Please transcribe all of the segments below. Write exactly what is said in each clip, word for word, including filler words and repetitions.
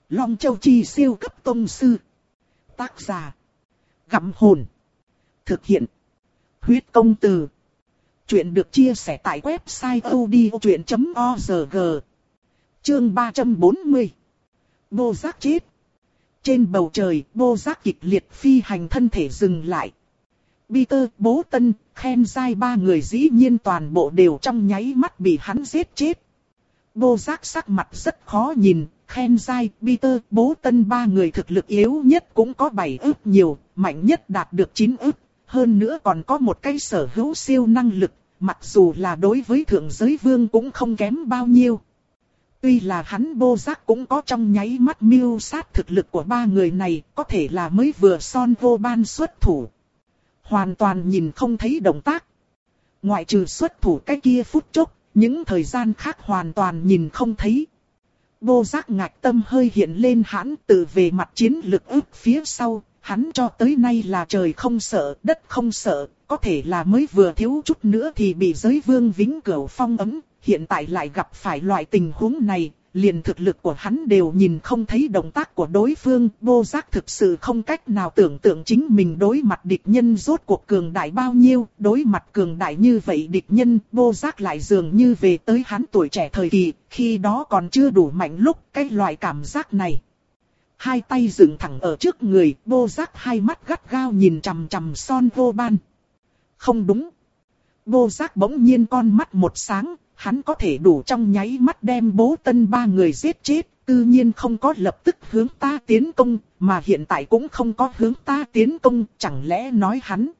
Long Châu Chi siêu cấp tông sư. Tác giả. Gặm hồn. Thực hiện. Huyết công từ. Chuyện được chia sẻ tại website audiochuyện chấm org. Chương ba trăm bốn mươi. Bô Giác chết. Trên bầu trời, Bô Giác kịch liệt phi hành, thân thể dừng lại. Peter, Bố Tân, Khen Giai ba người dĩ nhiên toàn bộ đều trong nháy mắt bị hắn giết chết. Bô Giác sắc mặt rất khó nhìn, Khen Giai, Peter, Bố Tân ba người thực lực yếu nhất cũng có bảy ức nhiều, mạnh nhất đạt được chín ức, hơn nữa còn có một cái sở hữu siêu năng lực, mặc dù là đối với thượng giới vương cũng không kém bao nhiêu. Tuy là hắn Bô Giác cũng có trong nháy mắt mưu sát thực lực của ba người này, có thể là mới vừa Son Vô Ban xuất thủ. Hoàn toàn nhìn không thấy động tác. Ngoại trừ xuất thủ cái kia phút chốc, những thời gian khác hoàn toàn nhìn không thấy. Bô Giác ngạc tâm hơi hiện lên, hãn tự về mặt chiến lực ức phía sau, hắn cho tới nay là trời không sợ, đất không sợ, có thể là mới vừa thiếu chút nữa thì bị giới vương vĩnh cửu phong ấm, hiện tại lại gặp phải loại tình huống này, liền thực lực của hắn đều nhìn không thấy động tác của đối phương. Bô Giác thực sự không cách nào tưởng tượng chính mình đối mặt địch nhân rốt cuộc cường đại bao nhiêu, đối mặt cường đại như vậy địch nhân, Bô Giác lại dường như về tới hắn tuổi trẻ thời kỳ, khi đó còn chưa đủ mạnh lúc, cái loại cảm giác này. Hai tay dựng thẳng ở trước người, Bô Giác hai mắt gắt gao nhìn chằm chằm Son Vô Ban. Không đúng. Bô Giác bỗng nhiên con mắt một sáng, hắn có thể đủ trong nháy mắt đem Bố Tân ba người giết chết, tự nhiên không có lập tức hướng ta tiến công, mà hiện tại cũng không có hướng ta tiến công, chẳng lẽ nói hắn.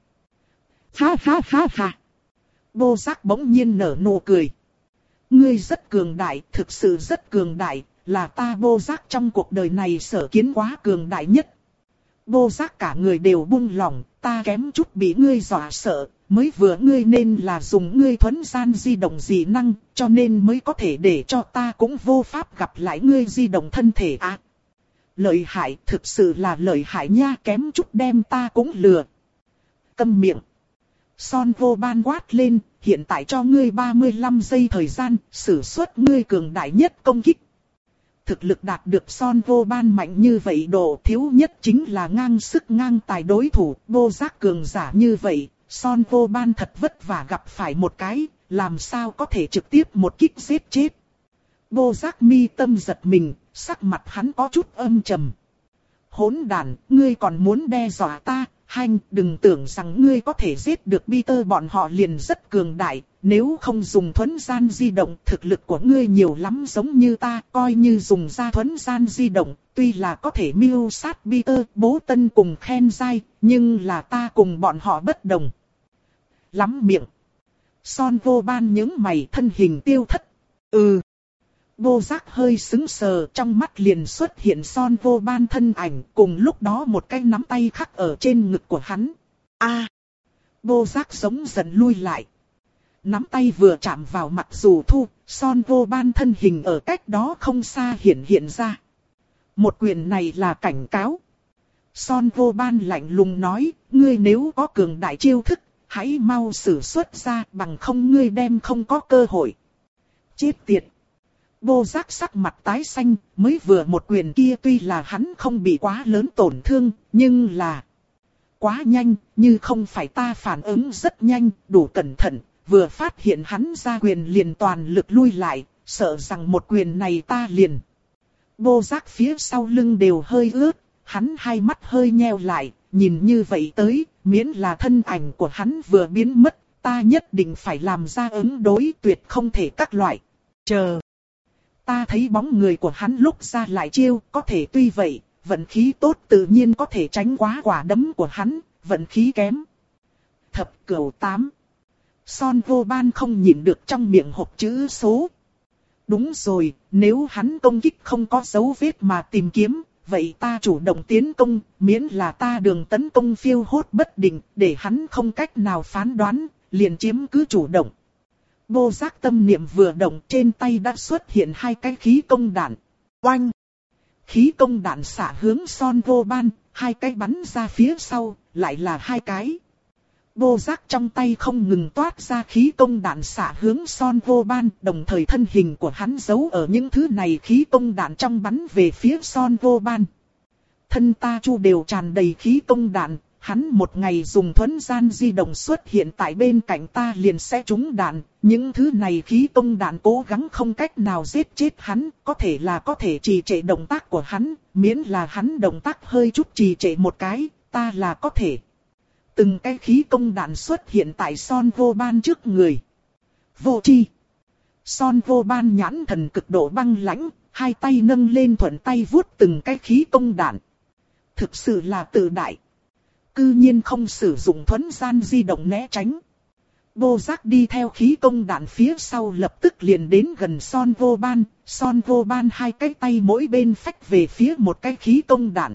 Ha ha ha ha. Bô Giác bỗng nhiên nở nụ cười. Ngươi rất cường đại, thực sự rất cường đại, là ta Bô Giác trong cuộc đời này sở kiến quá cường đại nhất. Bô Giác cả người đều buông lỏng, ta kém chút bị ngươi dọa sợ, mới vừa ngươi nên là dùng ngươi thuấn gian di động dị năng, cho nên mới có thể để cho ta cũng vô pháp gặp lại ngươi di động thân thể à. Lợi hại, thực sự là lợi hại nha, kém chút đem ta cũng lừa. Câm miệng. Son Vô Ban quát lên, hiện tại cho ngươi ba mươi lăm giây thời gian, sử xuất ngươi cường đại nhất công kích. Thực lực đạt được Son Vô Ban mạnh như vậy độ thiếu nhất chính là ngang sức ngang tài đối thủ, Bô Giác cường giả như vậy, Son Vô Ban thật vất vả gặp phải một cái, làm sao có thể trực tiếp một kích giết chết. Bô Giác mi tâm giật mình, sắc mặt hắn có chút âm trầm. Hỗn đản, ngươi còn muốn đe dọa ta, hanh, đừng tưởng rằng ngươi có thể giết được Peter, bọn họ liền rất cường đại, nếu không dùng thuấn gian di động, thực lực của ngươi nhiều lắm giống như ta, coi như dùng ra thuấn gian di động, tuy là có thể mưu sát Peter, Bố Tân cùng Khen Giai, nhưng là ta cùng bọn họ bất đồng. Lắm miệng. Son Vô Ban nhướng mày, thân hình tiêu thất. Ừ. Bô Giác hơi sững sờ, trong mắt liền xuất hiện Son Vô Ban thân ảnh, cùng lúc đó một cái nắm tay khắc ở trên ngực của hắn. A. À. Bô Giác giống dần lui lại. Nắm tay vừa chạm vào mặt dù thu, Son Vô Ban thân hình ở cách đó không xa hiện hiện ra. Một quyền này là cảnh cáo. Son Vô Ban lạnh lùng nói, ngươi nếu có cường đại chiêu thức, hãy mau sử xuất ra, bằng không ngươi đem không có cơ hội. Chết tiệt. Bô Giác sắc mặt tái xanh, mới vừa một quyền kia tuy là hắn không bị quá lớn tổn thương, nhưng là quá nhanh, như không phải ta phản ứng rất nhanh, đủ cẩn thận, vừa phát hiện hắn ra quyền liền toàn lực lui lại, sợ rằng một quyền này ta liền. Bô Giác phía sau lưng đều hơi ướt, hắn hai mắt hơi nheo lại, nhìn như vậy tới, miễn là thân ảnh của hắn vừa biến mất, ta nhất định phải làm ra ứng đối, tuyệt không thể các loại. Chờ. Ta thấy bóng người của hắn lúc ra lại chiêu, có thể tuy vậy, vận khí tốt tự nhiên có thể tránh quá quả đấm của hắn, vận khí kém. Thập cửu tám. Son Vô Ban không nhịn được trong miệng hộp chữ số. Đúng rồi, nếu hắn công kích không có dấu vết mà tìm kiếm, vậy ta chủ động tiến công, miễn là ta đường tấn công phiêu hốt bất định, để hắn không cách nào phán đoán, liền chiếm cứ chủ động. Bô Giác tâm niệm vừa động, trên tay đã xuất hiện hai cái khí công đạn. Oanh! Khí công đạn xả hướng Son Vô Ban, hai cái bắn ra phía sau, lại là hai cái. Bô Giác trong tay không ngừng toát ra khí công đạn xạ hướng Son Vô Ban, đồng thời thân hình của hắn giấu ở những thứ này khí công đạn trong bắn về phía Son Vô Ban. Thân ta chu đều tràn đầy khí công đạn, hắn một ngày dùng thuấn gian di động xuất hiện tại bên cạnh ta liền sẽ trúng đạn. Những thứ này khí công đạn cố gắng không cách nào giết chết hắn, có thể là có thể trì trệ động tác của hắn, miễn là hắn động tác hơi chút trì trệ một cái, ta là có thể. Từng cái khí công đạn xuất hiện tại Son Vô Ban trước người. Vô chi. Son Vô Ban nhãn thần cực độ băng lãnh, hai tay nâng lên thuận tay vuốt từng cái khí công đạn. Thực sự là tự đại. Cư nhiên không sử dụng thuấn gian di động né tránh. Bô Giác đi theo khí công đạn phía sau lập tức liền đến gần Son Vô Ban. Son Vô Ban hai cái tay mỗi bên phách về phía một cái khí công đạn.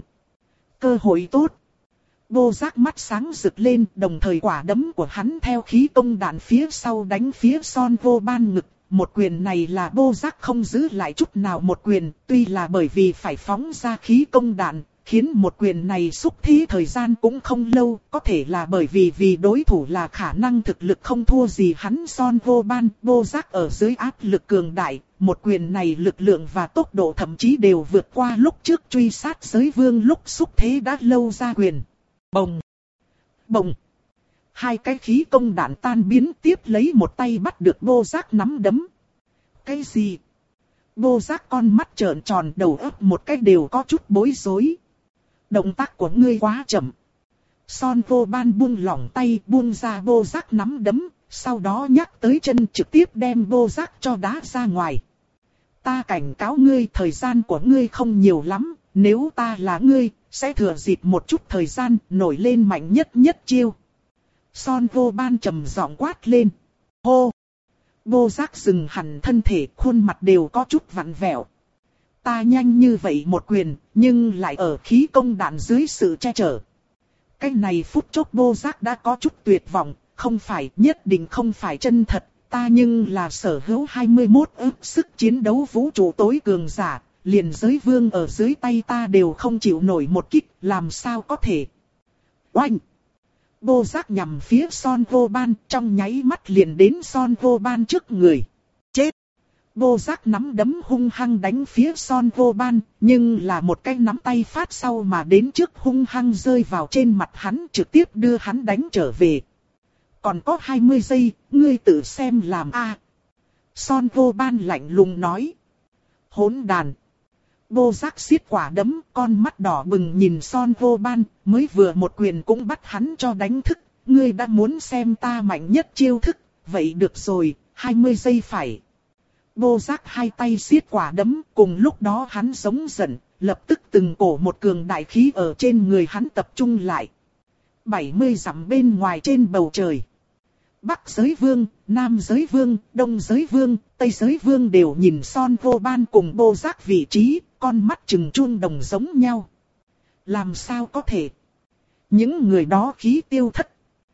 Cơ hội tốt. Bô Giác mắt sáng rực lên, đồng thời quả đấm của hắn theo khí công đạn phía sau đánh phía Son Vô Ban ngực. Một quyền này là Bô Giác không giữ lại chút nào một quyền, tuy là bởi vì phải phóng ra khí công đạn, khiến một quyền này xúc thí thời gian cũng không lâu, có thể là bởi vì vì đối thủ là khả năng thực lực không thua gì hắn Son Vô Ban. Bô Giác ở dưới áp lực cường đại, một quyền này lực lượng và tốc độ thậm chí đều vượt qua lúc trước truy sát giới vương lúc xúc thế đã lâu ra quyền. Bồng! Bồng! Hai cái khí công đạn tan biến, tiếp lấy một tay bắt được Bô Giác nắm đấm. Cái gì? Bô Giác con mắt trợn tròn, đầu óc một cái đều có chút bối rối. Động tác của ngươi quá chậm. Son Vô Ban buông lỏng tay, buông ra Bô Giác nắm đấm, sau đó nhắc tới chân trực tiếp đem Bô Giác cho đá ra ngoài. Ta cảnh cáo ngươi, thời gian của ngươi không nhiều lắm, nếu ta là ngươi, sẽ thừa dịp một chút thời gian, nổi lên mạnh nhất nhất chiêu. Son Vô Ban trầm giọng quát lên. Hô! Bô Giác dừng hẳn thân thể, khuôn mặt đều có chút vặn vẹo. Ta nhanh như vậy một quyền, nhưng lại ở khí công đạn dưới sự che chở. Cái này phút chốc Bô Giác đã có chút tuyệt vọng, không phải, nhất định không phải chân thật. Ta nhưng là sở hữu hai mươi mốt ức sức chiến đấu vũ trụ tối cường giả, liền giới vương ở dưới tay ta đều không chịu nổi một kích, làm sao có thể. Oanh! Bô Giác nhằm phía Son Vô Ban, trong nháy mắt liền đến Son Vô Ban trước người. Chết! Bô Giác nắm đấm hung hăng đánh phía Son Vô Ban, nhưng là một cái nắm tay phát sau mà đến trước hung hăng rơi vào trên mặt hắn, trực tiếp đưa hắn đánh trở về. Còn có hai mươi giây, ngươi tự xem làm a. À. Son Vô Ban lạnh lùng nói. Hỗn đàn! Bô Giác siết quả đấm, con mắt đỏ bừng nhìn Son Vô Ban, mới vừa một quyền cũng bắt hắn cho đánh thức. Ngươi đã muốn xem ta mạnh nhất chiêu thức, vậy được rồi, hai mươi giây phải. Bô Giác hai tay siết quả đấm, cùng lúc đó hắn giống giận, lập tức từng cổ một cường đại khí ở trên người hắn tập trung lại. bảy mươi dặm bên ngoài trên bầu trời. Bắc giới vương, Nam giới vương, Đông giới vương, Tây giới vương đều nhìn Son Vô Ban cùng Bô Giác vị trí, con mắt trừng chuông đồng giống nhau. Làm sao có thể? Những người đó khí tiêu thất.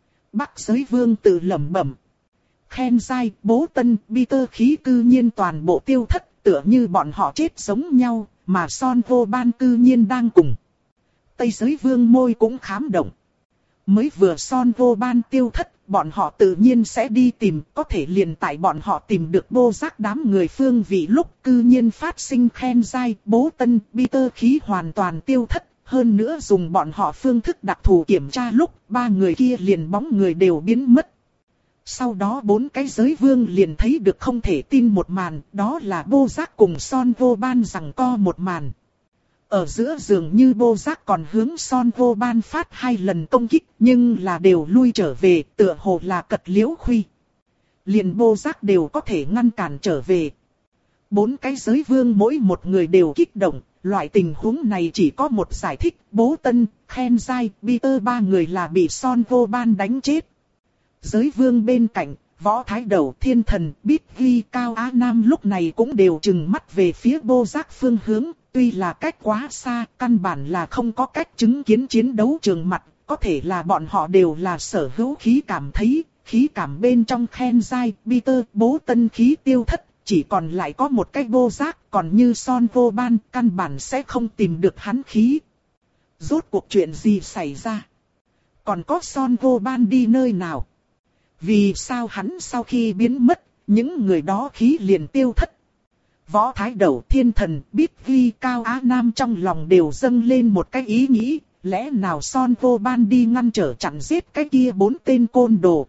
Bắc giới vương tự lẩm bẩm. Khen giai, Bố Tân, Peter khí cư nhiên toàn bộ tiêu thất, tựa như bọn họ chết giống nhau, mà Son Vô Ban cư nhiên đang cùng. Tây giới vương môi cũng khám động. Mới vừa Son Vô Ban tiêu thất, bọn họ tự nhiên sẽ đi tìm, có thể liền tại bọn họ tìm được Bô Giác đám người phương vị lúc cư nhiên phát sinh khen giai, Bố Tân, Peter khí hoàn toàn tiêu thất. Hơn nữa dùng bọn họ phương thức đặc thù kiểm tra lúc, ba người kia liền bóng người đều biến mất. Sau đó bốn cái giới vương liền thấy được không thể tin một màn, đó là Bô Giác cùng Son Vô Ban giằng co một màn. Ở giữa dường như Bô Giác còn hướng Son Vô Ban phát hai lần công kích, nhưng là đều lui trở về, tựa hồ là cật liễu khuy. Liền Bô Giác đều có thể ngăn cản trở về. Bốn cái giới vương mỗi một người đều kích động, loại tình huống này chỉ có một giải thích, Bố Tân, Khen Giai, Peter ba người là bị Son Vô Ban đánh chết. Giới vương bên cạnh, Võ Thái Đầu, Thiên Thần, Bít Ghi, Cao Á Nam lúc này cũng đều trừng mắt về phía Bô Giác phương hướng, tuy là cách quá xa, căn bản là không có cách chứng kiến chiến đấu trường mặt, có thể là bọn họ đều là sở hữu khí cảm thấy, khí cảm bên trong Khen Giai, Peter, Bố Tân khí tiêu thất, chỉ còn lại có một cái Bô Giác, còn như Son Vô Ban, căn bản sẽ không tìm được hắn khí. Rốt cuộc chuyện gì xảy ra? Còn có Son Vô Ban đi nơi nào? Vì sao hắn sau khi biến mất, những người đó khí liền tiêu thất? Võ Thái Đầu, Thiên Thần, Bích Vi, Cao Á Nam trong lòng đều dâng lên một cái ý nghĩ, lẽ nào Son Vô Ban đi ngăn trở chặn giết cái kia bốn tên côn đồ?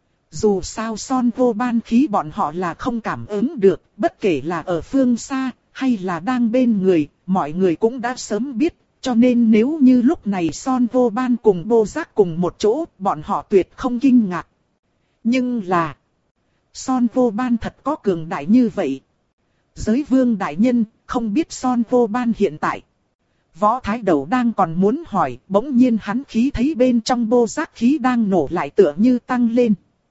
Dù sao Son Vô Ban khí bọn họ là không cảm ứng được, bất kể là ở phương xa, hay là đang bên người, mọi người cũng đã sớm biết. Cho nên nếu như lúc này Son Vô Ban cùng Bô Giác cùng một chỗ, bọn họ tuyệt không kinh ngạc. Nhưng là, Son Vô Ban thật có cường đại như vậy? Giới vương đại nhân, không biết Son Vô Ban hiện tại. Võ Thái Đầu đang còn muốn hỏi, bỗng nhiên hắn khí thấy bên trong Bô Giác khí đang nổ lại tựa như tăng lên.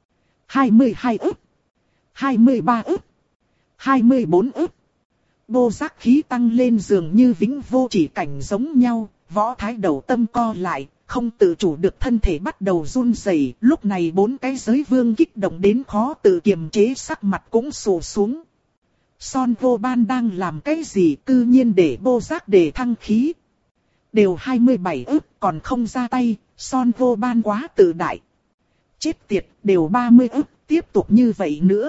hai mươi hai ức, hai mươi ba ức, hai mươi bốn ức. Bô Giác khí tăng lên dường như vĩnh vô chỉ cảnh giống nhau, Võ Thái Đầu tâm co lại, không tự chủ được thân thể bắt đầu run rẩy. Lúc này bốn cái giới vương kích động đến khó tự kiềm chế, sắc mặt cũng sụ xuống. Son Vô Ban đang làm cái gì cư nhiên để Bô Giác để thăng khí? Đều hai mươi bảy ức còn không ra tay, Son Vô Ban quá tự đại. Chết tiệt, đều ba mươi ức, tiếp tục như vậy nữa.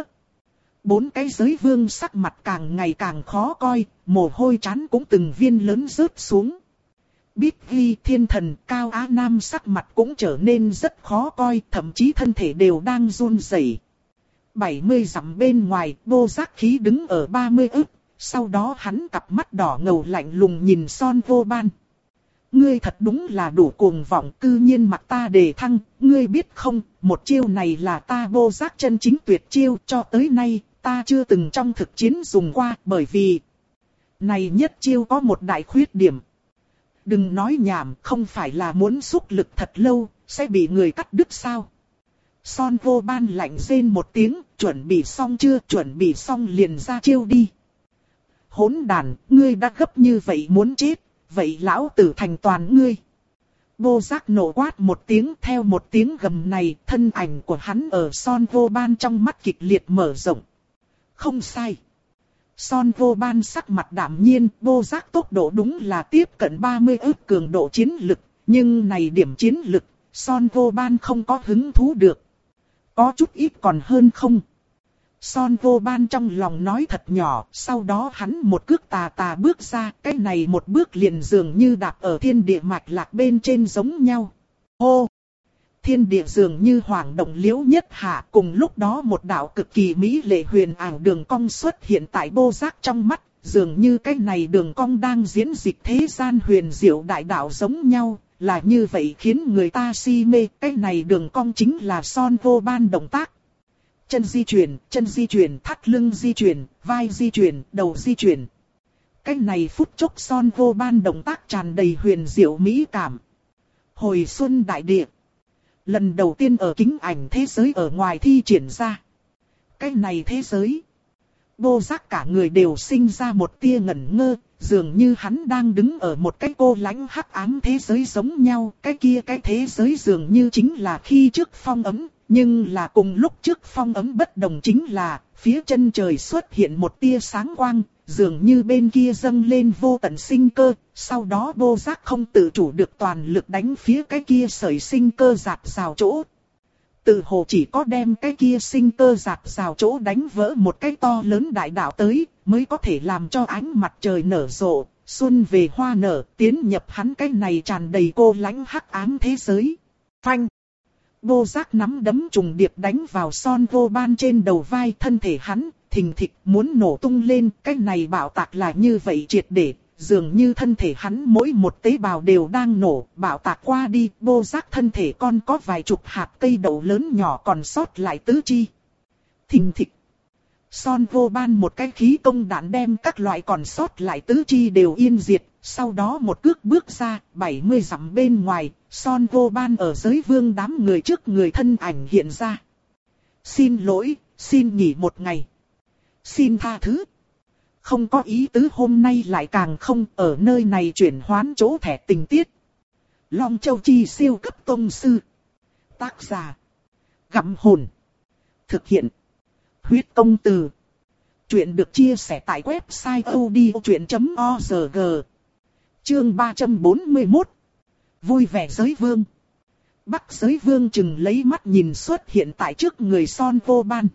Bốn cái giới vương sắc mặt càng ngày càng khó coi, mồ hôi trán cũng từng viên lớn rớt xuống. Bích Vi, Thiên Thần, Cao Á Nam sắc mặt cũng trở nên rất khó coi, thậm chí thân thể đều đang run rẩy. bảy mươi dặm bên ngoài, Bô Giác khí đứng ở ba mươi ức, sau đó hắn cặp mắt đỏ ngầu lạnh lùng nhìn Son Vô Ban. Ngươi thật đúng là đủ cuồng vọng, cư nhiên mặc ta đề thăng, ngươi biết không, một chiêu này là ta Bô Giác chân chính tuyệt chiêu, cho tới nay, ta chưa từng trong thực chiến dùng qua, bởi vì này nhất chiêu có một đại khuyết điểm. Đừng nói nhảm, không phải là muốn xúc lực thật lâu, sẽ bị người cắt đứt sao? Son Vô Ban lạnh rên một tiếng, chuẩn bị xong chưa, chuẩn bị xong liền ra chiêu đi. Hỗn đàn, ngươi đã gấp như vậy muốn chết, vậy lão tử thành toàn ngươi. Bô Giác nổ quát một tiếng, theo một tiếng gầm này, thân ảnh của hắn ở Son Vô Ban trong mắt kịch liệt mở rộng. Không sai. Son Vô Ban sắc mặt đạm nhiên, Bô Giác tốc độ đúng là tiếp cận ba mươi ức cường độ chiến lực, nhưng này điểm chiến lực, Son Vô Ban không có hứng thú được. Có chút ít còn hơn không. Son Vô Ban trong lòng nói thật nhỏ, sau đó hắn một cước tà tà bước ra, cái này một bước liền dường như đạp ở thiên địa mạch lạc bên trên giống nhau. Hô! Thiên địa dường như hoảng động liễu nhất hạ, cùng lúc đó một đạo cực kỳ mỹ lệ huyền ảo đường cong xuất hiện tại Bô Giác trong mắt, dường như cái này đường cong đang diễn dịch thế gian huyền diệu đại đạo giống nhau, là như vậy khiến người ta si mê, cái này đường cong chính là Son Vô Ban động tác. Chân di chuyển, chân di chuyển, thắt lưng di chuyển, vai di chuyển, đầu di chuyển. Cái này phút chốc Son Vô Ban động tác tràn đầy huyền diệu mỹ cảm. Hồi xuân đại địa. Lần đầu tiên ở kính ảnh thế giới ở ngoài thi triển ra. Cái này thế giới. Bô Giác cả người đều sinh ra một tia ngẩn ngơ, dường như hắn đang đứng ở một cái cô lãnh hắc ám thế giới giống nhau. Cái kia cái thế giới dường như chính là khi trước phong ấm, nhưng là cùng lúc trước phong ấm bất đồng chính là, phía chân trời xuất hiện một tia sáng quang, dường như bên kia dâng lên vô tận sinh cơ, sau đó Bô Giác không tự chủ được toàn lực đánh phía cái kia sợi sinh cơ giạt rào chỗ. Tự hồ chỉ có đem cái kia sinh cơ giạt rào chỗ đánh vỡ một cái to lớn đại đạo tới, mới có thể làm cho ánh mặt trời nở rộ, xuân về hoa nở, tiến nhập hắn cái này tràn đầy cô lãnh hắc ám thế giới. Phanh! Bô Giác nắm đấm trùng điệp đánh vào Son Vô Ban trên đầu vai, thân thể hắn thình thịch muốn nổ tung lên, cái này bạo tạc là như vậy triệt để, dường như thân thể hắn mỗi một tế bào đều đang nổ, bạo tạc qua đi, Bô Giác thân thể con có vài chục hạt cây đậu lớn nhỏ còn sót lại tứ chi. Thình thịch. Son Vô Ban một cái khí công đạn đem các loại còn sót lại tứ chi đều yên diệt, sau đó một cước bước ra, bảy mươi dặm bên ngoài, Son Vô Ban ở giới vương đám người trước người thân ảnh hiện ra. Xin lỗi, xin nghỉ một ngày. Xin tha thứ. Không có ý tứ, hôm nay lại càng không ở nơi này chuyển hoán chỗ thẻ tình tiết. Long Châu Chi siêu cấp tông sư. Tác giả. Gặm hồn. Thực hiện. Huyết công từ. Chuyện được chia sẻ tại website odchuyện chấm org. Chương ba trăm bốn mươi mốt. Vui vẻ giới vương. Bắc Giới Vương chừng lấy mắt nhìn xuất hiện tại trước người Son Vô Ban.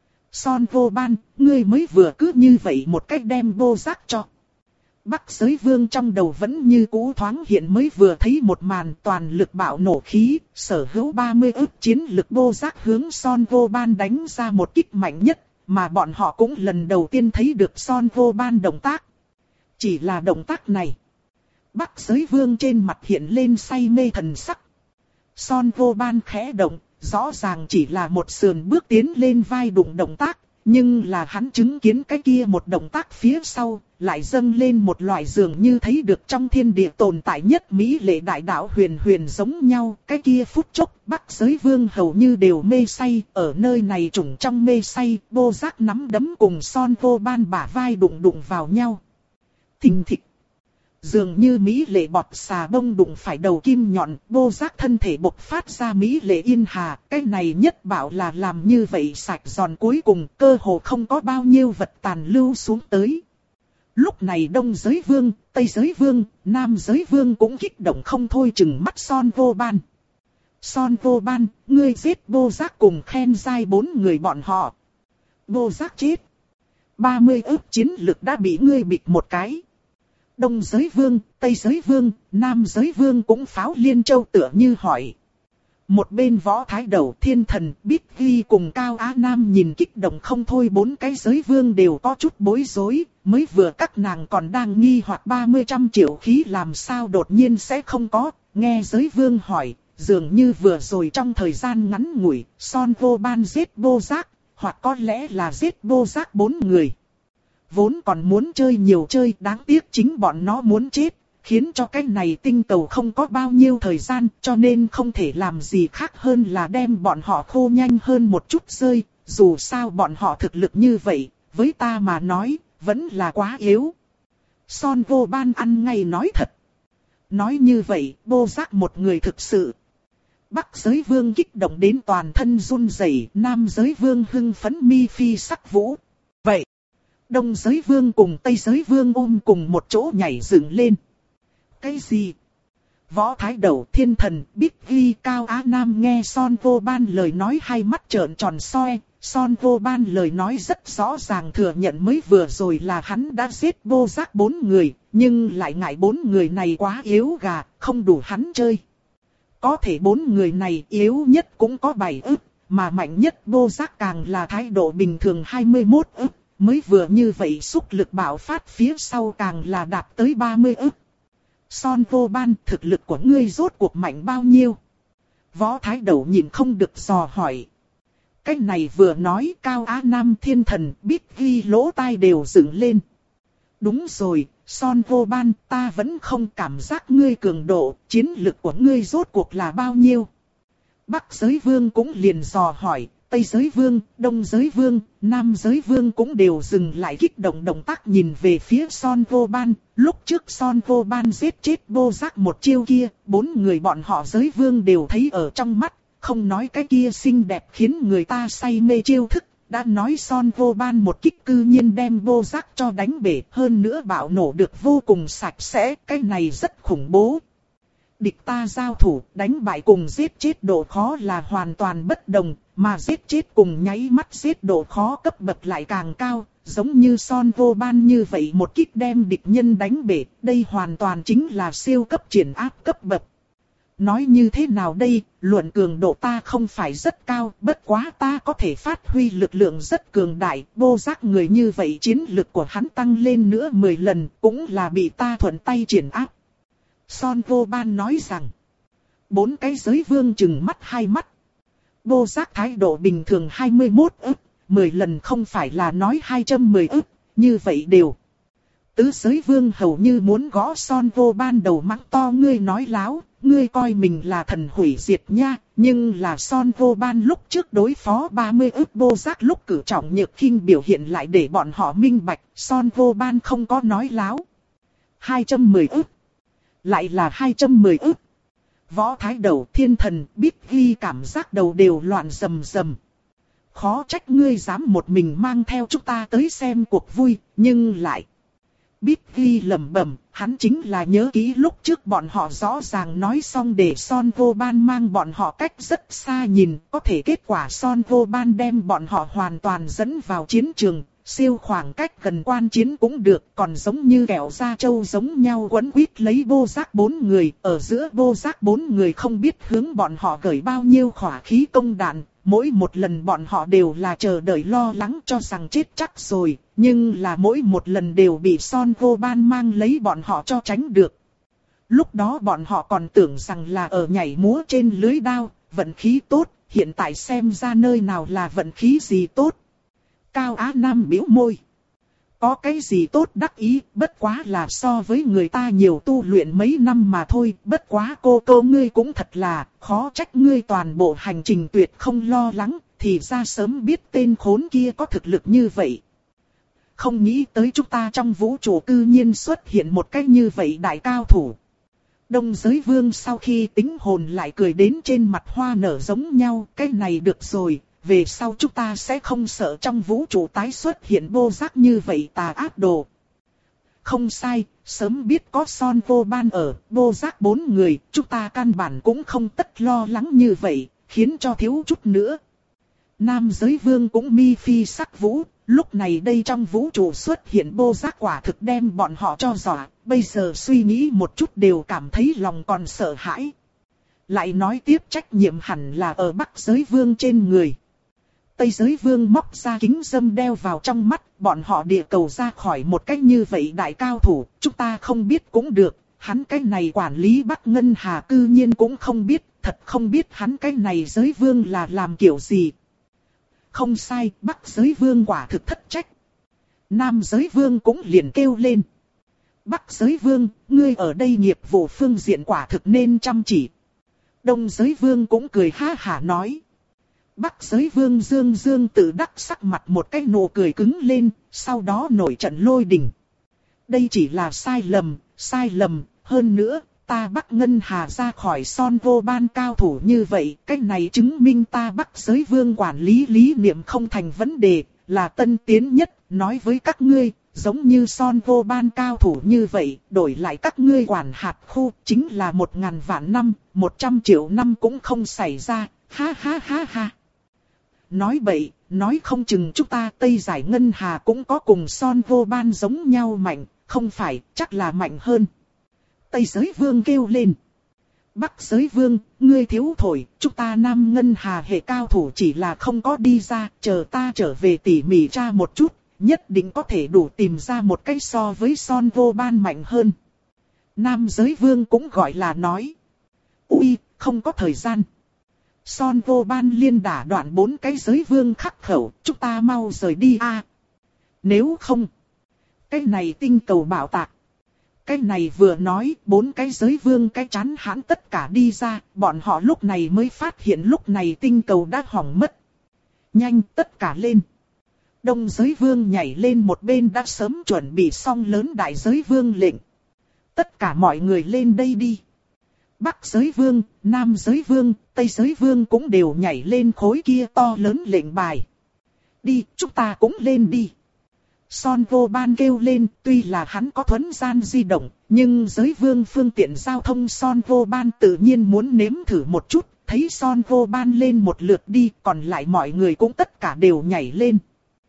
Son Vô Ban, ngươi mới vừa cứ như vậy một cách đem vô giác cho. Bắc Giới Vương trong đầu vẫn như cũ thoáng hiện mới vừa thấy một màn toàn lực bạo nổ khí, sở hữu ba mươi ức chiến lực vô giác hướng Son Vô Ban đánh ra một kích mạnh nhất, mà bọn họ cũng lần đầu tiên thấy được Son Vô Ban động tác. Chỉ là động tác này, Bắc Giới Vương trên mặt hiện lên say mê thần sắc. Son Vô Ban khẽ động, rõ ràng chỉ là một sườn bước tiến lên vai đụng động tác, nhưng là hắn chứng kiến cái kia một động tác phía sau, lại dâng lên một loại dường như thấy được trong thiên địa tồn tại nhất mỹ lệ đại đạo huyền huyền giống nhau. Cái kia phút chốc, Bắc Giới Vương hầu như đều mê say, ở nơi này trùng trong mê say, vô giác nắm đấm cùng Son Vô Ban bả vai đụng đụng vào nhau. Thình thịch. Dường như mỹ lệ bọt xà bông đụng phải đầu kim nhọn, vô giác thân thể bộc phát ra mỹ lệ yên hà. Cái này nhất bảo là làm như vậy sạch giòn cuối cùng, cơ hồ không có bao nhiêu vật tàn lưu xuống tới. Lúc này Đông Giới Vương, Tây Giới Vương, Nam Giới Vương cũng kích động không thôi chừng mắt Son Vô Ban. Son Vô Ban, ngươi giết vô giác cùng khen giai bốn người bọn họ. Vô giác chết. ba mươi ức chiến lực đã bị ngươi bịt một cái. Đông Giới Vương, Tây Giới Vương, Nam Giới Vương cũng pháo liên châu tựa như hỏi. Một bên Võ Thái Đầu, Thiên Thần, Bích Ghi cùng Cao Á Nam nhìn kích động không thôi, bốn cái giới vương đều có chút bối rối, mới vừa các nàng còn đang nghi hoặc ba mươi trăm triệu khí làm sao đột nhiên sẽ không có, nghe giới vương hỏi, dường như vừa rồi trong thời gian ngắn ngủi, Son Vô Ban giết vô giác, hoặc có lẽ là giết vô giác bốn người. Vốn còn muốn chơi nhiều chơi, đáng tiếc chính bọn nó muốn chết, khiến cho cái này tinh cầu không có bao nhiêu thời gian, cho nên không thể làm gì khác hơn là đem bọn họ khô nhanh hơn một chút rơi, dù sao bọn họ thực lực như vậy, với ta mà nói, vẫn là quá yếu. Son Vô Ban ăn ngay nói thật. Nói như vậy, vô giác một người thực sự. Bắc Giới Vương kích động đến toàn thân run rẩy, Nam Giới Vương hưng phấn mi phi sắc vũ. Vậy, Đông Giới Vương cùng Tây Giới Vương ôm cùng một chỗ nhảy dựng lên. Cái gì? Võ Thái Đầu, Thiên Thần, Bích Ghi, Cao Á Nam nghe Son Vô Ban lời nói hai mắt trợn tròn soi. Son Vô Ban lời nói rất rõ ràng thừa nhận mới vừa rồi là hắn đã giết vô giác bốn người, nhưng lại ngại bốn người này quá yếu gà, không đủ hắn chơi. Có thể bốn người này yếu nhất cũng có bảy ức, mà mạnh nhất vô giác càng là thái độ bình thường hai mươi mốt ức, mới vừa như vậy xúc lực bạo phát phía sau càng là đạt tới ba mươi ức. Son Vô Ban, thực lực của ngươi rốt cuộc mạnh bao nhiêu? Võ Thái Đầu nhìn không được dò hỏi. Cái này vừa nói Cao Á Nam, Thiên Thần, Bích Ghi lỗ tai đều dựng lên. Đúng rồi, Son Vô Ban, ta vẫn không cảm giác ngươi cường độ, chiến lực của ngươi rốt cuộc là bao nhiêu? Bắc Giới Vương cũng liền dò hỏi, Tây Giới Vương, Đông Giới Vương, Nam Giới Vương cũng đều dừng lại kích động động tác nhìn về phía Son Vô Ban. Lúc trước Son Vô Ban giết chết vô giác một chiêu kia, bốn người bọn họ Giới Vương đều thấy ở trong mắt, không nói cái kia xinh đẹp khiến người ta say mê chiêu thức. Đã nói Son Vô Ban một kích cư nhiên đem vô giác cho đánh bể, hơn nữa bạo nổ được vô cùng sạch sẽ, cái này rất khủng bố. Địch ta giao thủ, đánh bại cùng giết chết độ khó là hoàn toàn bất đồng, mà giết chết cùng nháy mắt giết độ khó cấp bậc lại càng cao, giống như Son Vô Ban như vậy một kích đem địch nhân đánh bể, đây hoàn toàn chính là siêu cấp triển áp cấp bậc. Nói như thế nào đây, luận cường độ ta không phải rất cao, bất quá ta có thể phát huy lực lượng rất cường đại, vô giác người như vậy chiến lực của hắn tăng lên nữa mười lần, cũng là bị ta thuận tay triển áp. Son Vô Ban nói rằng, bốn cái giới vương chừng mắt hai mắt. Vô giác thái độ bình thường hai mươi mốt ức, mười lần không phải là nói hai trăm mười ức, như vậy đều. Tứ giới vương hầu như muốn gõ Son Vô Ban đầu mắng to, ngươi nói láo, ngươi coi mình là thần hủy diệt nha, nhưng là Son Vô Ban lúc trước đối phó ba mươi ức vô giác lúc cử trọng nhược khinh biểu hiện lại để bọn họ minh bạch, Son Vô Ban không có nói láo. hai trăm mười ức, lại là hai trăm mười ức. Võ Thái Đầu, Thiên Thần, Bích Ghi cảm giác đầu đều loạn rầm rầm. Khó trách ngươi dám một mình mang theo chúng ta tới xem cuộc vui, nhưng lại Bít ghi lẩm bẩm, hắn chính là nhớ kỹ lúc trước bọn họ rõ ràng nói xong để Son Vô Ban mang bọn họ cách rất xa nhìn, có thể kết quả Son Vô Ban đem bọn họ hoàn toàn dẫn vào chiến trường, siêu khoảng cách gần quan chiến cũng được, còn giống như kẹo da trâu giống nhau quấn quýt lấy Bô Giác bốn người, ở giữa Bô Giác bốn người không biết hướng bọn họ gửi bao nhiêu hỏa khí công đạn. Mỗi một lần bọn họ đều là chờ đợi lo lắng cho rằng chết chắc rồi, nhưng là mỗi một lần đều bị Son Vô Ban mang lấy bọn họ cho tránh được. Lúc đó bọn họ còn tưởng rằng là ở nhảy múa trên lưới đao, vận khí tốt, hiện tại xem ra nơi nào là vận khí gì tốt. Cao Á Nam bĩu môi. Có cái gì tốt đắc ý, bất quá là so với người ta nhiều tu luyện mấy năm mà thôi, bất quá cô cô ngươi cũng thật là, khó trách ngươi toàn bộ hành trình tuyệt không lo lắng, thì ra sớm biết tên khốn kia có thực lực như vậy. Không nghĩ tới chúng ta trong vũ trụ cư nhiên xuất hiện một cái như vậy đại cao thủ. Đông Giới Vương sau khi tính hồn lại cười đến trên mặt hoa nở giống nhau, cái này được rồi. Về sau chúng ta sẽ không sợ trong vũ trụ tái xuất hiện Bô Giác như vậy tà ác đồ. Không sai, sớm biết có Son Vô Ban ở, Bô Giác bốn người, chúng ta căn bản cũng không tất lo lắng như vậy, khiến cho thiếu chút nữa. Nam Giới Vương cũng mi phi sắc vũ, lúc này đây trong vũ trụ xuất hiện Bô Giác quả thực đem bọn họ cho dọa, bây giờ suy nghĩ một chút đều cảm thấy lòng còn sợ hãi. Lại nói tiếp trách nhiệm hẳn là ở Bắc Giới Vương trên người. Tây Giới Vương móc ra kính dâm đeo vào trong mắt, bọn họ địa cầu ra khỏi một cách như vậy đại cao thủ, chúng ta không biết cũng được, hắn cái này quản lý Bắc Ngân Hà cư nhiên cũng không biết, thật không biết hắn cái này Giới Vương là làm kiểu gì. Không sai, Bắc Giới Vương quả thực thất trách. Nam Giới Vương cũng liền kêu lên. Bắc Giới Vương, ngươi ở đây nghiệp vụ phương diện quả thực nên chăm chỉ. Đông Giới Vương cũng cười ha hả nói. Bắc Giới Vương Dương Dương tự đắc sắc mặt một cái nụ cười cứng lên, sau đó nổi trận lôi đình. Đây chỉ là sai lầm, sai lầm, hơn nữa, ta Bắc Ngân Hà ra khỏi Son Vô Ban cao thủ như vậy, cái này chứng minh ta Bắc Giới Vương quản lý lý niệm không thành vấn đề, là tân tiến nhất, nói với các ngươi, giống như Son Vô Ban cao thủ như vậy, đổi lại các ngươi quản hạt khu, chính là một ngàn vạn năm, một trăm triệu năm cũng không xảy ra, ha ha ha ha. Nói bậy, nói không chừng chúng ta Tây Giải Ngân Hà cũng có cùng Son Vô Ban giống nhau mạnh, không phải, chắc là mạnh hơn. Tây Giới Vương kêu lên. Bắc Giới Vương, ngươi thiếu thổi, chúng ta Nam Ngân Hà hệ cao thủ chỉ là không có đi ra, chờ ta trở về tỉ mỉ tra một chút, nhất định có thể đủ tìm ra một cách so với Son Vô Ban mạnh hơn. Nam Giới Vương cũng gọi là nói. Ui, không có thời gian. Son Vô Ban liên đả đoạn bốn cái Giới Vương khắc khẩu, chúng ta mau rời đi a. Nếu không, cái này tinh cầu bảo tạc. Cái này vừa nói, bốn cái Giới Vương cái chán hãn tất cả đi ra, bọn họ lúc này mới phát hiện lúc này tinh cầu đã hỏng mất. Nhanh, tất cả lên. Đông Giới Vương nhảy lên một bên đã sớm chuẩn bị xong lớn Đại Giới Vương lệnh. Tất cả mọi người lên đây đi. Bắc Giới Vương, Nam Giới Vương, Tây Giới Vương cũng đều nhảy lên khối kia to lớn lệnh bài. Đi, chúng ta cũng lên đi. Son Vô Ban kêu lên, tuy là hắn có thuấn gian di động, nhưng Giới Vương phương tiện giao thông Son Vô Ban tự nhiên muốn nếm thử một chút, thấy Son Vô Ban lên một lượt đi, còn lại mọi người cũng tất cả đều nhảy lên.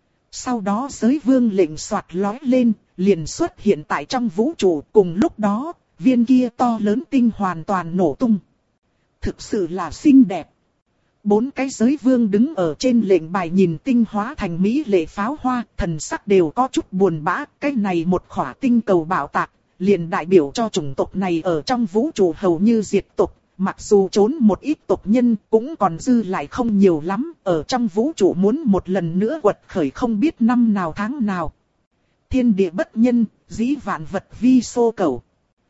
Sau đó Giới Vương lệnh xoạt lói lên, liền xuất hiện tại trong vũ trụ, cùng lúc đó, viên kia to lớn tinh hoàn toàn nổ tung. Thực sự là xinh đẹp. Bốn cái Giới Vương đứng ở trên lệnh bài nhìn tinh hóa thành mỹ lệ pháo hoa, thần sắc đều có chút buồn bã. Cái này một khỏa tinh cầu bạo tạc, liền đại biểu cho chủng tộc này ở trong vũ trụ hầu như diệt tộc. Mặc dù trốn một ít tộc nhân cũng còn dư lại không nhiều lắm, ở trong vũ trụ muốn một lần nữa quật khởi không biết năm nào tháng nào. Thiên địa bất nhân, dĩ vạn vật vi xô cầu.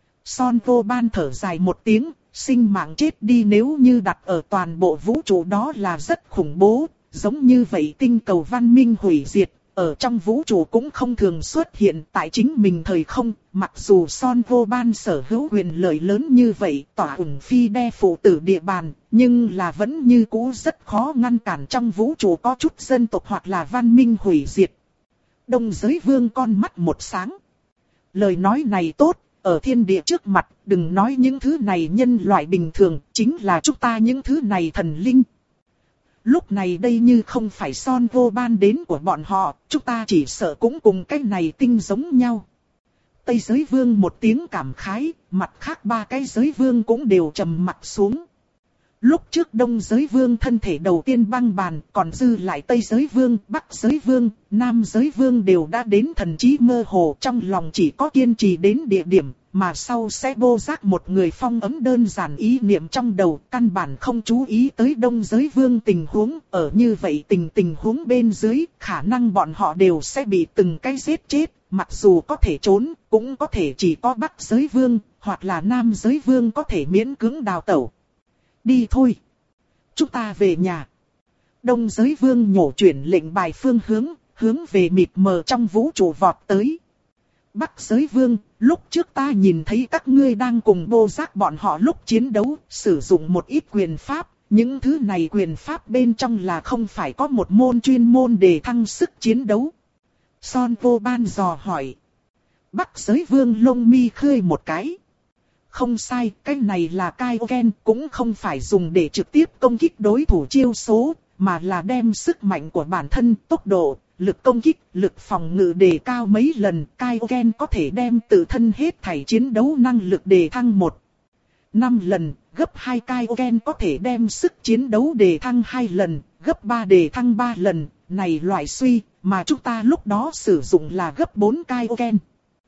Son Vô Ban thở dài một tiếng, sinh mạng chết đi nếu như đặt ở toàn bộ vũ trụ đó là rất khủng bố, giống như vậy tinh cầu văn minh hủy diệt, ở trong vũ trụ cũng không thường xuất hiện tại chính mình thời không, mặc dù Son Vô Ban sở hữu quyền lợi lớn như vậy, tỏa ủng phi đe phụ tử địa bàn, nhưng là vẫn như cũ rất khó ngăn cản trong vũ trụ có chút dân tộc hoặc là văn minh hủy diệt. Đông Giới Vương con mắt một sáng. Lời nói này tốt, ở thiên địa trước mặt, đừng nói những thứ này nhân loại bình thường, chính là chúng ta những thứ này thần linh. Lúc này đây như không phải Son Vô Ban đến của bọn họ, chúng ta chỉ sợ cũng cùng cái này tinh giống nhau. Tây Giới Vương một tiếng cảm khái, mặt khác ba cái Giới Vương cũng đều trầm mặt xuống. Lúc trước Đông Giới Vương thân thể đầu tiên băng bàn, còn dư lại Tây Giới Vương, Bắc Giới Vương, Nam Giới Vương đều đã đến thần trí mơ hồ, trong lòng chỉ có kiên trì đến địa điểm, mà sau sẽ vô giác một người phong ấm đơn giản ý niệm trong đầu, căn bản không chú ý tới Đông Giới Vương tình huống, ở như vậy tình tình huống bên dưới, khả năng bọn họ đều sẽ bị từng cái giết chết, mặc dù có thể trốn, cũng có thể chỉ có Bắc Giới Vương, hoặc là Nam Giới Vương có thể miễn cưỡng đào tẩu. Đi thôi. Chúng ta về nhà. Đông Giới Vương nhổ chuyển lệnh bài phương hướng, hướng về mịt mờ trong vũ trụ vọt tới. Bắc Giới Vương, lúc trước ta nhìn thấy các ngươi đang cùng vô giác bọn họ lúc chiến đấu, sử dụng một ít quyền pháp. Những thứ này quyền pháp bên trong là không phải có một môn chuyên môn để thăng sức chiến đấu. Son Vô Ban dò hỏi. Bắc Giới Vương lông mi khơi một cái. Không sai, cái này là Kaioken, cũng không phải dùng để trực tiếp công kích đối thủ chiêu số, mà là đem sức mạnh của bản thân, tốc độ, lực công kích, lực phòng ngự đề cao mấy lần. Kaioken có thể đem tự thân hết thảy chiến đấu năng lực đề thăng một, năm lần, gấp hai Kaioken có thể đem sức chiến đấu đề thăng hai lần, gấp ba đề thăng ba lần, này loại suy, mà chúng ta lúc đó sử dụng là gấp bốn Kaioken.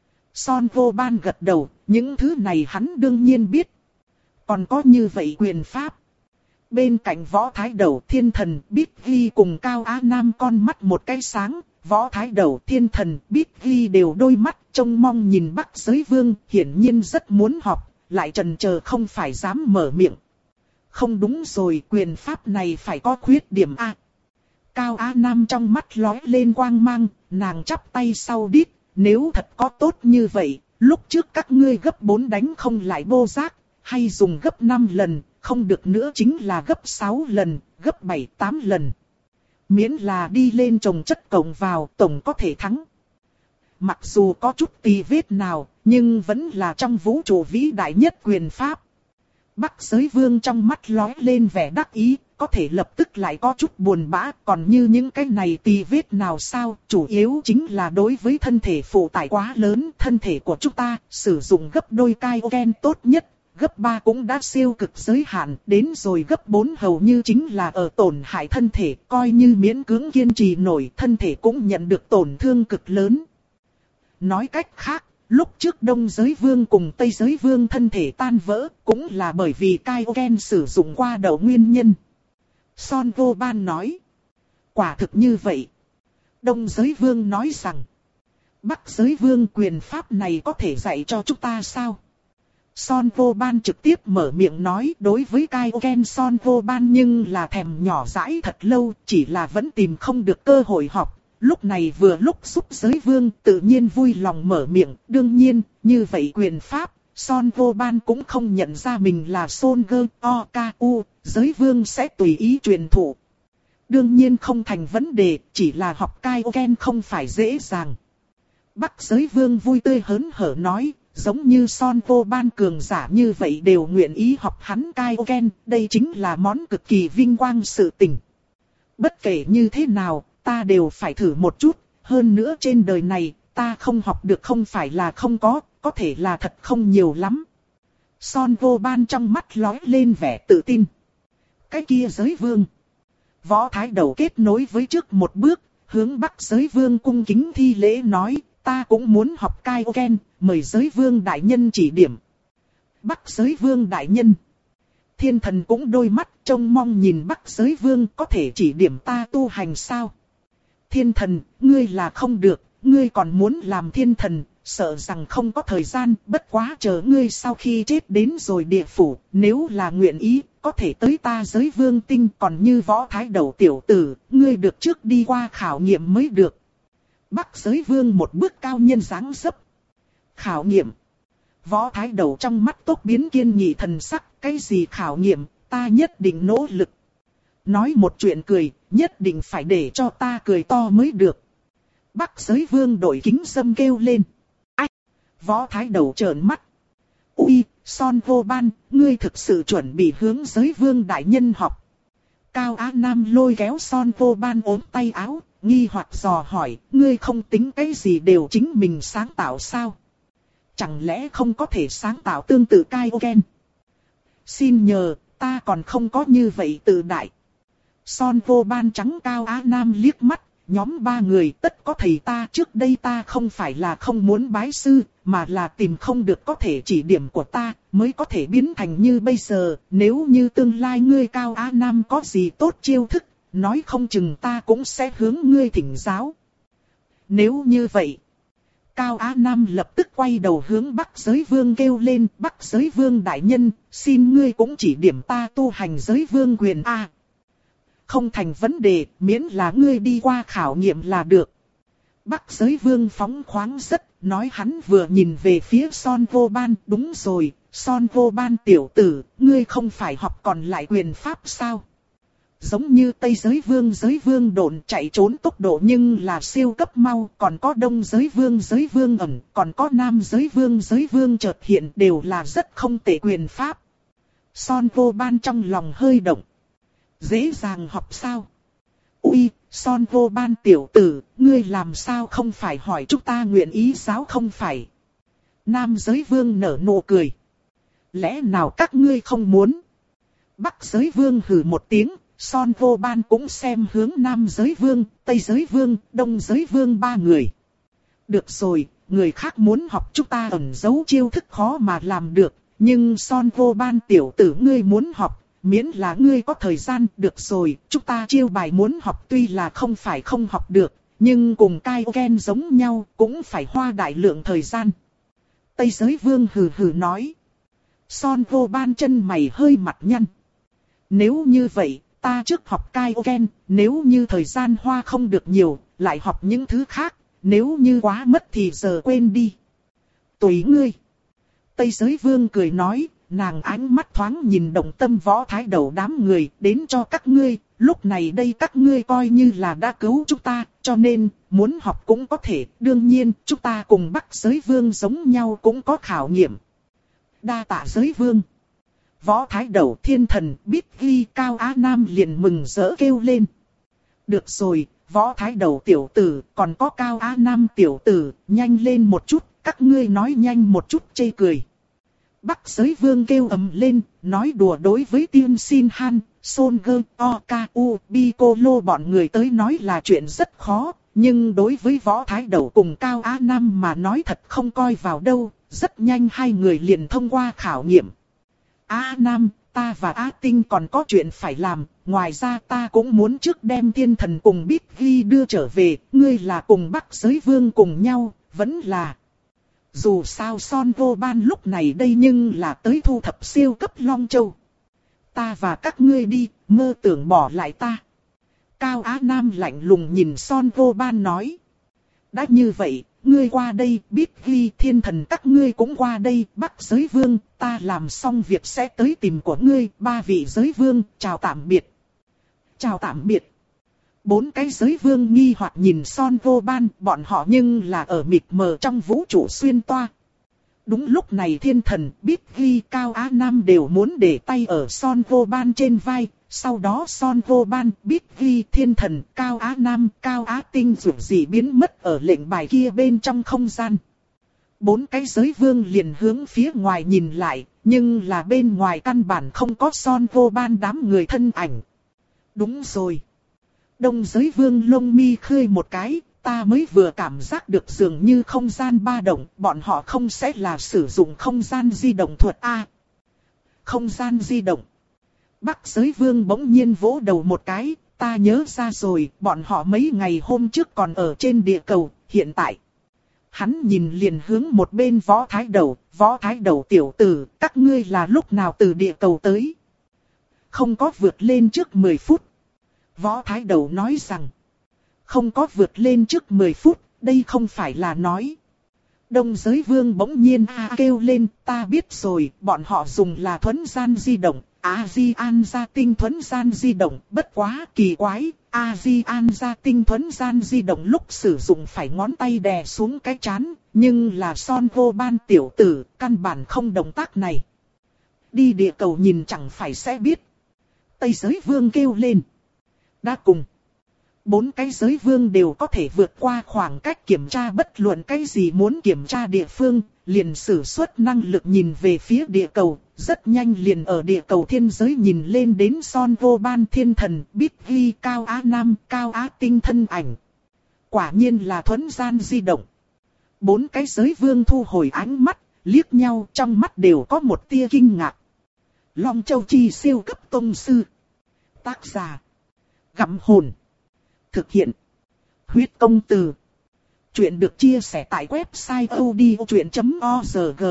Son Vô Ban gật đầu, những thứ này hắn đương nhiên biết. Còn có như vậy quyền pháp. Bên cạnh Võ Thái Đầu Thiên Thần biết ghi cùng Cao Á Nam con mắt một cái sáng. Võ Thái Đầu Thiên Thần biết ghi đều đôi mắt trông mong nhìn Bắc Giới Vương, hiển nhiên rất muốn học, lại chần chờ không phải dám mở miệng. Không đúng rồi, quyền pháp này phải có khuyết điểm a. Cao Á Nam trong mắt lóe lên quang mang, nàng chắp tay sau đít. Nếu thật có tốt như vậy, lúc trước các ngươi gấp bốn đánh không lại vô giác, hay dùng gấp năm lần, không được nữa chính là gấp sáu lần, gấp bảy tám lần. Miễn là đi lên trồng chất cộng vào, tổng có thể thắng. Mặc dù có chút tì vết nào, nhưng vẫn là trong vũ trụ vĩ đại nhất quyền pháp. Bắc Giới Vương trong mắt lóe lên vẻ đắc ý, có thể lập tức lại có chút buồn bã, còn như những cái này tì vết nào sao, chủ yếu chính là đối với thân thể phụ tải quá lớn, thân thể của chúng ta, sử dụng gấp đôi Kaioken tốt nhất, gấp ba cũng đã siêu cực giới hạn, đến rồi gấp bốn hầu như chính là ở tổn hại thân thể, coi như miễn cưỡng kiên trì nổi, thân thể cũng nhận được tổn thương cực lớn. Nói cách khác, lúc trước Đông Giới Vương cùng Tây Giới Vương thân thể tan vỡ, cũng là bởi vì Kaioken sử dụng qua đầu nguyên nhân. Son Vô Ban nói. Quả thực như vậy. Đông Giới Vương nói rằng. Bắc Giới Vương quyền pháp này có thể dạy cho chúng ta sao? Son Vô Ban trực tiếp mở miệng nói, đối với Kaioken Son Vô Ban nhưng là thèm nhỏ dãi thật lâu, chỉ là vẫn tìm không được cơ hội học. Lúc này vừa lúc giúp Giới Vương tự nhiên vui lòng mở miệng, đương nhiên, như vậy quyền pháp, Son Vô Ban cũng không nhận ra mình là Son Gơ O K U, Giới Vương sẽ tùy ý truyền thụ. Đương nhiên không thành vấn đề, chỉ là học Kaioken không phải dễ dàng. Bắc Giới Vương vui tươi hớn hở nói, giống như Son Vô Ban cường giả như vậy đều nguyện ý học hắn Kaioken, đây chính là món cực kỳ vinh quang sự tình. Bất kể như thế nào, ta đều phải thử một chút, hơn nữa trên đời này, ta không học được không phải là không có, có thể là thật không nhiều lắm. Son Vô Ban trong mắt lóe lên vẻ tự tin. Cái kia Giới Vương. Võ Thái Đầu kết nối với trước một bước, hướng Bắc Giới Vương cung kính thi lễ nói, ta cũng muốn học Kaioken, mời Giới Vương đại nhân chỉ điểm. Bắc Giới Vương đại nhân. Thiên Thần cũng đôi mắt trông mong nhìn Bắc Giới Vương có thể chỉ điểm ta tu hành sao. Thiên Thần, ngươi là không được, ngươi còn muốn làm Thiên Thần, sợ rằng không có thời gian, bất quá chờ ngươi sau khi chết đến rồi địa phủ, nếu là nguyện ý, có thể tới ta Giới Vương tinh, còn như Võ Thái Đầu tiểu tử, ngươi được trước đi qua khảo nghiệm mới được. Bắc Giới Vương một bước cao nhân dáng dấp. Khảo nghiệm. Võ Thái Đầu trong mắt tốc biến kiên nghị thần sắc, cái gì khảo nghiệm, ta nhất định nỗ lực. Nói một chuyện cười, nhất định phải để cho ta cười to mới được. Bắc Giới Vương đổi kính sâm kêu lên. Ách! Võ Thái Đầu trợn mắt. Ui, Son Vô Ban, ngươi thực sự chuẩn bị hướng giới vương đại nhân học. Cao Á Nam lôi kéo Son Vô Ban ốm tay áo, nghi hoặc dò hỏi, ngươi không tính cái gì đều chính mình sáng tạo sao? Chẳng lẽ không có thể sáng tạo tương tự Kaioken? Xin nhờ, ta còn không có như vậy tự đại. Son Vô Ban trắng Cao Á Nam liếc mắt, nhóm ba người tất có thầy ta, trước đây ta không phải là không muốn bái sư, mà là tìm không được có thể chỉ điểm của ta, mới có thể biến thành như bây giờ. Nếu như tương lai ngươi Cao Á Nam có gì tốt chiêu thức, nói không chừng ta cũng sẽ hướng ngươi thỉnh giáo. Nếu như vậy, Cao Á Nam lập tức quay đầu hướng Bắc Giới Vương kêu lên, Bắc Giới Vương đại nhân, xin ngươi cũng chỉ điểm ta tu hành Giới Vương quyền A. Không thành vấn đề, miễn là ngươi đi qua khảo nghiệm là được. Bắc Giới Vương phóng khoáng rất, nói hắn vừa nhìn về phía Son Vô Ban, đúng rồi, Son Vô Ban tiểu tử, ngươi không phải học còn lại quyền pháp sao? Giống như Tây Giới Vương Giới Vương độn chạy trốn tốc độ nhưng là siêu cấp mau, còn có Đông Giới Vương Giới Vương ẩn, còn có Nam Giới Vương Giới Vương chợt hiện, đều là rất không tệ quyền pháp. Son Vô Ban trong lòng hơi động. Dễ dàng học sao? Ui, Son Vô Ban tiểu tử, ngươi làm sao không phải hỏi chúng ta nguyện ý giáo không phải? Nam Giới Vương nở nụ cười. Lẽ nào các ngươi không muốn? Bắc Giới Vương hừ một tiếng, Son Vô Ban cũng xem hướng Nam Giới Vương, Tây Giới Vương, Đông Giới Vương ba người. Được rồi, người khác muốn học chúng ta ẩn giấu chiêu thức khó mà làm được, nhưng Son Vô Ban tiểu tử ngươi muốn học, miễn là ngươi có thời gian, được rồi, chúng ta chiêu bài muốn học tuy là không phải không học được, nhưng cùng Kaioken giống nhau, cũng phải hoa đại lượng thời gian. Tây Giới Vương hừ hừ nói. Son Vô Ban chân mày hơi mặt nhăn. Nếu như vậy, ta trước học Kaioken, nếu như thời gian hoa không được nhiều, lại học những thứ khác, nếu như quá mất thì giờ quên đi. Tùy ngươi. Tây Giới Vương cười nói, nàng ánh mắt thoáng nhìn Động Tâm Võ Thái Đầu đám người, đến cho các ngươi, lúc này đây các ngươi coi như là đã cứu chúng ta, cho nên, muốn học cũng có thể, đương nhiên, chúng ta cùng Bắc Giới Vương giống nhau cũng có khảo nghiệm. Đa tạ Giới Vương. Võ Thái Đầu, Thiên Thần, biết ghi, Cao Á Nam liền mừng rỡ kêu lên. Được rồi, Võ Thái Đầu tiểu tử, còn có Cao Á Nam tiểu tử, nhanh lên một chút, các ngươi nói nhanh một chút chê cười. Bắc Giới Vương kêu ầm lên, nói đùa đối với Tiên Sin Han, Son Gơ, Oka, U, Piccolo bọn người tới nói là chuyện rất khó, nhưng đối với Võ Thái Đầu cùng Cao Á Nam mà nói thật không coi vào đâu, rất nhanh hai người liền thông qua khảo nghiệm. Á Nam, ta và Á Tinh còn có chuyện phải làm, ngoài ra ta cũng muốn trước đem Thiên Thần cùng Bích Ghi đưa trở về, ngươi là cùng Bắc Giới Vương cùng nhau, vẫn là... Dù sao Son Vô Ban lúc này đây nhưng là tới thu thập siêu cấp Long Châu. Ta và các ngươi đi, mơ tưởng bỏ lại ta. Cao Á Nam lạnh lùng nhìn Son Vô Ban nói. Đã như vậy, ngươi qua đây, biết ghi Thiên Thần các ngươi cũng qua đây, Bắc Giới Vương, ta làm xong việc sẽ tới tìm của ngươi, ba vị Giới Vương, chào tạm biệt. Chào tạm biệt. Bốn cái Giới Vương nghi hoặc nhìn Son Vô Ban, bọn họ nhưng là ở mịt mờ trong vũ trụ xuyên toa. Đúng lúc này Thiên Thần, biết ghi, Cao Á Nam đều muốn để tay ở Son Vô Ban trên vai. Sau đó Son Vô Ban, biết ghi, Thiên Thần, Cao Á Nam, Cao Á Tinh dù gì biến mất ở lệnh bài kia bên trong không gian. Bốn cái Giới Vương liền hướng phía ngoài nhìn lại, nhưng là bên ngoài căn bản không có Son Vô Ban đám người thân ảnh. Đúng rồi. Đông Giới Vương lông mi khơi một cái, ta mới vừa cảm giác được dường như không gian ba động, bọn họ không sẽ là sử dụng không gian di động thuật A. Không gian di động. Bắc Giới Vương bỗng nhiên vỗ đầu một cái, ta nhớ ra rồi, bọn họ mấy ngày hôm trước còn ở trên địa cầu, hiện tại. Hắn nhìn liền hướng một bên Võ Thái Đầu, Võ Thái Đầu tiểu tử, các ngươi là lúc nào từ địa cầu tới? Không có vượt lên trước mười phút. Võ Thái Đầu nói rằng, không có vượt lên trước mười phút, đây không phải là nói. Đông Giới Vương bỗng nhiên a kêu lên, ta biết rồi, bọn họ dùng là thuấn gian di động, A-di-an gia tinh thuấn gian di động, bất quá kỳ quái, A-di-an gia tinh thuấn gian di động lúc sử dụng phải ngón tay đè xuống cái trán, nhưng là Son Vô Ban tiểu tử, căn bản không động tác này. Đi địa cầu nhìn chẳng phải sẽ biết. Tây Giới Vương kêu lên. Đã cùng. Bốn cái giới vương đều có thể vượt qua khoảng cách kiểm tra bất luận cái gì muốn kiểm tra địa phương, liền sử xuất năng lực nhìn về phía địa cầu, rất nhanh liền ở địa cầu thiên giới nhìn lên đến Son Vô Ban thiên thần, biết ghi Cao Á Nam, Cao Á Tinh thân ảnh. Quả nhiên là thuấn gian di động. Bốn cái giới vương thu hồi ánh mắt, liếc nhau trong mắt đều có một tia kinh ngạc. Long Châu Chi siêu cấp tông sư. Tác giả. Gặm hồn. Thực hiện. Huyết công từ. Chuyện được chia sẻ tại website odchuyện chấm org.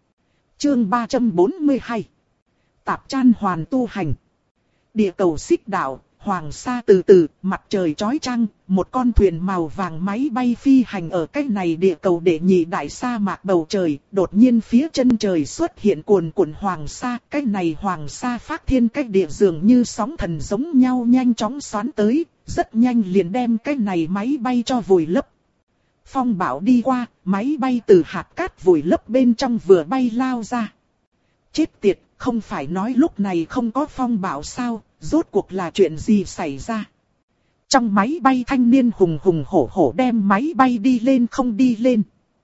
Chương ba trăm bốn mươi hai. Tạp Chan hoàn tu hành. Địa cầu xích đảo, hoàng sa từ từ, mặt trời chói chang, một con thuyền màu vàng máy bay phi hành ở cái này địa cầu đệ nhị đại sa mạc bầu trời, đột nhiên phía chân trời xuất hiện cuồn cuộn hoàng sa, cái này hoàng sa phát thiên cách địa dường như sóng thần giống nhau nhanh chóng xoắn tới, rất nhanh liền đem cái này máy bay cho vùi lấp. Phong bão đi qua, máy bay từ hạt cát vùi lấp bên trong vừa bay lao ra. Chết tiệt, không phải nói lúc này không có phong bão sao, rốt cuộc là chuyện gì xảy ra? Trong máy bay thanh niên hùng hùng hổ hổ đem máy bay đi lên không đi lên.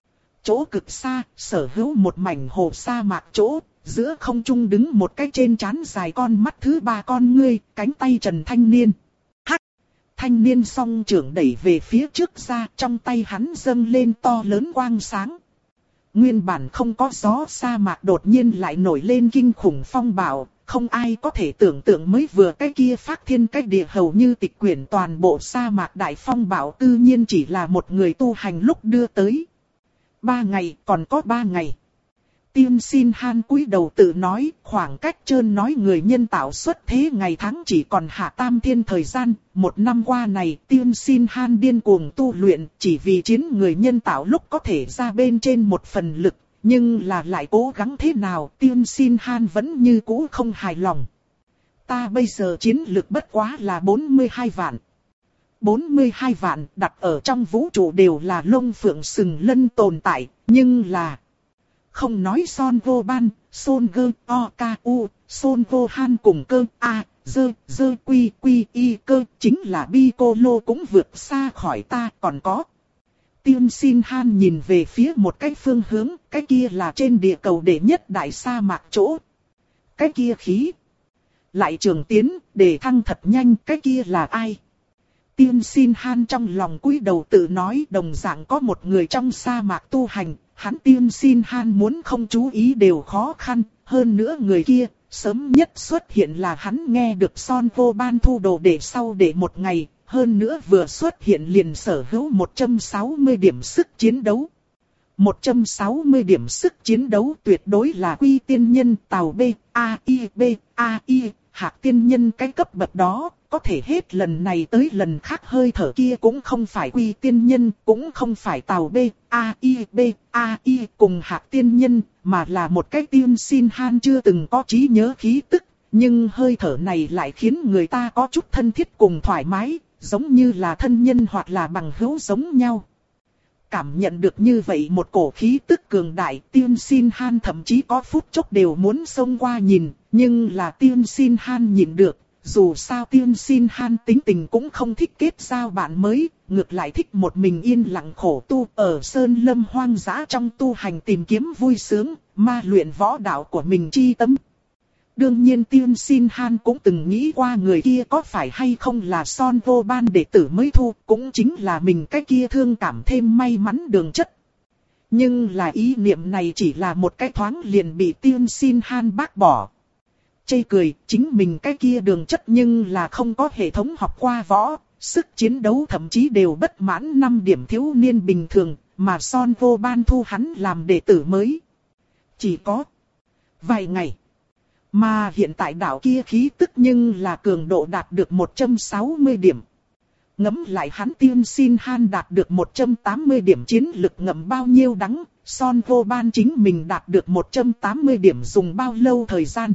Chỗ cực xa, sở hữu một mảnh hồ sa mạc chỗ, giữa không trung đứng một cái trên trán dài con mắt thứ ba con ngươi, cánh tay trần thanh niên. Hắc! Thanh niên song trưởng đẩy về phía trước ra, trong tay hắn dâng lên to lớn quang sáng. Nguyên bản không có gió sa mạc đột nhiên lại nổi lên kinh khủng phong bão, không ai có thể tưởng tượng mới vừa cái kia phát thiên cách địa hầu như tịch quyển toàn bộ sa mạc đại phong bão tự nhiên chỉ là một người tu hành lúc đưa tới. Ba ngày, còn có ba ngày. Tiên Xin Han cúi đầu tự nói, khoảng cách trơn nói người nhân tạo xuất thế ngày tháng chỉ còn hạ tam thiên thời gian. Một năm qua này, Tiên Xin Han điên cuồng tu luyện, chỉ vì chiến người nhân tạo lúc có thể ra bên trên một phần lực. Nhưng là lại cố gắng thế nào, Tiên Xin Han vẫn như cũ không hài lòng. Ta bây giờ chiến lực bất quá là bốn mươi hai vạn. bốn mươi hai vạn đặt ở trong vũ trụ đều là lông phượng sừng lân tồn tại, nhưng là... Không nói Son Vô Ban, Son Gơ, O, K, U, Son Vô Han cùng cơ, A, Dơ, Dơ, Quy, Quy, Y cơ, chính là Piccolo cũng vượt xa khỏi ta, còn có. Tiên Xin Han nhìn về phía một cái phương hướng, cái kia là trên địa cầu đệ nhất đại sa mạc chỗ. Cái kia khí. Lại trường tiến, để thăng thật nhanh, cái kia là ai? Tiên Xin Han trong lòng cúi đầu tự nói đồng dạng có một người trong sa mạc tu hành. Hắn Tiên Xin Han muốn không chú ý đều khó khăn, hơn nữa người kia, sớm nhất xuất hiện là hắn nghe được Son Vô Ban thu đồ để sau để một ngày, hơn nữa vừa xuất hiện liền sở hữu một trăm sáu mươi điểm sức chiến đấu. một trăm sáu mươi điểm sức chiến đấu tuyệt đối là quy tiên nhân tàu B, A, I, B, A, I, hạc tiên nhân cái cấp bậc đó. Có thể hết lần này tới lần khác hơi thở kia cũng không phải quy tiên nhân, cũng không phải tàu B, A, I, B, A, I cùng hạc tiên nhân, mà là một cái Tiên Xin Han chưa từng có trí nhớ khí tức, nhưng hơi thở này lại khiến người ta có chút thân thiết cùng thoải mái, giống như là thân nhân hoặc là bằng hữu giống nhau. Cảm nhận được như vậy một cổ khí tức cường đại, Tiên Xin Han thậm chí có phút chốc đều muốn xông qua nhìn, nhưng là Tiên Xin Han nhìn được. Dù sao Tiên Xin Han tính tình cũng không thích kết giao bạn mới, ngược lại thích một mình yên lặng khổ tu ở sơn lâm hoang dã trong tu hành tìm kiếm vui sướng, ma luyện võ đạo của mình chi tâm. Đương nhiên Tiên Xin Han cũng từng nghĩ qua người kia có phải hay không là Son Vô Ban đệ tử mới thu, cũng chính là mình cái kia thương cảm thêm may mắn đường chất. Nhưng là ý niệm này chỉ là một cái thoáng liền bị Tiên Xin Han bác bỏ. Chê cười, chính mình cái kia đường chất nhưng là không có hệ thống học qua võ, sức chiến đấu thậm chí đều bất mãn năm điểm thiếu niên bình thường, mà Son Vô Ban thu hắn làm đệ tử mới. Chỉ có vài ngày. Mà hiện tại đạo kia khí tức nhưng là cường độ đạt được một trăm sáu mươi điểm. Ngẫm lại hắn Tiên Xin Han đạt được một trăm tám mươi điểm chiến lực ngầm bao nhiêu đắng, Son Vô Ban chính mình đạt được một trăm tám mươi điểm dùng bao lâu thời gian.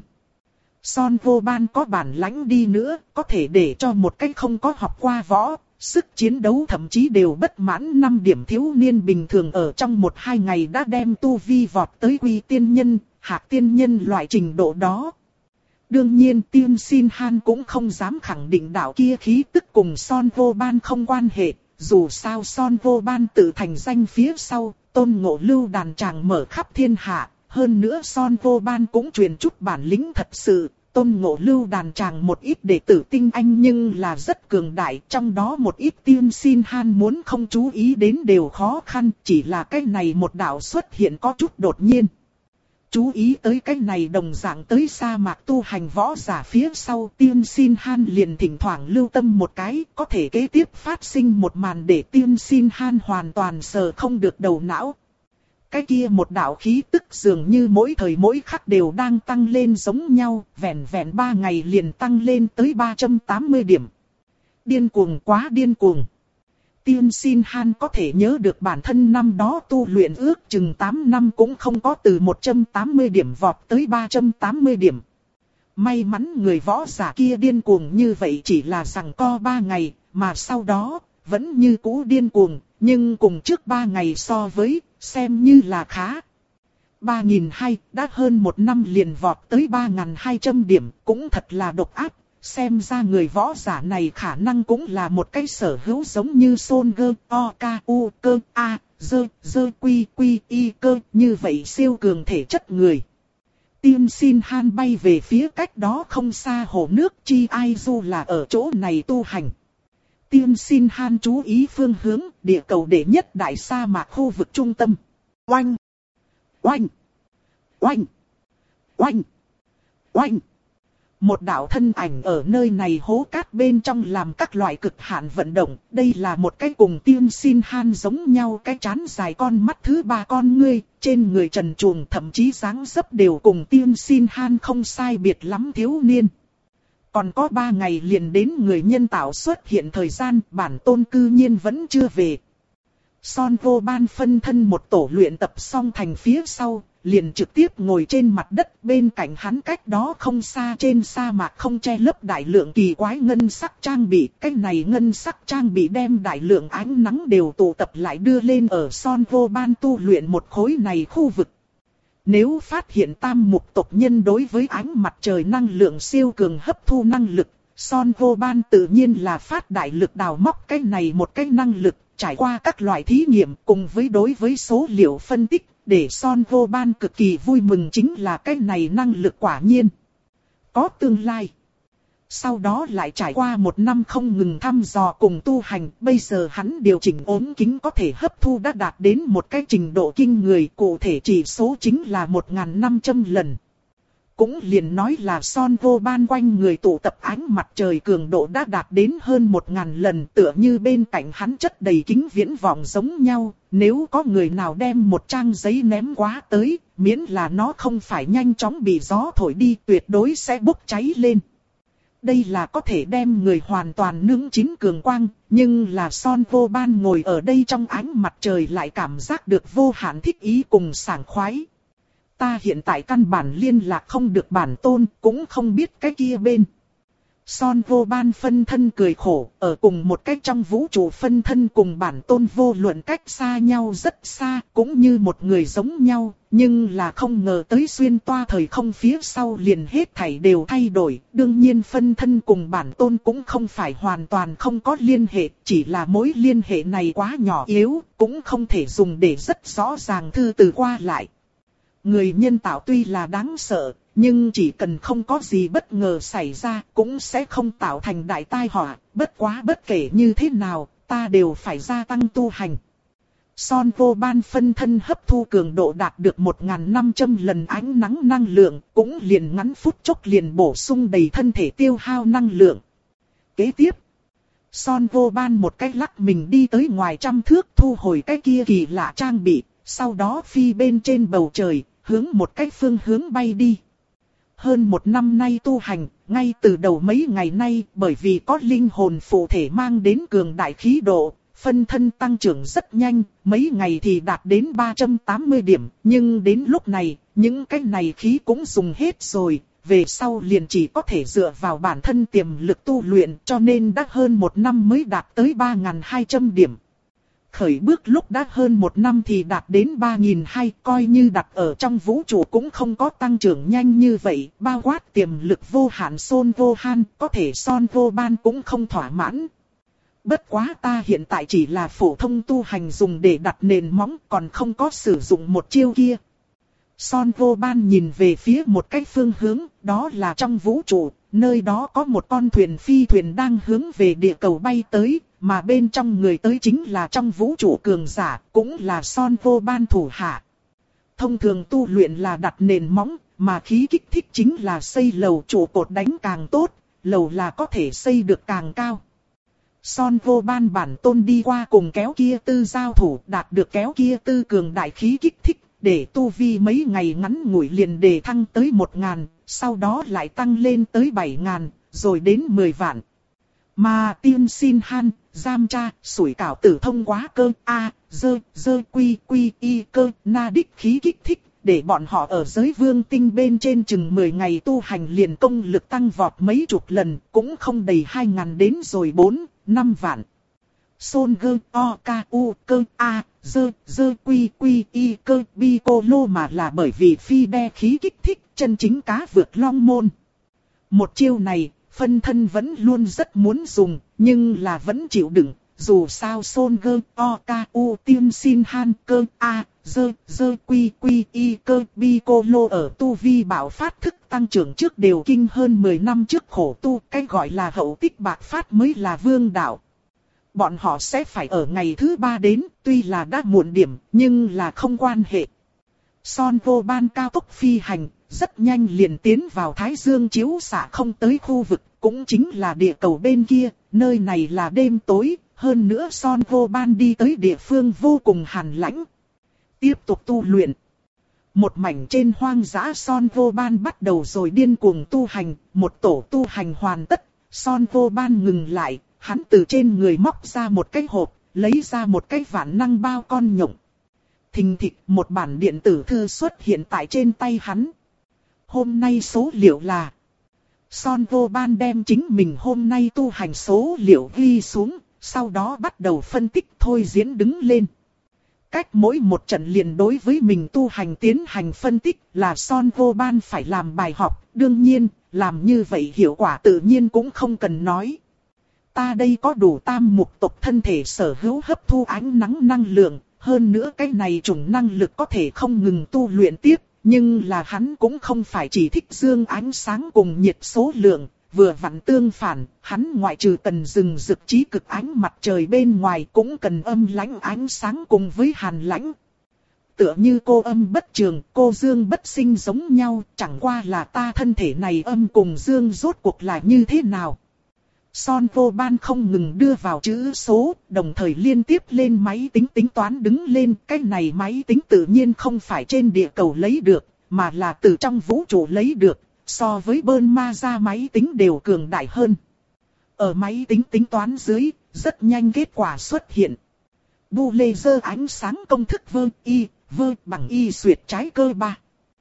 Son Vô Ban có bản lãnh đi nữa, có thể để cho một cách không có học qua võ, sức chiến đấu thậm chí đều bất mãn năm điểm thiếu niên bình thường ở trong một hai ngày đã đem tu vi vọt tới quy tiên nhân, hạc tiên nhân loại trình độ đó. Đương nhiên Tiên Xin Han cũng không dám khẳng định đạo kia khí tức cùng Son Vô Ban không quan hệ, dù sao Son Vô Ban tự thành danh phía sau, Tôn Ngộ Lưu đàn tràng mở khắp thiên hạ, hơn nữa Son Vô Ban cũng truyền chút bản lĩnh thật sự. Tôn Ngộ Lưu đàn tràng một ít đệ tử tinh anh nhưng là rất cường đại, trong đó một ít Tiên Xin Han muốn không chú ý đến đều khó khăn, chỉ là cái này một đạo xuất hiện có chút đột nhiên. Chú ý tới cái này đồng dạng tới sa mạc tu hành võ giả phía sau, Tiên Xin Han liền thỉnh thoảng lưu tâm một cái, có thể kế tiếp phát sinh một màn để Tiên Xin Han hoàn toàn sờ không được đầu não. Cái kia một đạo khí tức dường như mỗi thời mỗi khắc đều đang tăng lên giống nhau, vẹn vẹn ba ngày liền tăng lên tới ba trăm tám mươi điểm. Điên cuồng quá điên cuồng. Tiên Xin Han có thể nhớ được bản thân năm đó tu luyện ước chừng tám năm cũng không có từ một trăm tám mươi điểm vọt tới ba trăm tám mươi điểm. May mắn người võ giả kia điên cuồng như vậy chỉ là giằng co ba ngày, mà sau đó vẫn như cũ điên cuồng, nhưng cùng trước ba ngày so với, xem như là khá. ba nghìn hai trăm đã hơn một năm liền vọt tới ba nghìn hai trăm điểm, cũng thật là độc ác. Xem ra người võ giả này khả năng cũng là một cái sở hữu giống như Son Gơ, O, K, U, Cơ, A, Dơ, Dơ, Quy, Quy, Y, Cơ, như vậy siêu cường thể chất người. Tiên Xin Han bay về phía cách đó không xa hồ nước Chi Ai Du là ở chỗ này tu hành. Tiên Xin Han chú ý phương hướng, địa cầu đệ nhất đại sa mạc khu vực trung tâm. Oanh! Oanh! Oanh! Oanh! Oanh! Một đạo thân ảnh ở nơi này hố cát bên trong làm các loại cực hạn vận động. Đây là một cái cùng Tiên Xin Han giống nhau, cái trán dài con mắt thứ ba con ngươi, trên người trần truồng thậm chí dáng dấp đều cùng Tiên Xin Han không sai biệt lắm thiếu niên. Còn có ba ngày liền đến người nhân tạo xuất hiện thời gian, bản tôn cư nhiên vẫn chưa về. Son Vô Ban phân thân một tổ luyện tập xong thành phía sau, liền trực tiếp ngồi trên mặt đất, bên cạnh hắn cách đó không xa trên sa mạc không che lấp đại lượng kỳ quái ngân sắc trang bị. Cái này ngân sắc trang bị đem đại lượng ánh nắng đều tụ tập lại đưa lên ở Son Vô Ban tu luyện một khối này khu vực. Nếu phát hiện tam mục tộc nhân đối với ánh mặt trời năng lượng siêu cường hấp thu năng lực, Son Vô Ban tự nhiên là phát đại lực đào móc cái này một cái năng lực, trải qua các loại thí nghiệm cùng với đối với số liệu phân tích, để Son Vô Ban cực kỳ vui mừng chính là cái này năng lực quả nhiên có tương lai. Sau đó lại trải qua một năm không ngừng thăm dò cùng tu hành, bây giờ hắn điều chỉnh ốm kính có thể hấp thu đã đạt đến một cái trình độ kinh người, cụ thể chỉ số chính là một nghìn năm trăm lần. Cũng liền nói là Son Vô Ban quanh người tụ tập ánh mặt trời cường độ đã đạt đến hơn một nghìn lần, tựa như bên cạnh hắn chất đầy kính viễn vọng giống nhau. Nếu có người nào đem một trang giấy ném quá tới, miễn là nó không phải nhanh chóng bị gió thổi đi, tuyệt đối sẽ bốc cháy lên. Đây là có thể đem người hoàn toàn nướng chín cường quang, nhưng là Son Vô Ban ngồi ở đây trong ánh mặt trời lại cảm giác được vô hạn thích ý cùng sảng khoái. Ta hiện tại căn bản liên lạc không được bản tôn, cũng không biết cái kia bên. Son Vô Ban phân thân cười khổ, ở cùng một cách trong vũ trụ phân thân cùng bản tôn vô luận cách xa nhau rất xa, cũng như một người giống nhau, nhưng là không ngờ tới xuyên toa thời không phía sau liền hết thảy đều thay đổi. Đương nhiên phân thân cùng bản tôn cũng không phải hoàn toàn không có liên hệ, chỉ là mối liên hệ này quá nhỏ yếu, cũng không thể dùng để rất rõ ràng thư từ qua lại. Người nhân tạo tuy là đáng sợ, nhưng chỉ cần không có gì bất ngờ xảy ra cũng sẽ không tạo thành đại tai họa. Bất quá bất kể như thế nào, ta đều phải gia tăng tu hành. Son Vô Ban phân thân hấp thu cường độ đạt được một nghìn năm trăm lần ánh nắng năng lượng, cũng liền ngắn phút chốc liền bổ sung đầy thân thể tiêu hao năng lượng. Kế tiếp, Son Vô Ban một cái lắc mình đi tới ngoài trăm thước thu hồi cái kia kỳ lạ trang bị, sau đó phi bên trên bầu trời, hướng một cái phương hướng bay đi. Hơn một năm nay tu hành, ngay từ đầu mấy ngày nay, bởi vì có linh hồn phụ thể mang đến cường đại khí độ, phân thân tăng trưởng rất nhanh, mấy ngày thì đạt đến ba trăm tám mươi điểm, nhưng đến lúc này, những cái này khí cũng dùng hết rồi, về sau liền chỉ có thể dựa vào bản thân tiềm lực tu luyện, cho nên đã hơn một năm mới đạt tới ba nghìn hai trăm điểm. Khởi bước lúc đã hơn một năm thì đạt đến ba nghìn hai trăm, coi như đặt ở trong vũ trụ cũng không có tăng trưởng nhanh như vậy, bao quát tiềm lực vô hạn Son Gohan, có thể Son Goban cũng không thỏa mãn. Bất quá ta hiện tại chỉ là phổ thông tu hành dùng để đặt nền móng, còn không có sử dụng một chiêu kia. Son Goban nhìn về phía một cái phương hướng, đó là trong vũ trụ, nơi đó có một con thuyền phi thuyền đang hướng về địa cầu bay tới, mà bên trong người tới chính là trong vũ trụ cường giả, cũng là Son Goban thủ hạ. Thông thường tu luyện là đặt nền móng, mà khí kích thích chính là xây lầu, trụ cột đánh càng tốt, lầu là có thể xây được càng cao. Son Goban bản tôn đi qua cùng kéo kia tư giao thủ, đạt được kéo kia tư cường đại khí kích thích, để tu vi mấy ngày ngắn ngủi liền đề thăng tới một ngàn, sau đó lại tăng lên tới bảy ngàn, rồi đến mười vạn. Mà tiên xin han, giam tra, sủi cảo tử thông quá cơ, a, dơ, dơ quy quy y cơ, na đích khí kích thích, để bọn họ ở giới vương tinh bên trên chừng mười ngày tu hành liền công lực tăng vọt mấy chục lần, cũng không đầy hai ngàn đến rồi bốn, năm vạn. Son gơ o ca u cơ a dơ dơ quy quy y cơ bi cô lô mà là bởi vì phi đe khí kích thích chân chính cá vượt long môn. Một chiêu này, phân thân vẫn luôn rất muốn dùng, nhưng là vẫn chịu đựng. Dù sao Son gơ o ca u tiêm xin han cơ a dơ dơ quy quy y cơ bi cô lô ở tu vi bảo phát thức tăng trưởng trước đều kinh hơn mười năm trước khổ tu, cái gọi là hậu tích bạc phát mới là vương đạo. Bọn họ sẽ phải ở ngày thứ ba đến, tuy là đã muộn điểm, nhưng là không quan hệ. Son Goban cao tốc phi hành, rất nhanh liền tiến vào Thái Dương chiếu xạ không tới khu vực, cũng chính là địa cầu bên kia, nơi này là đêm tối, hơn nữa Son Goban đi tới địa phương vô cùng hàn lãnh. Tiếp tục tu luyện. Một mảnh trên hoang dã Son Goban bắt đầu rồi điên cuồng tu hành, một tổ tu hành hoàn tất, Son Goban ngừng lại. Hắn từ trên người móc ra một cái hộp, lấy ra một cái vạn năng bao con nhộng. Thình thịch, một bản điện tử thư xuất hiện tại trên tay hắn. Hôm nay số liệu là... Son Goban đem chính mình hôm nay tu hành số liệu ghi xuống, sau đó bắt đầu phân tích thôi diễn đứng lên. Cách mỗi một trận liền đối với mình tu hành tiến hành phân tích là Son Goban phải làm bài học, đương nhiên, làm như vậy hiệu quả tự nhiên cũng không cần nói. Ta đây có đủ tam mục tộc thân thể sở hữu hấp thu ánh nắng năng lượng, hơn nữa cái này chủng năng lực có thể không ngừng tu luyện tiếp, nhưng là hắn cũng không phải chỉ thích dương ánh sáng cùng nhiệt số lượng, vừa vặn tương phản, hắn ngoại trừ cần rừng rực trí cực ánh mặt trời bên ngoài cũng cần âm lãnh ánh sáng cùng với hàn lãnh. Tựa như cô âm bất trường, cô dương bất sinh giống nhau, chẳng qua là ta thân thể này âm cùng dương rốt cuộc là như thế nào. Son Goban không ngừng đưa vào chữ số, đồng thời liên tiếp lên máy tính tính toán đứng lên. Cái này máy tính tự nhiên không phải trên địa cầu lấy được, mà là từ trong vũ trụ lấy được, so với Bơn Ma ra máy tính đều cường đại hơn. Ở máy tính tính toán dưới, rất nhanh kết quả xuất hiện. Bu laser ánh sáng công thức vơ y, vơ bằng y xuyệt trái cơ ba.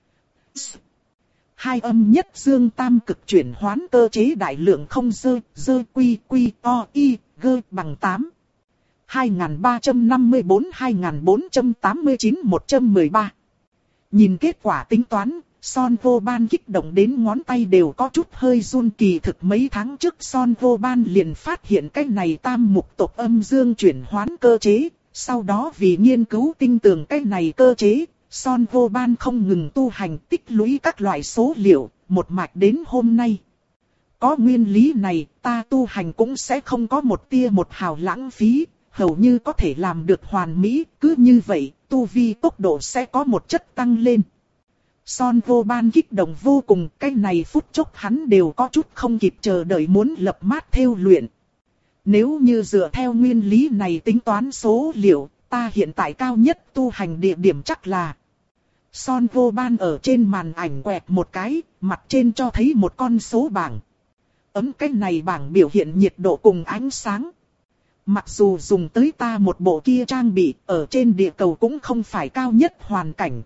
Hai âm nhất dương tam cực chuyển hoán cơ chế đại lượng không dơ, dơ quy quy o y, gơ bằng tám. hai nghìn ba trăm năm mươi tư hai nghìn bốn trăm tám mươi chín một trăm mười ba. Nhìn kết quả tính toán, Son Goban kích động đến ngón tay đều có chút hơi run, kỳ thực mấy tháng trước Son Goban liền phát hiện cái này tam mục tộc âm dương chuyển hoán cơ chế, sau đó vì nghiên cứu tinh tường cái này cơ chế, Son Goban không ngừng tu hành tích lũy các loại số liệu, một mạch đến hôm nay. Có nguyên lý này, ta tu hành cũng sẽ không có một tia một hào lãng phí, hầu như có thể làm được hoàn mỹ, cứ như vậy, tu vi tốc độ sẽ có một chất tăng lên. Son Goban kích động vô cùng, cái này phút chốc hắn đều có chút không kịp chờ đợi muốn lập mát theo luyện. Nếu như dựa theo nguyên lý này tính toán số liệu, ta hiện tại cao nhất tu hành địa điểm chắc là... Son Goban ở trên màn ảnh quẹt một cái, mặt trên cho thấy một con số bảng. Ấm cái này bảng biểu hiện nhiệt độ cùng ánh sáng. Mặc dù dùng tới ta một bộ kia trang bị, ở trên địa cầu cũng không phải cao nhất hoàn cảnh.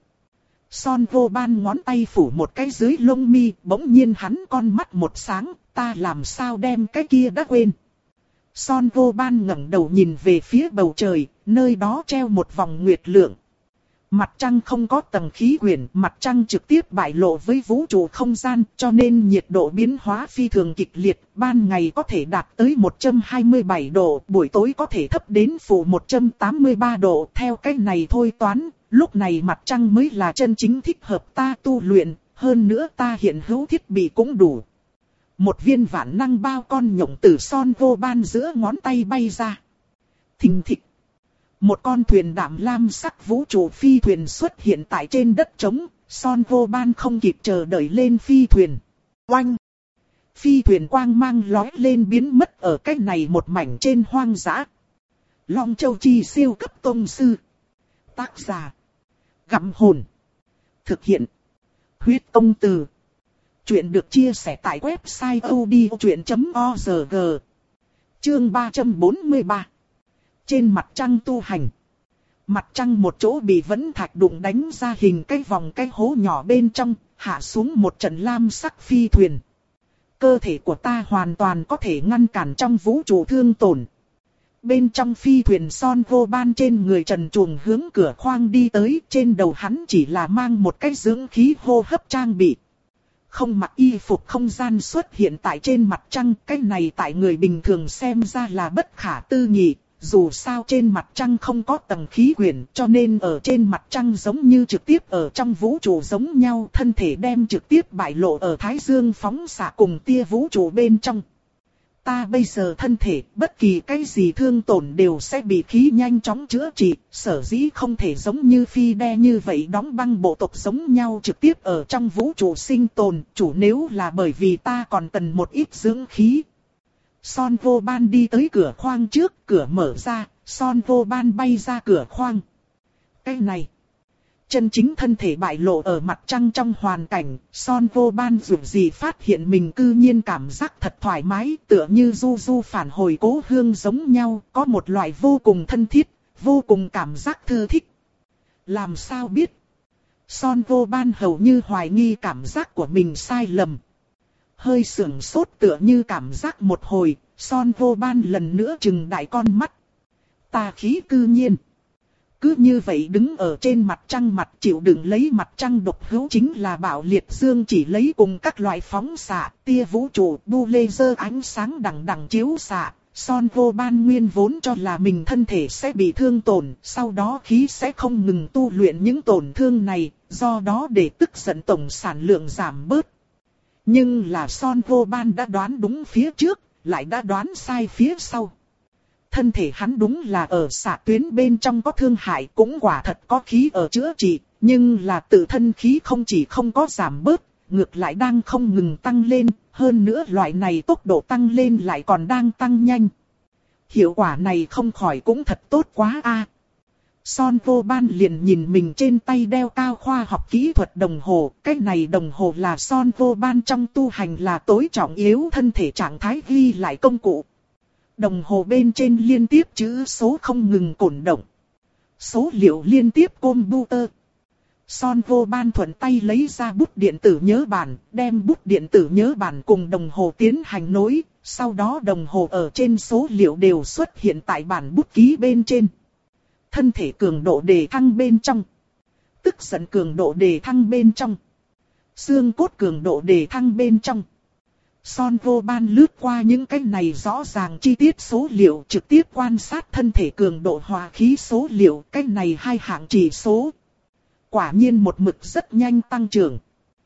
Son vô ban ngón tay phủ một cái dưới lông mi, bỗng nhiên hắn con mắt một sáng, ta làm sao đem cái kia đã quên. Son vô ban ngẩng đầu nhìn về phía bầu trời, nơi đó treo một vòng nguyệt lượng. Mặt trăng không có tầng khí quyển, mặt trăng trực tiếp bại lộ với vũ trụ không gian, cho nên nhiệt độ biến hóa phi thường kịch liệt, ban ngày có thể đạt tới một trăm hai mươi bảy độ, buổi tối có thể thấp đến負một trăm tám mươi ba độ, theo cách này thôi toán, lúc này mặt trăng mới là chân chính thích hợp ta tu luyện, hơn nữa ta hiện hữu thiết bị cũng đủ. Một viên vạn năng bao con nhộng từ son vô ban giữa ngón tay bay ra. Thình thịch. Một con thuyền đạm lam sắc vũ trụ phi thuyền xuất hiện tại trên đất trống, son vô ban không kịp chờ đợi lên phi thuyền. Oanh! Phi thuyền quang mang lói lên biến mất ở cách này một mảnh trên hoang dã. Long Châu Chi siêu cấp tông sư. Tác giả. Gặm hồn. Thực hiện. Huyết công từ. Chuyện được chia sẻ tại website odchuyện chấm org. Chương ba trăm bốn mươi ba. Trên mặt trăng tu hành. Mặt trăng một chỗ bị vẫn thạch đụng đánh ra hình cái vòng cái hố nhỏ bên trong, hạ xuống một trận lam sắc phi thuyền. Cơ thể của ta hoàn toàn có thể ngăn cản trong vũ trụ thương tổn. Bên trong phi thuyền son vô ban trên người trần truồng hướng cửa khoang đi tới, trên đầu hắn chỉ là mang một cái dưỡng khí hô hấp trang bị. Không mặc y phục không gian xuất hiện tại trên mặt trăng, cái này tại người bình thường xem ra là bất khả tư nghị. Dù sao trên mặt trăng không có tầng khí quyển, cho nên ở trên mặt trăng giống như trực tiếp ở trong vũ trụ giống nhau, thân thể đem trực tiếp bại lộ ở thái dương phóng xạ cùng tia vũ trụ bên trong. Ta bây giờ thân thể, bất kỳ cái gì thương tổn đều sẽ bị khí nhanh chóng chữa trị, sở dĩ không thể giống như phi đe như vậy đóng băng bộ tộc giống nhau trực tiếp ở trong vũ trụ sinh tồn, chủ nếu là bởi vì ta còn cần một ít dưỡng khí. Son vô ban đi tới cửa khoang trước, cửa mở ra, son vô ban bay ra cửa khoang. Cái này, chân chính thân thể bại lộ ở mặt trăng trong hoàn cảnh, son vô ban dù gì phát hiện mình cư nhiên cảm giác thật thoải mái, tựa như du du phản hồi cố hương giống nhau, có một loại vô cùng thân thiết, vô cùng cảm giác thư thích. Làm sao biết? Son vô ban hầu như hoài nghi cảm giác của mình sai lầm. Hơi sưởng sốt tựa như cảm giác một hồi, son vô ban lần nữa trừng đại con mắt. Ta khí cư nhiên. Cứ như vậy đứng ở trên mặt trăng mặt chịu đựng lấy mặt trăng độc hữu chính là bạo liệt dương chỉ lấy cùng các loại phóng xạ, tia vũ trụ, bu laser ánh sáng đằng đằng chiếu xạ. Son vô ban nguyên vốn cho là mình thân thể sẽ bị thương tổn, sau đó khí sẽ không ngừng tu luyện những tổn thương này, do đó để tức giận tổng sản lượng giảm bớt. Nhưng là son vô ban đã đoán đúng phía trước, lại đã đoán sai phía sau. Thân thể hắn đúng là ở xạ tuyến bên trong có thương hại, cũng quả thật có khí ở chữa trị, nhưng là tự thân khí không chỉ không có giảm bớt, ngược lại đang không ngừng tăng lên, hơn nữa loại này tốc độ tăng lên lại còn đang tăng nhanh. Hiệu quả này không khỏi cũng thật tốt quá a. Son vô ban liền nhìn mình trên tay đeo cao khoa học kỹ thuật đồng hồ, cái này đồng hồ là son vô ban trong tu hành là tối trọng yếu thân thể trạng thái ghi lại công cụ. Đồng hồ bên trên liên tiếp chữ số không ngừng cổn động. Số liệu liên tiếp computer. Son vô ban thuận tay lấy ra bút điện tử nhớ bàn, đem bút điện tử nhớ bàn cùng đồng hồ tiến hành nối, sau đó đồng hồ ở trên số liệu đều xuất hiện tại bản bút ký bên trên. Thân thể cường độ đề thăng bên trong. Tức giận cường độ đề thăng bên trong. Xương cốt cường độ đề thăng bên trong. Son vô ban lướt qua những cái này rõ ràng chi tiết số liệu, trực tiếp quan sát thân thể cường độ hòa khí số liệu, cái này hai hạng chỉ số. Quả nhiên một mực rất nhanh tăng trưởng.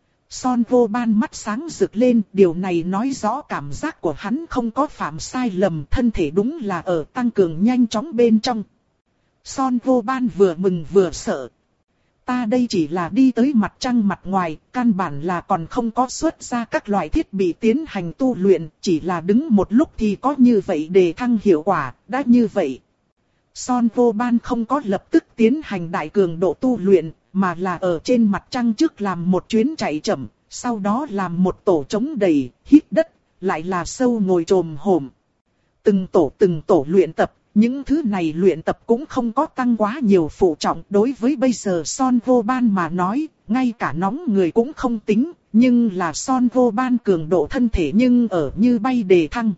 Son vô ban mắt sáng rực lên, điều này nói rõ cảm giác của hắn không có phạm sai lầm, thân thể đúng là ở tăng cường nhanh chóng bên trong. Son vô ban vừa mừng vừa sợ. Ta đây chỉ là đi tới mặt trăng mặt ngoài, căn bản là còn không có xuất ra các loại thiết bị tiến hành tu luyện, chỉ là đứng một lúc thì có như vậy để thăng hiệu quả, đã như vậy. Son vô ban không có lập tức tiến hành đại cường độ tu luyện, mà là ở trên mặt trăng trước làm một chuyến chạy chậm, sau đó làm một tổ chống đầy, hít đất, lại là sâu ngồi trồm hổm. Từng tổ từng tổ luyện tập. Những thứ này luyện tập cũng không có tăng quá nhiều phụ trọng. Đối với bây giờ Son Vô Ban mà nói, ngay cả nóng người cũng không tính. Nhưng là Son Vô Ban cường độ thân thể nhưng ở như bay đề thăng.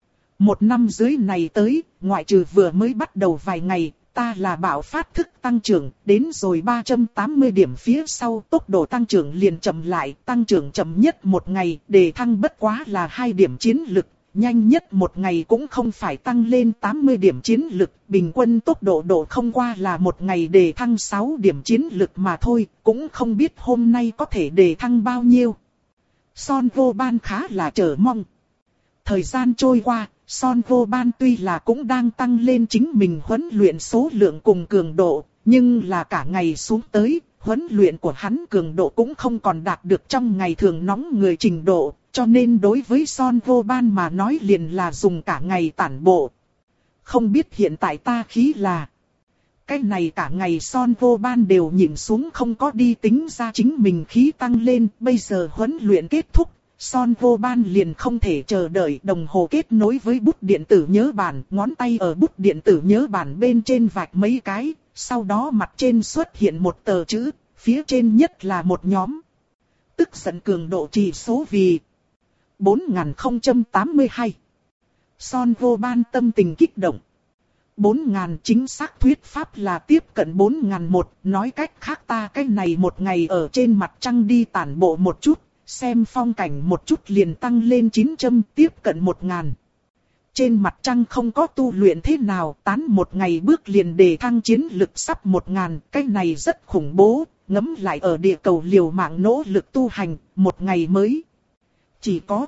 Một năm dưới này tới, ngoại trừ vừa mới bắt đầu vài ngày, ta là bạo phát thức tăng trưởng, đến rồi ba trăm tám mươi điểm phía sau tốc độ tăng trưởng liền chậm lại, tăng trưởng chậm nhất một ngày, đề thăng bất quá là hai điểm chiến lực, nhanh nhất một ngày cũng không phải tăng lên tám mươi điểm chiến lực, bình quân tốc độ độ không qua là một ngày đề thăng sáu điểm chiến lực mà thôi, cũng không biết hôm nay có thể đề thăng bao nhiêu. Son Vô Ban khá là chờ mong. Thời gian trôi qua, Son Vô Ban tuy là cũng đang tăng lên chính mình huấn luyện số lượng cùng cường độ, nhưng là cả ngày xuống tới, huấn luyện của hắn cường độ cũng không còn đạt được trong ngày thường nóng người trình độ, cho nên đối với Son Vô Ban mà nói liền là dùng cả ngày tản bộ. Không biết hiện tại ta khí là... Cái này cả ngày Son Vô Ban đều nhìn xuống không có đi tính ra chính mình khí tăng lên, bây giờ huấn luyện kết thúc. Son Vô Ban liền không thể chờ đợi, đồng hồ kết nối với bút điện tử nhớ bàn, ngón tay ở bút điện tử nhớ bàn bên trên vạch mấy cái, sau đó mặt trên xuất hiện một tờ chữ, phía trên nhất là một nhóm. Tức giận cường độ chỉ số vì bốn nghìn không trăm tám mươi hai. Son Vô Ban tâm tình kích động. bốn nghìn chính xác thuyết pháp là tiếp cận bốn nghìn một, nói cách khác ta cái này một ngày ở trên mặt trăng đi tản bộ một chút. Xem phong cảnh một chút liền tăng lên chín trăm, tiếp cận một nghìn. Trên mặt trăng không có tu luyện thế nào, tán một ngày bước liền đề thăng chiến lực sắp một nghìn, cái này rất khủng bố, ngấm lại ở địa cầu liều mạng nỗ lực tu hành, một ngày mới. Chỉ có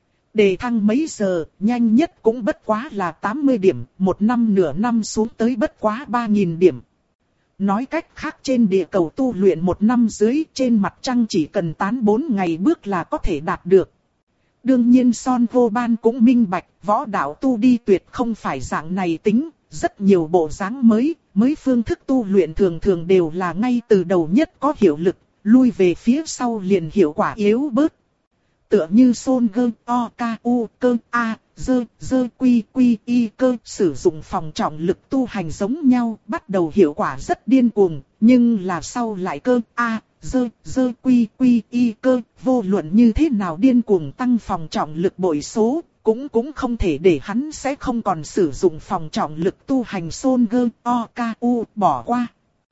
đề thăng mấy giờ, nhanh nhất cũng bất quá là tám mươi điểm, một năm nửa năm xuống tới bất quá ba nghìn điểm. Nói cách khác trên địa cầu tu luyện một năm dưới, trên mặt trăng chỉ cần tán bốn ngày bước là có thể đạt được. Đương nhiên Son Vô Ban cũng minh bạch, võ đạo tu đi tuyệt không phải dạng này tính, rất nhiều bộ dáng mới, mới phương thức tu luyện thường thường đều là ngay từ đầu nhất có hiệu lực, lui về phía sau liền hiệu quả yếu bớt. Tựa như Son Gơ, O, K, U, Cơ, A, Dơ, Dơ, Quy, Quy, Y, Cơ, sử dụng phòng trọng lực tu hành giống nhau, bắt đầu hiệu quả rất điên cuồng, nhưng là sau lại Cơ, A, Dơ, Dơ, Quy, Quy, Y, Cơ, vô luận như thế nào điên cuồng tăng phòng trọng lực bội số, cũng cũng không thể để hắn sẽ không còn sử dụng phòng trọng lực tu hành Son Gơ, O, K, U, bỏ qua.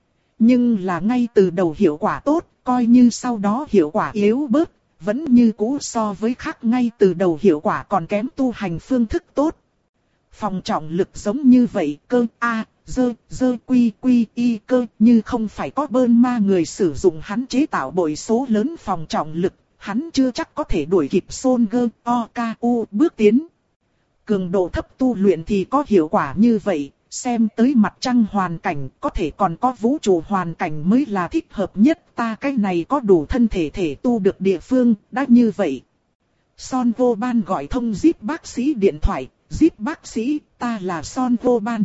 Nhưng là ngay từ đầu hiệu quả tốt, coi như sau đó hiệu quả yếu bớt. Vẫn như cũ so với khác ngay từ đầu hiệu quả còn kém tu hành phương thức tốt. Phòng trọng lực giống như vậy, Cơ, A, Dơ, Dơ, Quy, Quy, Y, Cơ, như không phải có bơn ma người sử dụng hắn chế tạo bội số lớn phòng trọng lực, hắn chưa chắc có thể đuổi kịp Son Gơ, O, K, U bước tiến. Cường độ thấp tu luyện thì có hiệu quả như vậy, xem tới mặt trăng hoàn cảnh, có thể còn có vũ trụ hoàn cảnh mới là thích hợp nhất, ta cái này có đủ thân thể thể tu được địa phương, đã như vậy. Son Vô Ban gọi thông Zip bác sĩ điện thoại, Zip bác sĩ, ta là Son Vô Ban.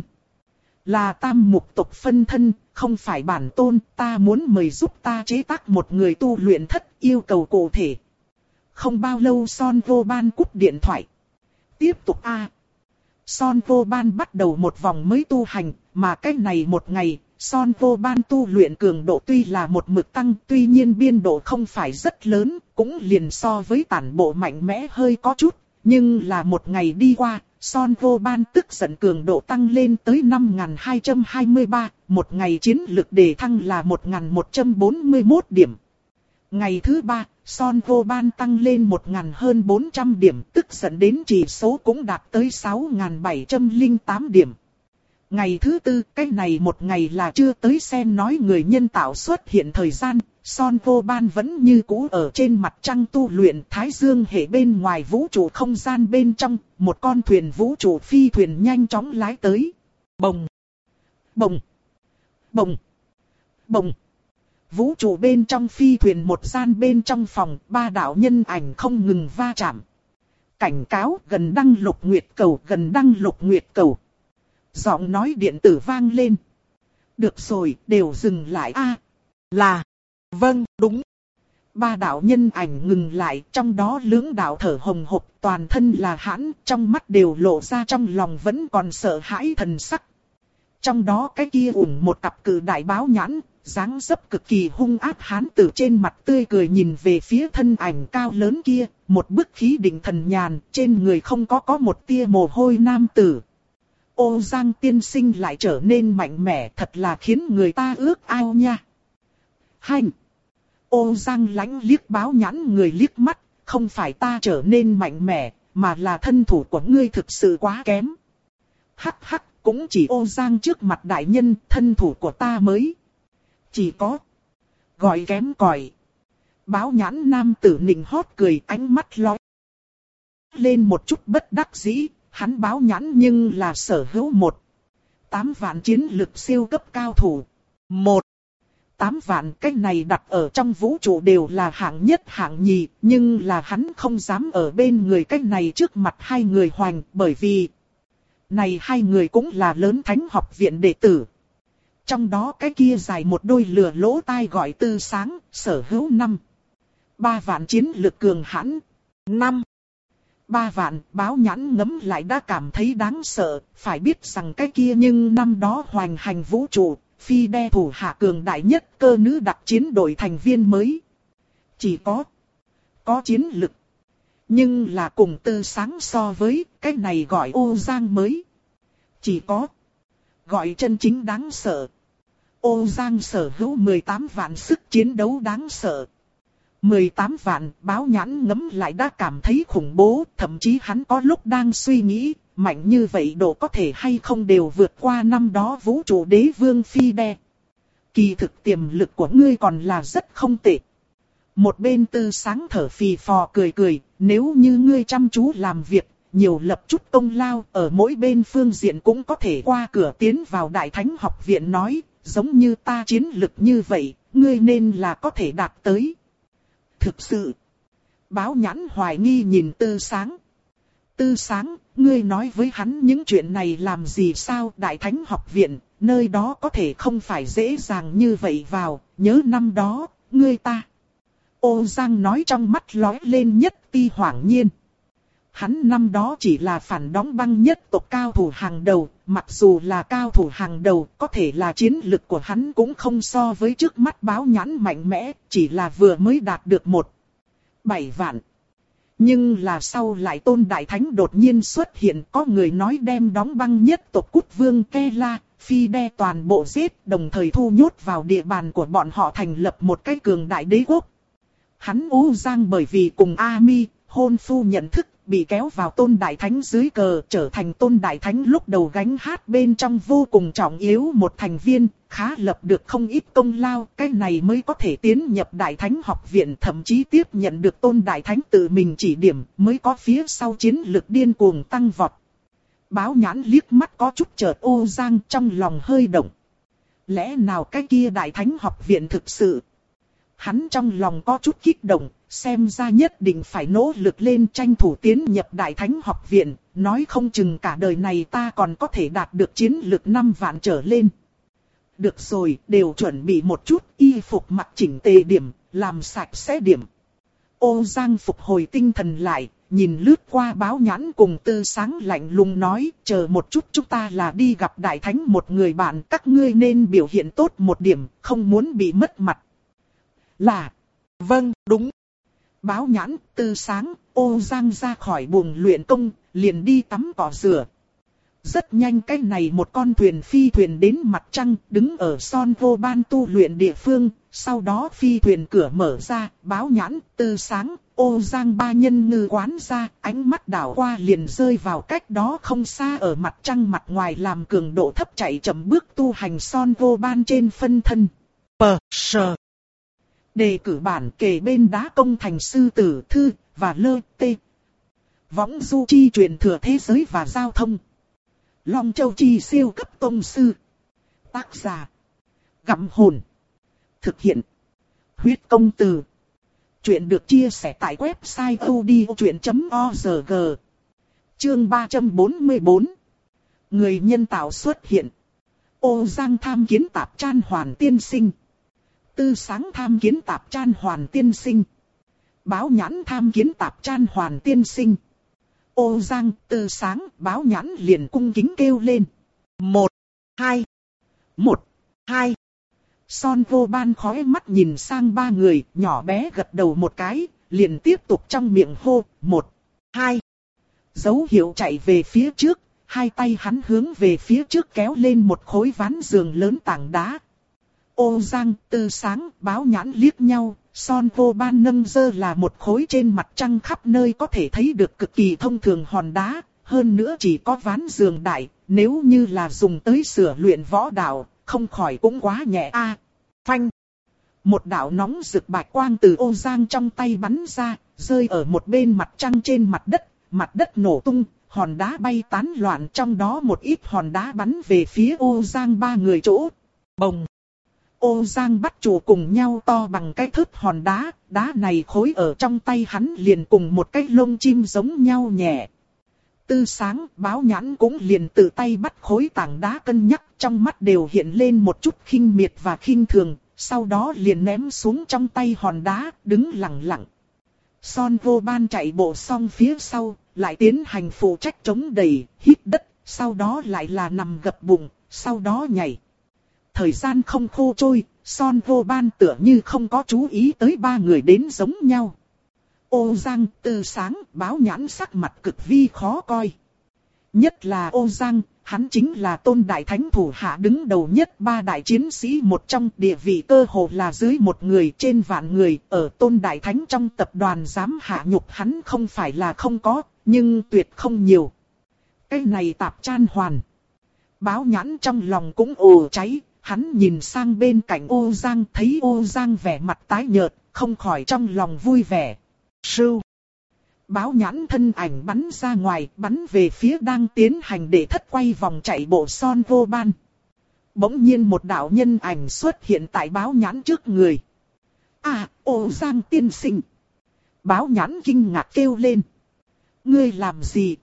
Là tam mục tộc phân thân, không phải bản tôn, ta muốn mời giúp ta chế tác một người tu luyện thất, yêu cầu cụ thể. Không bao lâu Son Vô Ban cúp điện thoại. Tiếp tục a. Son Vô Ban bắt đầu một vòng mới tu hành, mà cách này một ngày, Son Vô Ban tu luyện cường độ tuy là một mực tăng, tuy nhiên biên độ không phải rất lớn, cũng liền so với tản bộ mạnh mẽ hơi có chút, nhưng là một ngày đi qua, Son Vô Ban tức giận cường độ tăng lên tới năm nghìn hai trăm hai mươi ba, một ngày chiến lực đề thăng là một nghìn một trăm bốn mươi mốt điểm. Ngày thứ ba, Son Vô Ban tăng lên một nghìn hơn bốn trăm điểm, tức giận đến chỉ số cũng đạt tới sáu nghìn bảy trăm lẻ tám điểm. Ngày thứ tư, cái này một ngày là chưa tới xem nói người nhân tạo xuất hiện thời gian, Son Vô Ban vẫn như cũ ở trên mặt trăng tu luyện Thái Dương hệ bên ngoài vũ trụ không gian bên trong, một con thuyền vũ trụ phi thuyền nhanh chóng lái tới. Bồng! Bồng! Bồng! Bồng! Vũ trụ bên trong phi thuyền một gian bên trong phòng, ba đạo nhân ảnh không ngừng va chạm. Cảnh cáo gần đăng lục nguyệt cầu, gần đăng lục nguyệt cầu. Giọng nói điện tử vang lên. Được rồi, đều dừng lại a. À, là, vâng, đúng. Ba đạo nhân ảnh ngừng lại, trong đó lưỡng đạo thở hồng hộc, toàn thân là hãn, trong mắt đều lộ ra trong lòng vẫn còn sợ hãi thần sắc. Trong đó cái kia ủng một cặp cự đại báo nhãn, dáng dấp cực kỳ hung ác hán tử trên mặt tươi cười nhìn về phía thân ảnh cao lớn kia, một bức khí định thần nhàn, trên người không có có một tia mồ hôi nam tử. Ô Giang tiên sinh lại trở nên mạnh mẽ, thật là khiến người ta ước ao nha. Hành! Ô Giang lãnh liếc báo nhãn người liếc mắt, không phải ta trở nên mạnh mẽ, mà là thân thủ của ngươi thực sự quá kém. Hắc hắc, cũng chỉ Ô Giang trước mặt đại nhân, thân thủ của ta mới chỉ có gọi kém cỏi. Báo nhãn nam tử nịnh hót cười, ánh mắt lóe lên một chút bất đắc dĩ, hắn báo nhãn nhưng là sở hữu một tám vạn chiến lực siêu cấp cao thủ. Một tám vạn, cái này đặt ở trong vũ trụ đều là hạng nhất hạng nhì, nhưng là hắn không dám ở bên người cái này trước mặt hai người hoành, bởi vì này hai người cũng là lớn thánh học viện đệ tử. Trong đó cái kia dài một đôi lửa lỗ tai gọi Tư Sáng, sở hữu năm ba vạn chiến lực cường hãn. Năm ba vạn, báo nhãn ngấm lại đã cảm thấy đáng sợ, phải biết rằng cái kia nhưng năm đó hoành hành vũ trụ, phi đe thủ hạ cường đại nhất cơ nữ đặc chiến đội thành viên mới. Chỉ có có chiến lực. Nhưng là cùng Tư Sáng so với, cái này gọi Ô Giang mới chỉ có gọi chân chính đáng sợ. Ô Giang sở hữu mười tám vạn sức chiến đấu đáng sợ. mười tám vạn, báo nhãn ngấm lại đã cảm thấy khủng bố, thậm chí hắn có lúc đang suy nghĩ, mạnh như vậy độ có thể hay không đều vượt qua năm đó vũ trụ đế vương phi đe. Kỳ thực tiềm lực của ngươi còn là rất không tệ. Một bên Tư Sáng thở phì phò cười cười, nếu như ngươi chăm chú làm việc, nhiều lập chút công lao, ở mỗi bên phương diện cũng có thể qua cửa tiến vào Đại Thánh học viện nói, giống như ta chiến lực như vậy, ngươi nên là có thể đạt tới. Thực sự, báo nhãn hoài nghi nhìn Tư Sáng. Tư Sáng, ngươi nói với hắn những chuyện này làm gì sao? Đại Thánh học viện, nơi đó có thể không phải dễ dàng như vậy vào, nhớ năm đó, ngươi ta. Ô Giang nói trong mắt lóe lên nhất ti hoảng nhiên. Hắn năm đó chỉ là phản đóng băng nhất tộc cao thủ hàng đầu, mặc dù là cao thủ hàng đầu, có thể là chiến lực của hắn cũng không so với trước mắt báo nhãn mạnh mẽ, chỉ là vừa mới đạt được một bảy vạn. Nhưng là sau lại Tôn Đại Thánh đột nhiên xuất hiện, có người nói đem đóng băng nhất tộc Cút Vương Kela, phi đe toàn bộ giết, đồng thời thu nhốt vào địa bàn của bọn họ thành lập một cái cường đại đế quốc. Hắn Ô Giang bởi vì cùng A-mi, hôn phu nhận thức, bị kéo vào Tôn Đại Thánh dưới cờ, trở thành Tôn Đại Thánh lúc đầu gánh hát bên trong vô cùng trọng yếu một thành viên, khá lập được không ít công lao, cái này mới có thể tiến nhập Đại Thánh học viện, thậm chí tiếp nhận được Tôn Đại Thánh tự mình chỉ điểm, mới có phía sau chiến lực điên cuồng tăng vọt. Báo nhãn liếc mắt có chút chợt Ô Giang, trong lòng hơi động. Lẽ nào cái kia Đại Thánh học viện thực sự? Hắn trong lòng có chút kích động, xem ra nhất định phải nỗ lực lên tranh thủ tiến nhập Đại Thánh học viện, nói không chừng cả đời này ta còn có thể đạt được chiến lực năm vạn trở lên. Được rồi, đều chuẩn bị một chút, y phục mặc chỉnh tề điểm, làm sạch sẽ điểm. Ô Giang phục hồi tinh thần lại, nhìn lướt qua báo nhãn cùng Tư Sáng lạnh lùng nói, chờ một chút chúng ta là đi gặp Đại Thánh một người bạn, các ngươi nên biểu hiện tốt một điểm, không muốn bị mất mặt. Là, vâng, đúng. Báo nhãn, Tư Sáng, Ô Giang ra khỏi buồng luyện công, liền đi tắm cỏ rửa. Rất nhanh cái này một con thuyền phi thuyền đến mặt trăng, đứng ở Son Vô Ban tu luyện địa phương, sau đó phi thuyền cửa mở ra, báo nhãn, Tư Sáng, Ô Giang ba nhân ngư quán ra, ánh mắt đảo qua liền rơi vào cách đó không xa ở mặt trăng mặt ngoài làm cường độ thấp chạy chậm bước tu hành Son Vô Ban trên phân thân. Pờ, sờ. Đề cử bản kề bên đá công thành sư tử thư và lơ tê. Võng du chi truyền thừa thế giới và giao thông. Long Châu chi siêu cấp tông sư. Tác giả. Gặm hồn. Thực hiện. Huyết công từ. Chuyện được chia sẻ tại website odchuyện chấm org. Chương ba trăm bốn mươi bốn. Người nhân tạo xuất hiện. Ô Giang tham kiến Tạp Chan Hoàn tiên sinh. Tư Sáng tham kiến Tạp Chan Hoàn tiên sinh. Báo Nhãn tham kiến Tạp Chan Hoàn tiên sinh. Ô Giang, Tư Sáng, Báo Nhãn liền cung kính kêu lên. Một, hai, một, hai. Son Vô Ban khói mắt nhìn sang ba người, nhỏ bé gật đầu một cái, liền tiếp tục trong miệng hô, một, hai. Dấu hiệu chạy về phía trước, hai tay hắn hướng về phía trước kéo lên một khối ván giường lớn tảng đá. Ô Giang, Tư Sáng, Báo Nhãn liếc nhau, Son Vô Ban nâng giơ là một khối trên mặt trăng khắp nơi có thể thấy được cực kỳ thông thường hòn đá, hơn nữa chỉ có ván giường đại, nếu như là dùng tới sửa luyện võ đạo, không khỏi cũng quá nhẹ a. À, phanh. Một đạo nóng rực bạch quang từ Ô Giang trong tay bắn ra, rơi ở một bên mặt trăng trên mặt đất, mặt đất nổ tung, hòn đá bay tán loạn, trong đó một ít hòn đá bắn về phía Ô Giang ba người chỗ. Bồng. Ô Giang bắt chủ cùng nhau to bằng cái thớt hòn đá, đá này khối ở trong tay hắn liền cùng một cái lông chim giống nhau nhẹ. Tư Sáng, Báo Nhãn cũng liền tự tay bắt khối tảng đá cân nhắc, trong mắt đều hiện lên một chút khinh miệt và khinh thường, sau đó liền ném xuống trong tay hòn đá, đứng lặng lặng. Son Vô Ban chạy bộ xong phía sau, lại tiến hành phụ trách chống đẩy, hít đất, sau đó lại là nằm gập bụng, sau đó nhảy. Thời gian không khô trôi, Son Vô Ban tựa như không có chú ý tới ba người đến giống nhau. Ô Giang, Tư Sáng, Báo Nhãn sắc mặt cực vi khó coi. Nhất là Ô Giang, hắn chính là Tôn Đại Thánh thủ hạ đứng đầu nhất ba đại chiến sĩ, một trong, địa vị cơ hồ là dưới một người trên vạn người. Ở Tôn Đại Thánh trong tập đoàn dám hạ nhục hắn không phải là không có, nhưng tuyệt không nhiều. Cái này Tạp Chan Hoàn. Báo Nhãn trong lòng cũng ồ cháy, hắn nhìn sang bên cạnh Ô Giang, thấy Ô Giang vẻ mặt tái nhợt, không khỏi trong lòng vui vẻ. Sưu. Báo Nhãn thân ảnh bắn ra ngoài, bắn về phía đang tiến hành để thất quay vòng chạy bộ Son Vô Ban. Bỗng nhiên một đạo nhân ảnh xuất hiện tại Báo Nhãn trước người. À, Ô Giang tiên sinh. Báo Nhãn kinh ngạc kêu lên. Ngươi làm gì?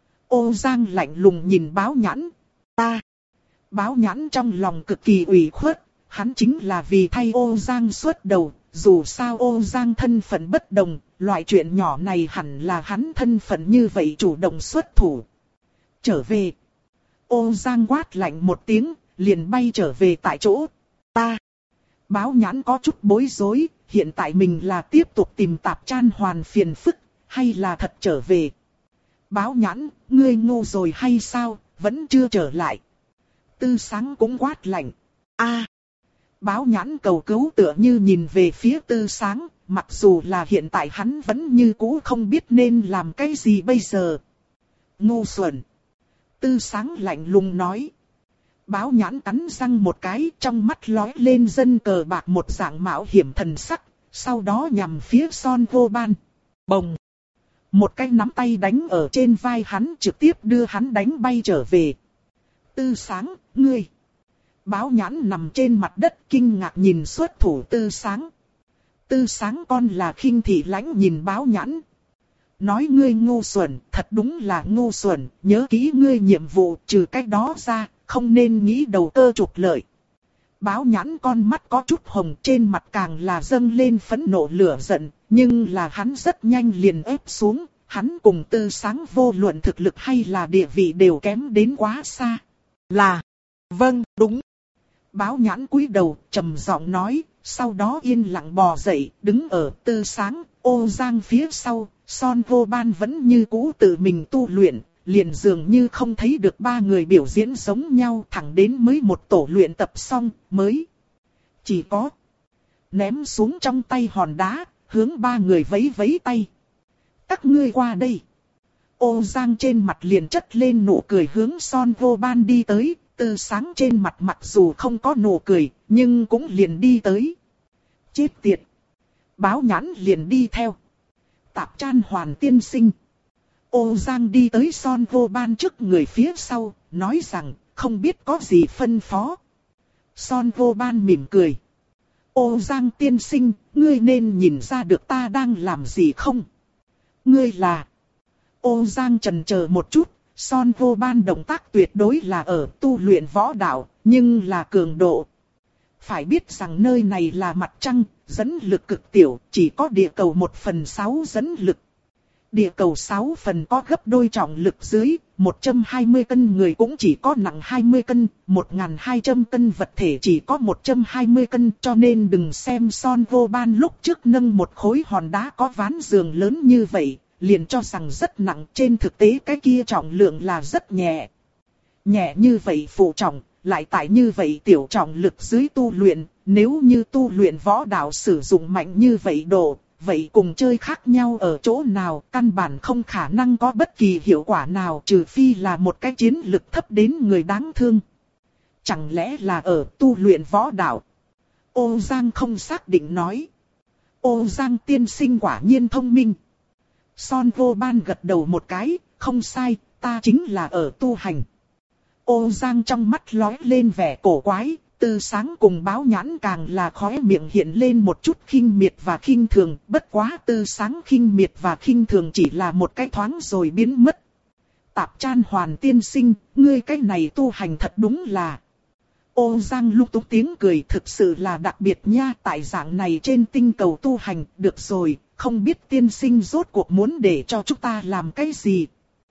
Ô Giang lạnh lùng nhìn Báo Nhãn. Ta. Báo Nhãn trong lòng cực kỳ ủy khuất, hắn chính là vì thay Ô Giang xuất đầu, dù sao Ô Giang thân phận bất đồng, loại chuyện nhỏ này hẳn là hắn thân phận như vậy chủ động xuất thủ. Trở về. Ô Giang quát lạnh một tiếng, liền bay trở về tại chỗ. Ta. Báo Nhãn có chút bối rối, hiện tại mình là tiếp tục tìm Tạp Chan Hoàn phiền phức, hay là thật trở về. Báo Nhãn, ngươi ngu rồi hay sao, vẫn chưa trở lại. Tư Sáng cũng quát lạnh. A. Báo Nhãn cầu cứu tựa như nhìn về phía Tư Sáng, mặc dù là hiện tại hắn vẫn như cũ không biết nên làm cái gì bây giờ. Ngu xuẩn. Tư Sáng lạnh lùng nói. Báo Nhãn cắn răng một cái, trong mắt lóe lên dân cờ bạc một dạng mạo hiểm thần sắc, sau đó nhằm phía Son Vô Ban. Bồng. Một cái nắm tay đánh ở trên vai hắn, trực tiếp đưa hắn đánh bay trở về. Tư Sáng, ngươi. Báo Nhãn nằm trên mặt đất kinh ngạc nhìn xuất thủ Tư Sáng. Tư Sáng con là khinh thị lãnh nhìn Báo Nhãn. Nói ngươi ngu xuẩn, thật đúng là ngu xuẩn, nhớ kỹ ngươi nhiệm vụ, trừ cách đó ra, không nên nghĩ đầu cơ trục lợi. Báo Nhãn con mắt có chút hồng, trên mặt càng là dâng lên phẫn nộ lửa giận, nhưng là hắn rất nhanh liền ép xuống, hắn cùng Tư Sáng vô luận thực lực hay là địa vị đều kém đến quá xa. Là, vâng, đúng. Báo Nhãn cúi đầu, trầm giọng nói, sau đó yên lặng bò dậy, đứng ở Tư Sáng, Ô Giang phía sau. Son Vô Ban vẫn như cũ tự mình tu luyện, liền dường như không thấy được ba người biểu diễn giống nhau, thẳng đến mới một tổ luyện tập xong, mới chỉ có ném xuống trong tay hòn đá, hướng ba người vẫy vẫy tay. Các ngươi qua đây. Ô Giang trên mặt liền chất lên nụ cười hướng Son Vô Ban đi tới, Tư Sáng trên mặt mặc dù không có nụ cười, nhưng cũng liền đi tới. Chết tiệt. Báo Nhãn liền đi theo. Tạp Chan Hoàn tiên sinh. Ô Giang đi tới Son Vô Ban trước người phía sau, nói rằng, không biết có gì phân phó. Son Vô Ban mỉm cười. Ô Giang tiên sinh, ngươi nên nhìn ra được ta đang làm gì không? Ngươi là... Ô Giang chần chờ một chút, Son Vô Ban động tác tuyệt đối là ở tu luyện võ đạo, nhưng là cường độ. Phải biết rằng nơi này là mặt trăng, dẫn lực cực tiểu, chỉ có địa cầu một phần sáu dẫn lực. Địa cầu sáu phần có gấp đôi trọng lực dưới, một trăm hai mươi cân người cũng chỉ có nặng hai mươi cân, một nghìn hai trăm cân vật thể chỉ có một trăm hai mươi cân, cho nên đừng xem Son Vô Ban lúc trước nâng một khối hòn đá có ván giường lớn như vậy, liền cho rằng rất nặng, trên thực tế cái kia trọng lượng là rất nhẹ. Nhẹ như vậy phụ trọng, lại tại như vậy tiểu trọng lực dưới tu luyện, nếu như tu luyện võ đạo sử dụng mạnh như vậy độ, vậy cùng chơi khác nhau ở chỗ nào, căn bản không khả năng có bất kỳ hiệu quả nào, trừ phi là một cái chiến lực thấp đến người đáng thương. Chẳng lẽ là ở tu luyện võ đạo? Ô Giang không xác định nói. Ô Giang tiên sinh quả nhiên thông minh. Son Vô Ban gật đầu một cái, không sai, ta chính là ở tu hành. Ô Giang trong mắt lóe lên vẻ cổ quái, Tư Sáng cùng Báo Nhãn càng là khóe miệng hiện lên một chút khinh miệt và khinh thường, bất quá Tư Sáng khinh miệt và khinh thường chỉ là một cái thoáng rồi biến mất. Tạp Chan Hoàn tiên sinh, ngươi cái này tu hành thật đúng là. Ô Giang lúc túng tiếng cười, thực sự là đặc biệt nha, tại dạng này trên tinh cầu tu hành, được rồi, không biết tiên sinh rốt cuộc muốn để cho chúng ta làm cái gì.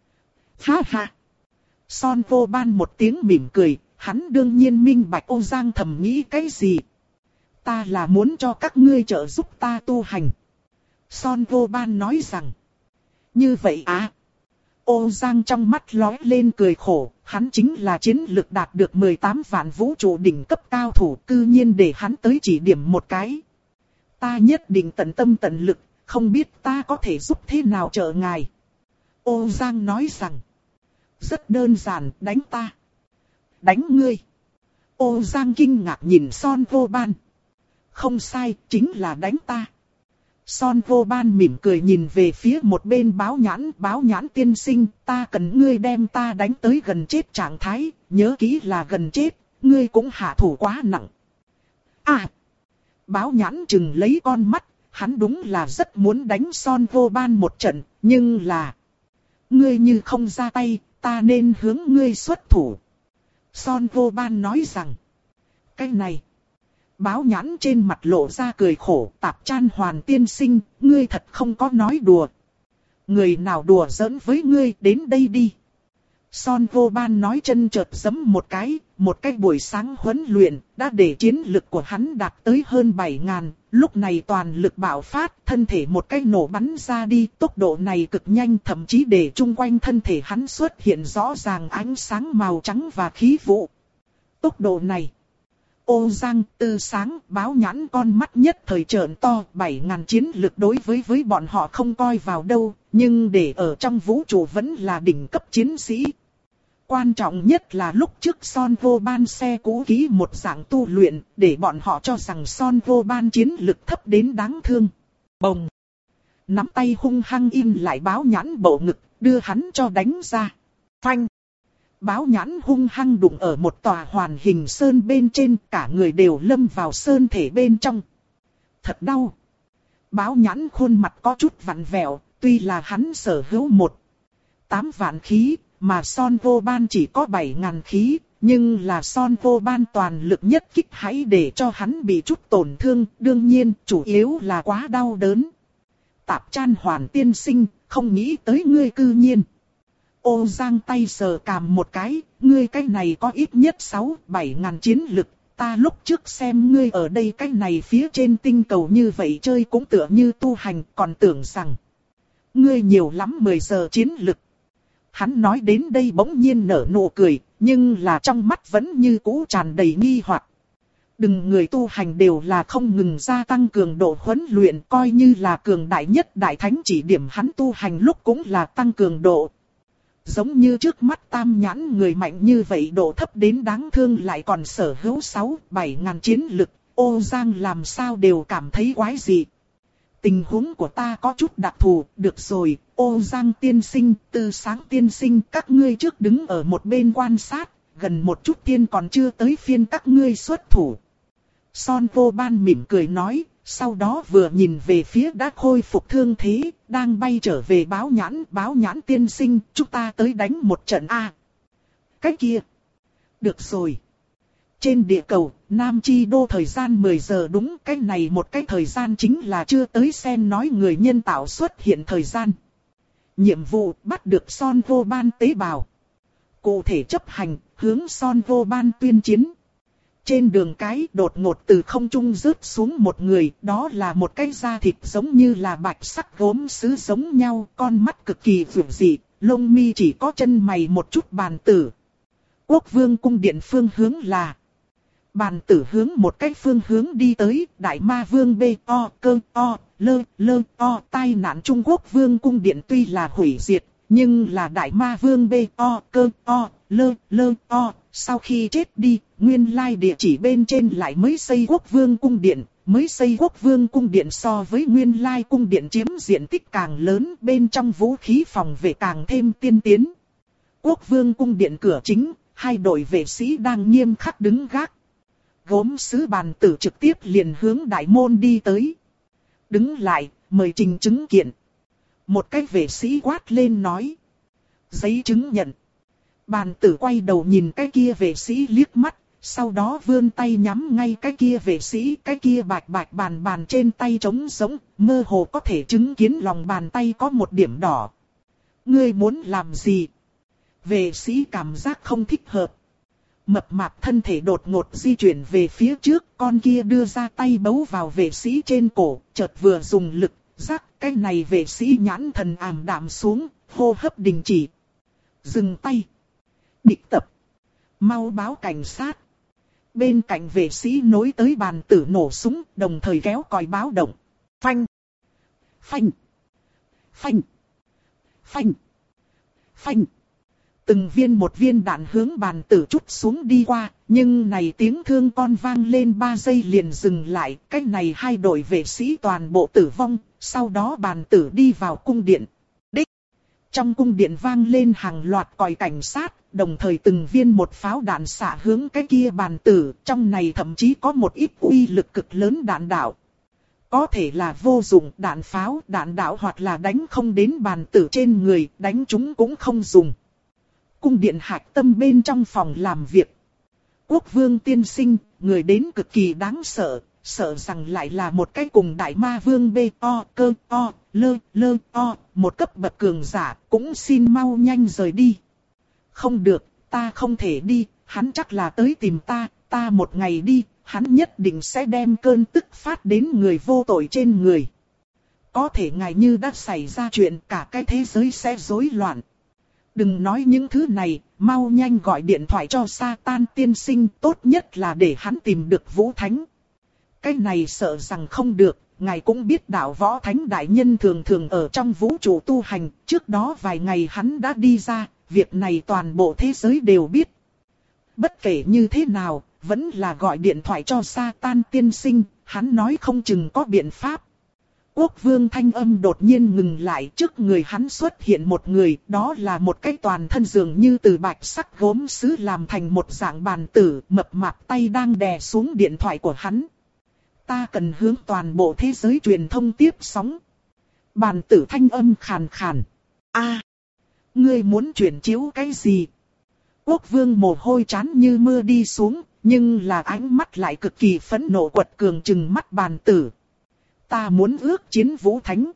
Ha ha. Son Vô Ban một tiếng mỉm cười, hắn đương nhiên minh bạch Ô Giang thầm nghĩ cái gì. Ta là muốn cho các ngươi trợ giúp ta tu hành. Son Vô Ban nói rằng. Như vậy à. Ô Giang trong mắt lóe lên cười khổ, hắn chính là chiến lực đạt được mười tám vạn vũ trụ đỉnh cấp cao thủ, cư nhiên để hắn tới chỉ điểm một cái. Ta nhất định tận tâm tận lực, không biết ta có thể giúp thế nào trợ ngài. Ô Giang nói rằng. Rất đơn giản, đánh ta. Đánh ngươi. Ô Giang kinh ngạc nhìn Son Vô Ban. Không sai, chính là đánh ta. Son Vô Ban mỉm cười nhìn về phía một bên Báo Nhãn. Báo Nhãn tiên sinh, ta cần ngươi đem ta đánh tới gần chết trạng thái. Nhớ kỹ là gần chết, ngươi cũng hạ thủ quá nặng. À! Báo Nhãn chừng lấy con mắt. Hắn đúng là rất muốn đánh Son Vô Ban một trận, nhưng là... Ngươi như không ra tay, ta nên hướng ngươi xuất thủ. Son Vô Ban nói rằng. Cái này. Báo Nhãn trên mặt lộ ra cười khổ. Tạp Chan Hoàn tiên sinh, ngươi thật không có nói đùa. Người nào đùa giỡn với ngươi, đến đây đi. Son Vô Ban nói chân chợt giẫm một cái. Một cái buổi sáng huấn luyện, đã để chiến lực của hắn đạt tới hơn bảy ngàn. Lúc này toàn lực bạo phát, thân thể một cái nổ bắn ra đi. Tốc độ này cực nhanh, thậm chí để chung quanh thân thể hắn xuất hiện rõ ràng ánh sáng màu trắng và khí vụ. Tốc độ này. Ô Giang, Tư Sáng, Báo Nhãn con mắt nhất thời trợn to. bảy ngàn chiến lực đối với với bọn họ không coi vào đâu. Nhưng để ở trong vũ trụ vẫn là đỉnh cấp chiến sĩ. Quan trọng nhất là lúc trước Son Vô Ban xe cũ kỹ một dạng tu luyện, để bọn họ cho rằng Son Vô Ban chiến lực thấp đến đáng thương. Bồng! Nắm tay hung hăng in lại Báo Nhãn bộ ngực, đưa hắn cho đánh ra. Phanh! Báo Nhãn hung hăng đụng ở một tòa hoàn hình sơn bên trên, cả người đều lâm vào sơn thể bên trong. Thật đau! Báo Nhãn khuôn mặt có chút vặn vẹo, tuy là hắn sở hữu một tám vạn khí, mà Son Vô Ban chỉ có bảy ngàn khí, nhưng là Son Vô Ban toàn lực nhất kích hãy để cho hắn bị chút tổn thương, đương nhiên chủ yếu là quá đau đớn. Tạp Chan Hoàn tiên sinh, không nghĩ tới ngươi cư nhiên. Ô Giang tay sờ cằm một cái, ngươi cái này có ít nhất sáu bảy ngàn chiến lực, ta lúc trước xem ngươi ở đây cái này phía trên tinh cầu như vậy chơi cũng tựa như tu hành, còn tưởng rằng ngươi nhiều lắm mười giờ chiến lực. Hắn nói đến đây bỗng nhiên nở nụ cười, nhưng là trong mắt vẫn như cũ tràn đầy nghi hoặc. Đừng người tu hành đều là không ngừng gia tăng cường độ huấn luyện, coi như là cường đại nhất đại thánh chỉ điểm hắn tu hành lúc cũng là tăng cường độ. Giống như trước mắt Tam Nhãn người mạnh như vậy độ thấp đến đáng thương lại còn sở hữu sáu bảy ngàn chiến lực, Ô Giang làm sao đều cảm thấy quái dị. Tình huống của ta có chút đặc thù, được rồi, Ô Giang tiên sinh, Tư Sáng tiên sinh, các ngươi trước đứng ở một bên quan sát, gần một chút tiên còn chưa tới phiên các ngươi xuất thủ. Son Vô Ban mỉm cười nói, sau đó vừa nhìn về phía đã khôi phục thương thế, đang bay trở về Báo Nhãn, Báo Nhãn tiên sinh, chúng ta tới đánh một trận A. Cái kia. Được rồi. Trên địa cầu, Nam Chi Đô thời gian mười giờ đúng, cái này một cái thời gian chính là chưa tới xem nói người nhân tạo xuất hiện thời gian. Nhiệm vụ bắt được Son Goban tế bào. Cụ thể chấp hành, hướng Son Goban tuyên chiến. Trên đường cái đột ngột từ không trung rớt xuống một người, đó là một cái da thịt giống như là bạch sắc gốm sứ giống nhau, con mắt cực kỳ vượng dị, lông mi chỉ có chân mày một chút bàn tử. Quốc vương cung điện phương hướng là... Bàn tử hướng một cái phương hướng đi tới, Đại Ma Vương B O cơ O lơ lơ O. Tai nạn Trung Quốc vương cung điện tuy là hủy diệt, nhưng là Đại Ma Vương B O cơ O lơ lơ O. Sau khi chết đi, nguyên lai địa chỉ bên trên lại mới xây quốc vương cung điện. Mới xây quốc vương cung điện so với nguyên lai cung điện chiếm diện tích càng lớn, bên trong vũ khí phòng vệ càng thêm tiên tiến. Quốc vương cung điện cửa chính, hai đội vệ sĩ đang nghiêm khắc đứng gác. Gốm sứ bàn tử trực tiếp liền hướng đại môn đi tới. Đứng lại, mời trình chứng kiện. Một cái vệ sĩ quát lên nói. Giấy chứng nhận. Bàn tử quay đầu nhìn cái kia vệ sĩ liếc mắt, sau đó vươn tay nhắm ngay cái kia vệ sĩ, cái kia bạch bạch bàn bàn trên tay trống giống, mơ hồ có thể chứng kiến lòng bàn tay có một điểm đỏ. Ngươi muốn làm gì? Vệ sĩ cảm giác không thích hợp. Mập mạp thân thể đột ngột di chuyển về phía trước, con kia đưa ra tay bấu vào vệ sĩ trên cổ, chợt vừa dùng lực, rắc cái này vệ sĩ nhãn thần ảm đạm xuống, hô hấp đình chỉ. Dừng tay. Địch tập. Mau báo cảnh sát. Bên cạnh vệ sĩ nối tới bàn tử nổ súng, đồng thời kéo còi báo động. Phanh. Phanh. Phanh. Phanh. Phanh. Từng viên một viên đạn hướng bàn tử trút xuống đi qua, nhưng này tiếng thương con vang lên ba giây liền dừng lại, cách này hai đội vệ sĩ toàn bộ tử vong, sau đó bàn tử đi vào cung điện. Đích! Trong cung điện vang lên hàng loạt còi cảnh sát, đồng thời từng viên một pháo đạn xạ hướng cái kia bàn tử, trong này thậm chí có một ít uy lực cực lớn đạn đạo. Có thể là vô dụng đạn pháo, đạn đạo hoặc là đánh không đến bàn tử trên người, đánh chúng cũng không dùng. Cung điện hạch tâm bên trong phòng làm việc. Quốc vương tiên sinh, người đến cực kỳ đáng sợ, sợ rằng lại là một cái cùng Đại Ma Vương B O cơ O lơ lơ O, một cấp bậc cường giả, cũng xin mau nhanh rời đi. Không được, ta không thể đi, hắn chắc là tới tìm ta, ta một ngày đi, hắn nhất định sẽ đem cơn tức phát đến người vô tội trên người. Có thể ngài như đã xảy ra chuyện cả cái thế giới sẽ rối loạn. Đừng nói những thứ này, mau nhanh gọi điện thoại cho Satan tiên sinh, tốt nhất là để hắn tìm được Vũ Thánh. Cái này sợ rằng không được, ngài cũng biết đạo Võ Thánh đại nhân thường thường ở trong vũ trụ tu hành, trước đó vài ngày hắn đã đi ra, việc này toàn bộ thế giới đều biết. Bất kể như thế nào, vẫn là gọi điện thoại cho Satan tiên sinh, hắn nói không chừng có biện pháp. Quốc vương thanh âm đột nhiên ngừng lại, trước người hắn xuất hiện một người, đó là một cái toàn thân dường như từ bạch sắc gốm sứ làm thành một dạng bàn tử, mập mạp tay đang đè xuống điện thoại của hắn. Ta cần hướng toàn bộ thế giới truyền thông tiếp sóng. Bàn tử thanh âm khàn khàn. A, ngươi muốn chuyển chiếu cái gì? Quốc vương mồ hôi trán như mưa đi xuống, nhưng là ánh mắt lại cực kỳ phẫn nộ quật cường trừng mắt bàn tử. Ta muốn ước chiến Vũ Thánh.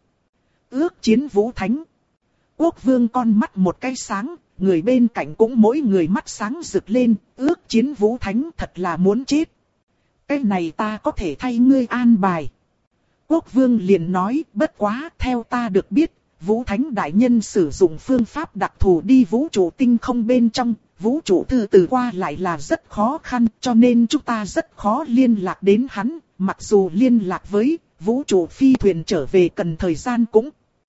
Ước chiến Vũ Thánh. Quốc vương con mắt một cái sáng, người bên cạnh cũng mỗi người mắt sáng rực lên, ước chiến Vũ Thánh thật là muốn chết. Cái này ta có thể thay ngươi an bài. Quốc vương liền nói, bất quá theo ta được biết, Vũ Thánh đại nhân sử dụng phương pháp đặc thù đi vũ trụ tinh không bên trong, vũ trụ từ từ qua lại là rất khó khăn, cho nên chúng ta rất khó liên lạc đến hắn, mặc dù liên lạc với vũ trụ phi thuyền trở về cần thời gian cũng.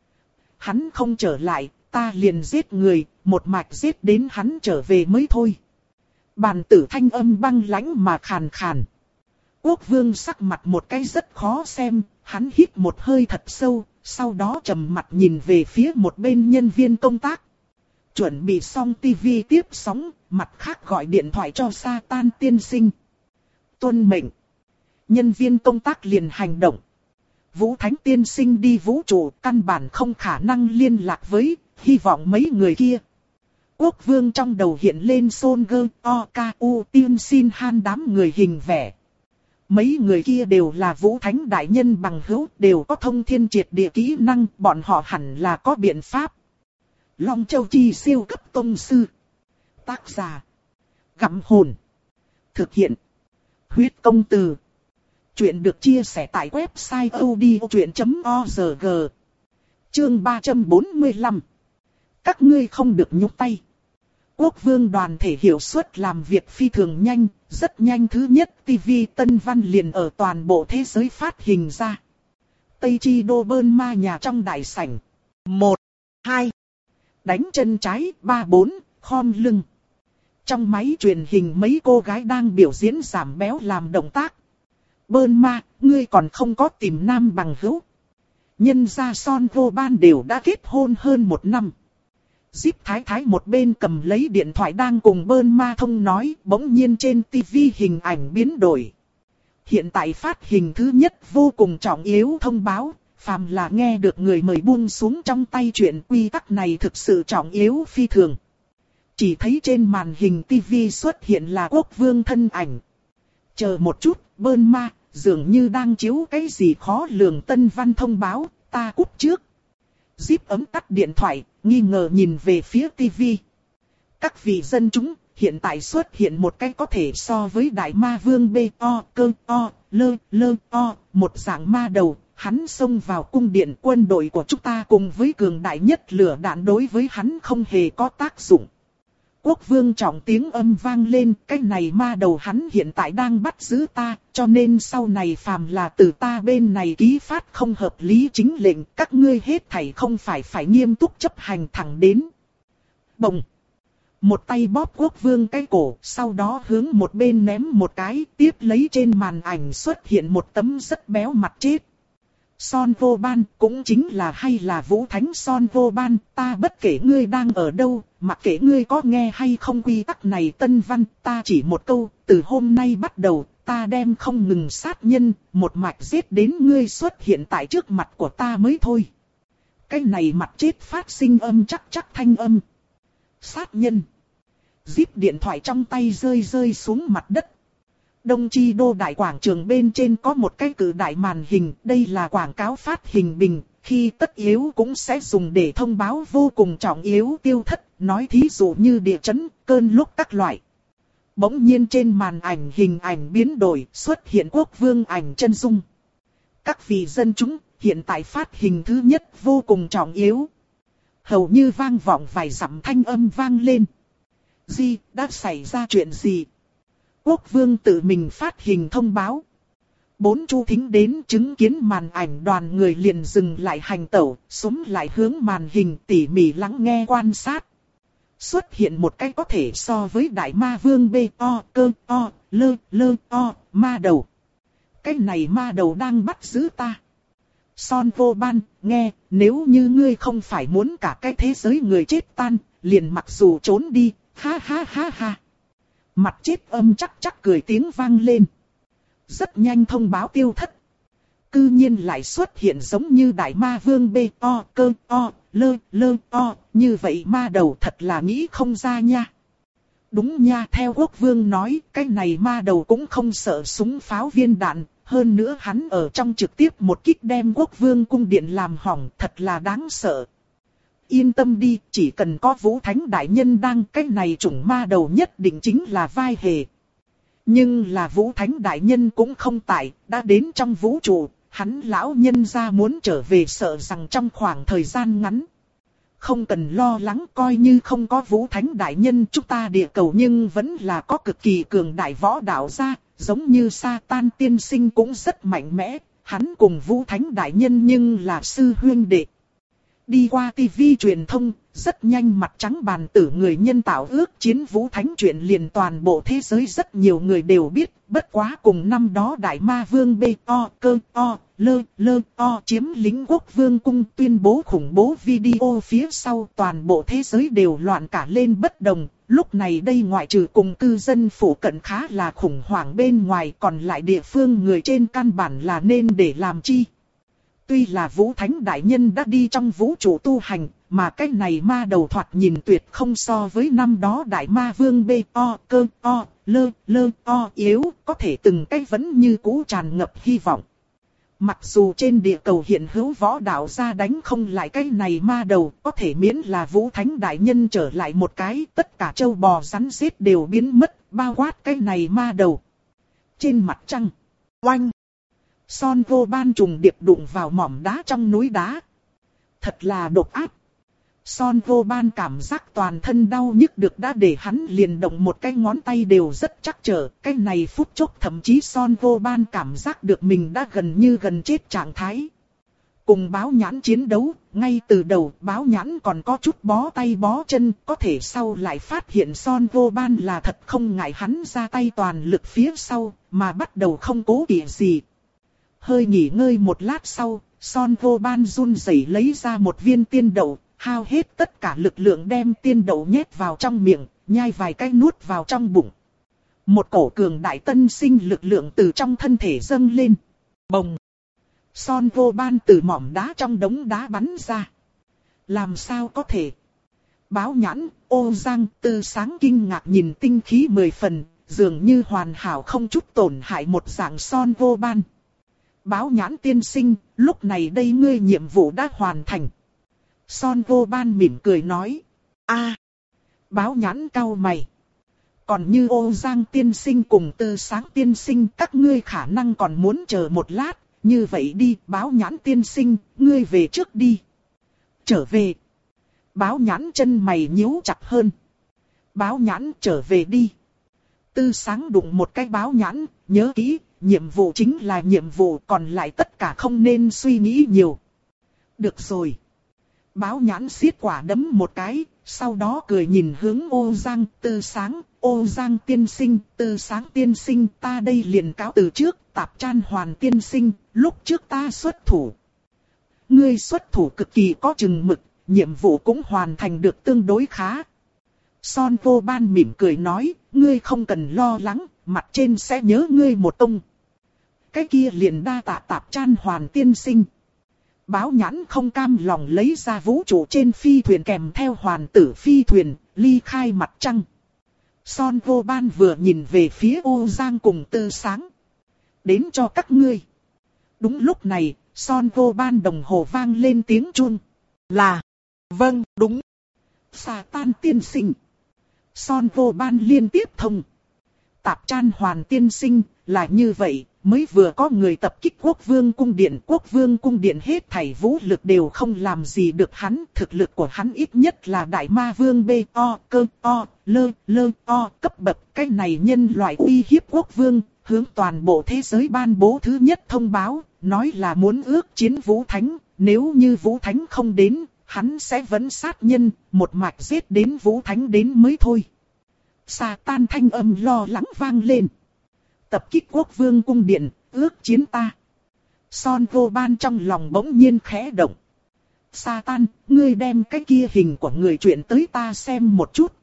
Hắn không trở lại, ta liền giết người, một mạch giết đến hắn trở về mới thôi. Bàn tử thanh âm băng lãnh mà khàn khàn. Quốc vương sắc mặt một cái rất khó xem, hắn hít một hơi thật sâu, sau đó trầm mặt nhìn về phía một bên nhân viên công tác. Chuẩn bị xong tivi tiếp sóng, mặt khác gọi điện thoại cho Satan tiên sinh. Tuân mệnh. Nhân viên công tác liền hành động. Vũ Thánh tiên sinh đi vũ trụ căn bản không khả năng liên lạc với, hy vọng mấy người kia. Quốc vương trong đầu hiện lên Son Gơ, O, Ca, U, Tiên Xin Han đám người hình vẽ. Mấy người kia đều là Vũ Thánh Đại Nhân bằng hữu, đều có thông thiên triệt địa kỹ năng, bọn họ hẳn là có biện pháp. Long Châu Chi siêu cấp tông sư. Tác giả. Gặm hồn. Thực hiện. Huyết công từ. Chuyện được chia sẻ tại website odchuyện chấm org. Chương ba trăm bốn mươi lăm. Các ngươi không được nhúc tay. Quốc vương đoàn thể hiệu suất làm việc phi thường nhanh, rất nhanh thứ nhất ti vi Tân Văn liền ở toàn bộ thế giới phát hình ra. Tây Chi Đô Bơn Ma nhà trong đại sảnh. Một, hai, đánh chân trái, ba, bốn, khom lưng. Trong máy truyền hình mấy cô gái đang biểu diễn giảm béo làm động tác. Bơn Ma, ngươi còn không có tìm nam bằng hữu. Nhân gia Son Vô Ban đều đã kết hôn hơn một năm. Zip Thái Thái một bên cầm lấy điện thoại đang cùng Bơn Ma thông nói, bỗng nhiên trên tivi hình ảnh biến đổi. Hiện tại phát hình thứ nhất vô cùng trọng yếu thông báo, phàm là nghe được người mời buông xuống trong tay chuyện quy tắc này thực sự trọng yếu phi thường. Chỉ thấy trên màn hình tivi xuất hiện là quốc vương thân ảnh. Chờ một chút, Bơn Ma, dường như đang chiếu cái gì khó lường Tân Văn thông báo, ta cúp trước. Zip ấm tắt điện thoại, nghi ngờ nhìn về phía tivi. Các vị dân chúng, hiện tại xuất hiện một cái có thể so với Đại Ma Vương B O cơ O lơ lơ O, một dạng ma đầu, hắn xông vào cung điện quân đội của chúng ta cùng với cường đại nhất lửa đạn đối với hắn không hề có tác dụng. Quốc vương trọng tiếng âm vang lên, cái này ma đầu hắn hiện tại đang bắt giữ ta, cho nên sau này phàm là từ ta bên này ký phát không hợp lý chính lệnh, các ngươi hết thảy không phải phải nghiêm túc chấp hành thẳng đến. Bồng! Một tay bóp quốc vương cái cổ, sau đó hướng một bên ném một cái, tiếp lấy trên màn ảnh xuất hiện một tấm rất béo mặt chết. Son Vô Ban, cũng chính là hay là Vũ Thánh Son Vô Ban, ta bất kể ngươi đang ở đâu, mặc kệ ngươi có nghe hay không quy tắc này Tân Văn, ta chỉ một câu, từ hôm nay bắt đầu, ta đem không ngừng sát nhân, một mạch giết đến ngươi xuất hiện tại trước mặt của ta mới thôi. Cái này mặt chết phát sinh âm chắc chắc thanh âm. Sát nhân. Zip điện thoại trong tay rơi rơi xuống mặt đất. Đông Chi Đô đại quảng trường bên trên có một cái cự đại màn hình, đây là quảng cáo phát hình bình, khi tất yếu cũng sẽ dùng để thông báo vô cùng trọng yếu tiêu thất, nói thí dụ như địa chấn, cơn lốc các loại. Bỗng nhiên trên màn ảnh hình ảnh biến đổi, xuất hiện quốc vương ảnh chân dung. Các vị dân chúng, hiện tại phát hình thứ nhất vô cùng trọng yếu. Hầu như vang vọng vài dặm thanh âm vang lên. Gì, đã xảy ra chuyện gì? Quốc vương tự mình phát hình thông báo. Bốn chu thính đến chứng kiến màn ảnh đoàn người liền dừng lại hành tẩu, súng lại hướng màn hình tỉ mỉ lắng nghe quan sát. Xuất hiện một cái có thể so với Đại Ma Vương B O cơ O lơ lơ O ma đầu. Cái này ma đầu đang bắt giữ ta. Son Vô Ban, nghe, nếu như ngươi không phải muốn cả cái thế giới người chết tan, liền mặc dù trốn đi, ha ha ha ha. Mặt chết âm chắc chắc cười tiếng vang lên. Rất nhanh thông báo tiêu thất. Cư nhiên lại xuất hiện giống như Đại Ma Vương B O cơ O lơ lơ O, như vậy ma đầu thật là nghĩ không ra nha. Đúng nha, theo quốc vương nói, cái này ma đầu cũng không sợ súng pháo viên đạn, hơn nữa hắn ở trong trực tiếp một kích đem quốc vương cung điện làm hỏng, thật là đáng sợ. Yên tâm đi, chỉ cần có Vũ Thánh Đại Nhân đang, cái này chủng ma đầu nhất định chính là vai hề. Nhưng là Vũ Thánh Đại Nhân cũng không tại, đã đến trong vũ trụ, hắn lão nhân ra muốn trở về sợ rằng trong khoảng thời gian ngắn. Không cần lo lắng, coi như không có Vũ Thánh Đại Nhân chúng ta địa cầu nhưng vẫn là có cực kỳ cường đại võ đạo gia, giống như Sa-tan tiên sinh cũng rất mạnh mẽ, hắn cùng Vũ Thánh Đại Nhân nhưng là sư huynh đệ. Đi qua tivi truyền thông, rất nhanh mặt trắng bàn tử người nhân tạo ước chiến Vũ Thánh chuyện liền toàn bộ thế giới rất nhiều người đều biết, bất quá cùng năm đó Đại Ma Vương B O cơ O lơ lơ O chiếm lính quốc vương cung tuyên bố khủng bố video phía sau toàn bộ thế giới đều loạn cả lên bất đồng. Lúc này đây ngoại trừ cùng cư dân phủ cận khá là khủng hoảng bên ngoài, còn lại địa phương người trên căn bản là nên để làm chi. Tuy là Vũ Thánh Đại Nhân đã đi trong vũ trụ tu hành, mà cái này ma đầu thoạt nhìn tuyệt không so với năm đó đại ma vương bê o cơ o lơ lơ o yếu, có thể từng cái vẫn như cũ tràn ngập hy vọng. Mặc dù trên địa cầu hiện hữu võ đạo gia đánh không lại cái này ma đầu, có thể miễn là Vũ Thánh đại nhân trở lại một cái, tất cả trâu bò rắn rết đều biến mất, bao quát cái này ma đầu. Trên mặt trăng, oanh, Son Vô Ban trùng điệp đụng vào mỏm đá trong núi đá. Thật là độc ác. Son Vô Ban cảm giác toàn thân đau nhức được đã để hắn liền động một cái ngón tay đều rất chắc trở. Cái này phút chốc thậm chí Son Vô Ban cảm giác được mình đã gần như gần chết trạng thái. Cùng Báo Nhãn chiến đấu, ngay từ đầu Báo Nhãn còn có chút bó tay bó chân, có thể sau lại phát hiện Son Vô Ban là thật không ngại hắn ra tay toàn lực phía sau, mà bắt đầu không cố kỵ gì. Hơi nghỉ ngơi một lát sau, Son Vô Ban run rẩy lấy ra một viên tiên đậu, hao hết tất cả lực lượng đem tiên đậu nhét vào trong miệng, nhai vài cái nuốt vào trong bụng. Một cổ cường đại tân sinh lực lượng từ trong thân thể dâng lên. Bồng! Son Vô Ban từ mỏm đá trong đống đá bắn ra. Làm sao có thể? Báo Nhãn, Ô Giang, Tư Sáng kinh ngạc nhìn tinh khí mười phần, dường như hoàn hảo không chút tổn hại một dạng Son Vô Ban. Báo Nhãn tiên sinh, lúc này đây ngươi nhiệm vụ đã hoàn thành. Son Vô Ban mỉm cười nói. A, Báo Nhãn cau mày. Còn như Ô Giang tiên sinh cùng Tư Sáng tiên sinh, các ngươi khả năng còn muốn chờ một lát. Như vậy đi, Báo Nhãn tiên sinh, ngươi về trước đi. Trở về. Báo Nhãn chân mày nhíu chặt hơn. Báo Nhãn trở về đi. Tư Sáng đụng một cái Báo Nhãn, nhớ kỹ, nhiệm vụ chính là nhiệm vụ, còn lại tất cả không nên suy nghĩ nhiều. Được rồi. Báo Nhãn siết quả đấm một cái, sau đó cười nhìn hướng Ô Giang, Tư Sáng. Ô Giang tiên sinh, Tư Sáng tiên sinh, ta đây liền cáo từ trước. Tạp Chan Hoàn tiên sinh, lúc trước ta xuất thủ. Ngươi xuất thủ cực kỳ có chừng mực, nhiệm vụ cũng hoàn thành được tương đối khá. Son Vô Ban mỉm cười nói, ngươi không cần lo lắng, mặt trên sẽ nhớ ngươi một ông. Cái kia liền đa tạ Tạp Chan Hoàn tiên sinh. Báo Nhãn không cam lòng lấy ra vũ trụ trên phi thuyền kèm theo hoàn tử phi thuyền, ly khai mặt trăng. Son Vô Ban vừa nhìn về phía Ô Giang cùng Tư Sáng. Đến cho các ngươi. Đúng lúc này, Son Vô Ban đồng hồ vang lên tiếng chuông. Là, vâng, đúng. Xà Tan tiên sinh. Son Vô Ban liên tiếp thông. Tạp Chan Hoàn tiên sinh, là như vậy, mới vừa có người tập kích Quốc Vương cung điện. Quốc Vương cung điện hết thảy vũ lực đều không làm gì được hắn. Thực lực của hắn ít nhất là Đại Ma Vương bê o cơ o lơ lơ o cấp bậc. Cái này nhân loại uy hiếp Quốc Vương, hướng toàn bộ thế giới ban bố thứ nhất thông báo, nói là muốn ước chiến Vũ Thánh. Nếu như Vũ Thánh không đến, hắn sẽ vẫn sát nhân, một mạch giết đến Vũ Thánh đến mới thôi. Xà Tan thanh âm lo lắng vang lên. Tập kích Quốc Vương cung điện, ước chiến ta. Son Vô Ban trong lòng bỗng nhiên khẽ động. Xà Tan, ngươi đem cái kia hình của người chuyện tới ta xem một chút.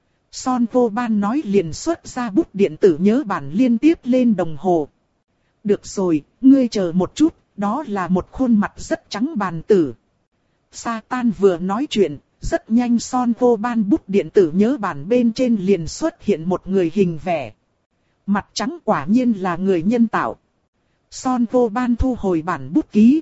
Son Vô Ban nói liền xuất ra bút điện tử nhớ bản liên tiếp lên đồng hồ. Được rồi, ngươi chờ một chút, đó là một khuôn mặt rất trắng bàn tử. Xà Tan vừa nói chuyện, rất nhanh Son Vô Ban bút điện tử nhớ bản bên trên liền xuất hiện một người hình vẽ. Mặt trắng quả nhiên là người nhân tạo. Son Vô Ban thu hồi bản bút ký.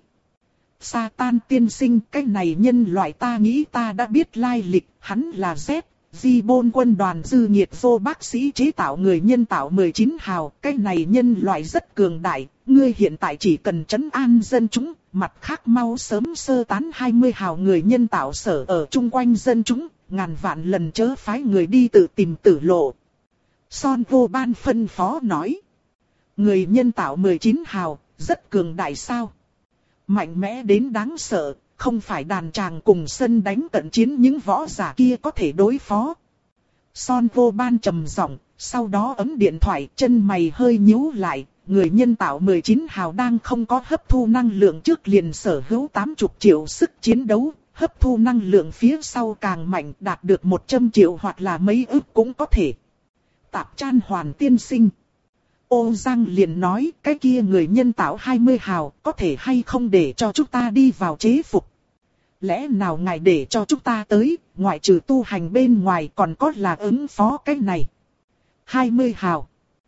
Xà Tan tiên sinh, cái này nhân loại ta nghĩ ta đã biết lai lịch, hắn là Z. Di Bôn quân đoàn dư nhiệt vô bác sĩ chế tạo người nhân tạo mười chín hào, cái này nhân loại rất cường đại, ngươi hiện tại chỉ cần trấn an dân chúng, mặt khác mau sớm sơ tán hai mươi hào người nhân tạo sở ở chung quanh dân chúng, ngàn vạn lần chớ phái người đi tự tìm tử lộ. Son Vô Ban phân phó nói, người nhân tạo mười chín hào, rất cường đại sao? Mạnh mẽ đến đáng sợ. Không phải đàn tràng cùng sân đánh cận chiến những võ giả kia có thể đối phó. Son Vô Ban trầm giọng, sau đó ấm điện thoại, chân mày hơi nhíu lại. Người nhân tạo mười chín hào đang không có hấp thu năng lượng trước liền sở hữu tám mươi triệu sức chiến đấu. Hấp thu năng lượng phía sau càng mạnh, đạt được một trăm triệu hoặc là mấy ức cũng có thể. Tạp Chan Hoàn tiên sinh. Ô Giang liền nói, cái kia người nhân tạo hai mươi hào, có thể hay không để cho chúng ta đi vào chế phục. lẽ nào ngài để cho chúng ta tới, ngoại trừ tu hành bên ngoài còn có là ứng phó cái này. hai mươi hào.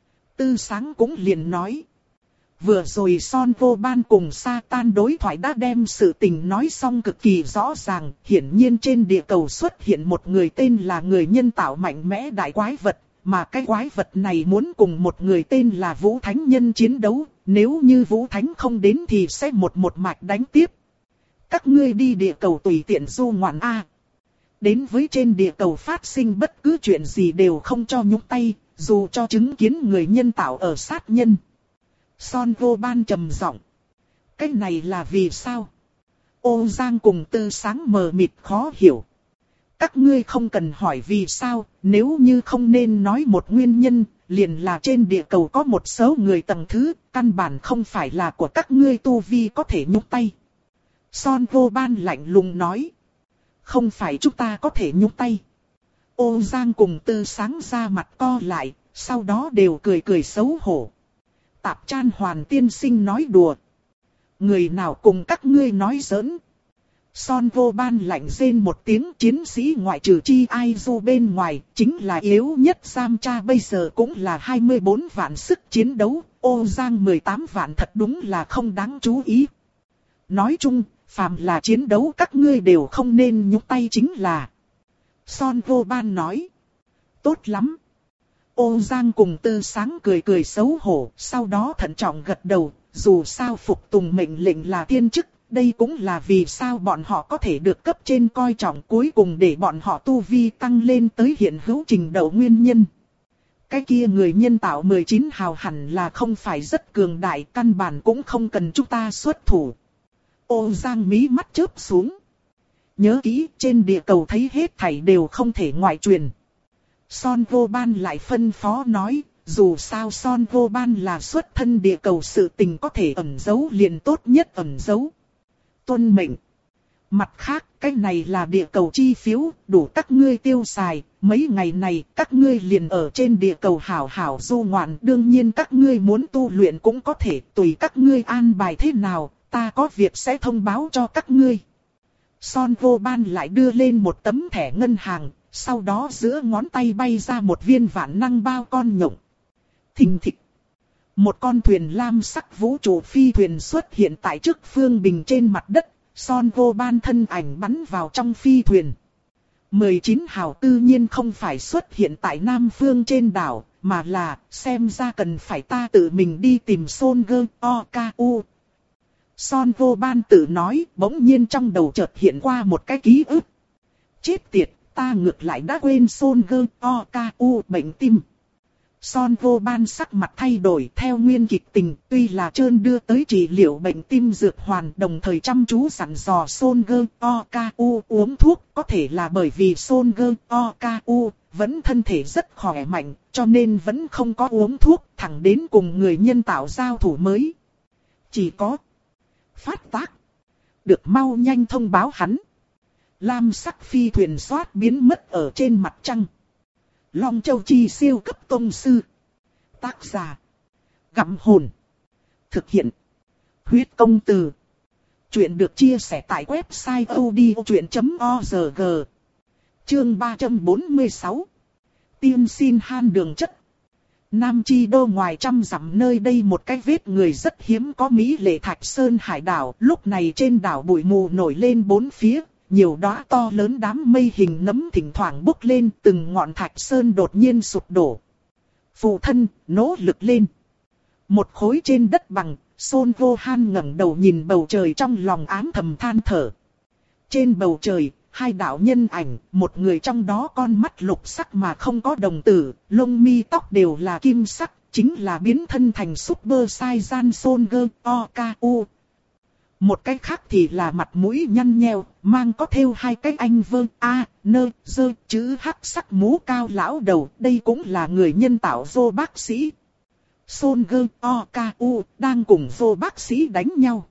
Tư Sáng cũng liền nói. Vừa rồi Son Vô Ban cùng Satan đối thoại đã đem sự tình nói xong cực kỳ rõ ràng. Hiển nhiên trên địa cầu xuất hiện một người tên là người nhân tạo mạnh mẽ đại quái vật. Mà cái quái vật này muốn cùng một người tên là Vũ Thánh Nhân chiến đấu. Nếu như Vũ Thánh không đến thì sẽ một một mạch đánh tiếp. Các ngươi đi địa cầu tùy tiện du ngoạn A. Đến với trên địa cầu phát sinh bất cứ chuyện gì đều không cho nhúc tay. Dù cho chứng kiến người nhân tạo ở sát nhân. Son Vô Ban trầm giọng. Cái này là vì sao? Ô Giang cùng Tư Sáng mờ mịt khó hiểu. Các ngươi không cần hỏi vì sao, nếu như không nên nói một nguyên nhân, liền là trên địa cầu có một số người tầng thứ, căn bản không phải là của các ngươi tu vi có thể nhúc tay. Son Vô Ban lạnh lùng nói. Không phải chúng ta có thể nhúc tay. Ô Giang cùng Tư Sáng ra mặt co lại, sau đó đều cười cười xấu hổ. Tạp Chan Hoàn tiên sinh nói đùa. Người nào cùng các ngươi nói giỡn. Son Vô Ban lạnh rên một tiếng, chiến sĩ ngoại trừ Chi Ai Du bên ngoài, chính là yếu nhất Giam Cha bây giờ cũng là hai mươi bốn vạn sức chiến đấu, Ô Giang mười tám vạn thật đúng là không đáng chú ý. Nói chung, phàm là chiến đấu các ngươi đều không nên nhúc tay chính là. Son Vô Ban nói. Tốt lắm. Ô Giang cùng Tư Sáng cười cười xấu hổ, sau đó thận trọng gật đầu, dù sao phục tùng mệnh lệnh là tiên chức, đây cũng là vì sao bọn họ có thể được cấp trên coi trọng cuối cùng để bọn họ tu vi tăng lên tới hiện hữu trình độ nguyên nhân. Cái kia người nhân tạo mười chín hào hẳn là không phải rất cường đại, căn bản cũng không cần chúng ta xuất thủ. Ô Giang mí mắt chớp xuống. Nhớ kỹ, trên địa cầu thấy hết thảy đều không thể ngoại truyền. Son Vô Ban lại phân phó nói, dù sao Son Vô Ban là xuất thân địa cầu, sự tình có thể ẩn giấu liền tốt nhất ẩn giấu. Tuân mệnh. Mặt khác, cái này là địa cầu chi phiếu, đủ các ngươi tiêu xài, mấy ngày này các ngươi liền ở trên địa cầu hảo hảo du ngoạn. Đương nhiên các ngươi muốn tu luyện cũng có thể, tùy các ngươi an bài thế nào, ta có việc sẽ thông báo cho các ngươi. Son Vô Ban lại đưa lên một tấm thẻ ngân hàng, sau đó giữa ngón tay bay ra một viên vạn năng bao con nhộng. Thình thịch. Một con thuyền lam sắc vũ trụ phi thuyền xuất hiện tại trước phương bình trên mặt đất, Son Vô Ban thân ảnh bắn vào trong phi thuyền. mười chín hào tự nhiên không phải xuất hiện tại Nam Phương trên đảo, mà là xem ra cần phải ta tự mình đi tìm Son Gơ O K U. Son Vô Ban tự nói, bỗng nhiên trong đầu chợt hiện qua một cái ký ức. Chết tiệt, ta ngược lại đã quên Son Gơ O K U bệnh tim. Son Vô Ban sắc mặt thay đổi theo nguyên kịch tình, tuy là trơn đưa tới trị liệu bệnh tim dược hoàn, đồng thời chăm chú dặn dò Son Gơ O K U uống thuốc, có thể là bởi vì Son Gơ O K U vẫn thân thể rất khỏe mạnh, cho nên vẫn không có uống thuốc, thẳng đến cùng người nhân tạo giao thủ mới. Chỉ có phát tác, được mau nhanh thông báo hắn. Lam sắc phi thuyền xoát biến mất ở trên mặt trăng. Long Châu Chi siêu cấp tông sư. Tác giả Gặm Hồn. Thực hiện Huyết Công Từ. Chuyện được chia sẻ tại website odchuyện chấm org. Chương ba trăm bốn mươi sáu. Tiêm xin han đường chất. Nam Chi Đô ngoài trăm dặm nơi đây một cái vết người rất hiếm có mỹ lệ Thạch Sơn hải đảo. Lúc này trên đảo bụi mù nổi lên bốn phía. Nhiều đóa to lớn đám mây hình nấm thỉnh thoảng bốc lên, từng ngọn Thạch Sơn đột nhiên sụp đổ. Phụ thân, nỗ lực lên. Một khối trên đất bằng, Son Vô Han ngẩng đầu nhìn bầu trời trong lòng ám thầm than thở. Trên bầu trời, hai đạo nhân ảnh, một người trong đó con mắt lục sắc mà không có đồng tử, lông mi tóc đều là kim sắc, chính là biến thân thành Super Saiyan Son Gơ O K U. Một cái khác thì là mặt mũi nhăn nheo, mang có thêu hai cái anh vơ, a, nơ, dơ, chữ hắc sắc mũ cao lão đầu, đây cũng là người nhân tạo vô bác sĩ. Son Gơ O K U đang cùng vô bác sĩ đánh nhau.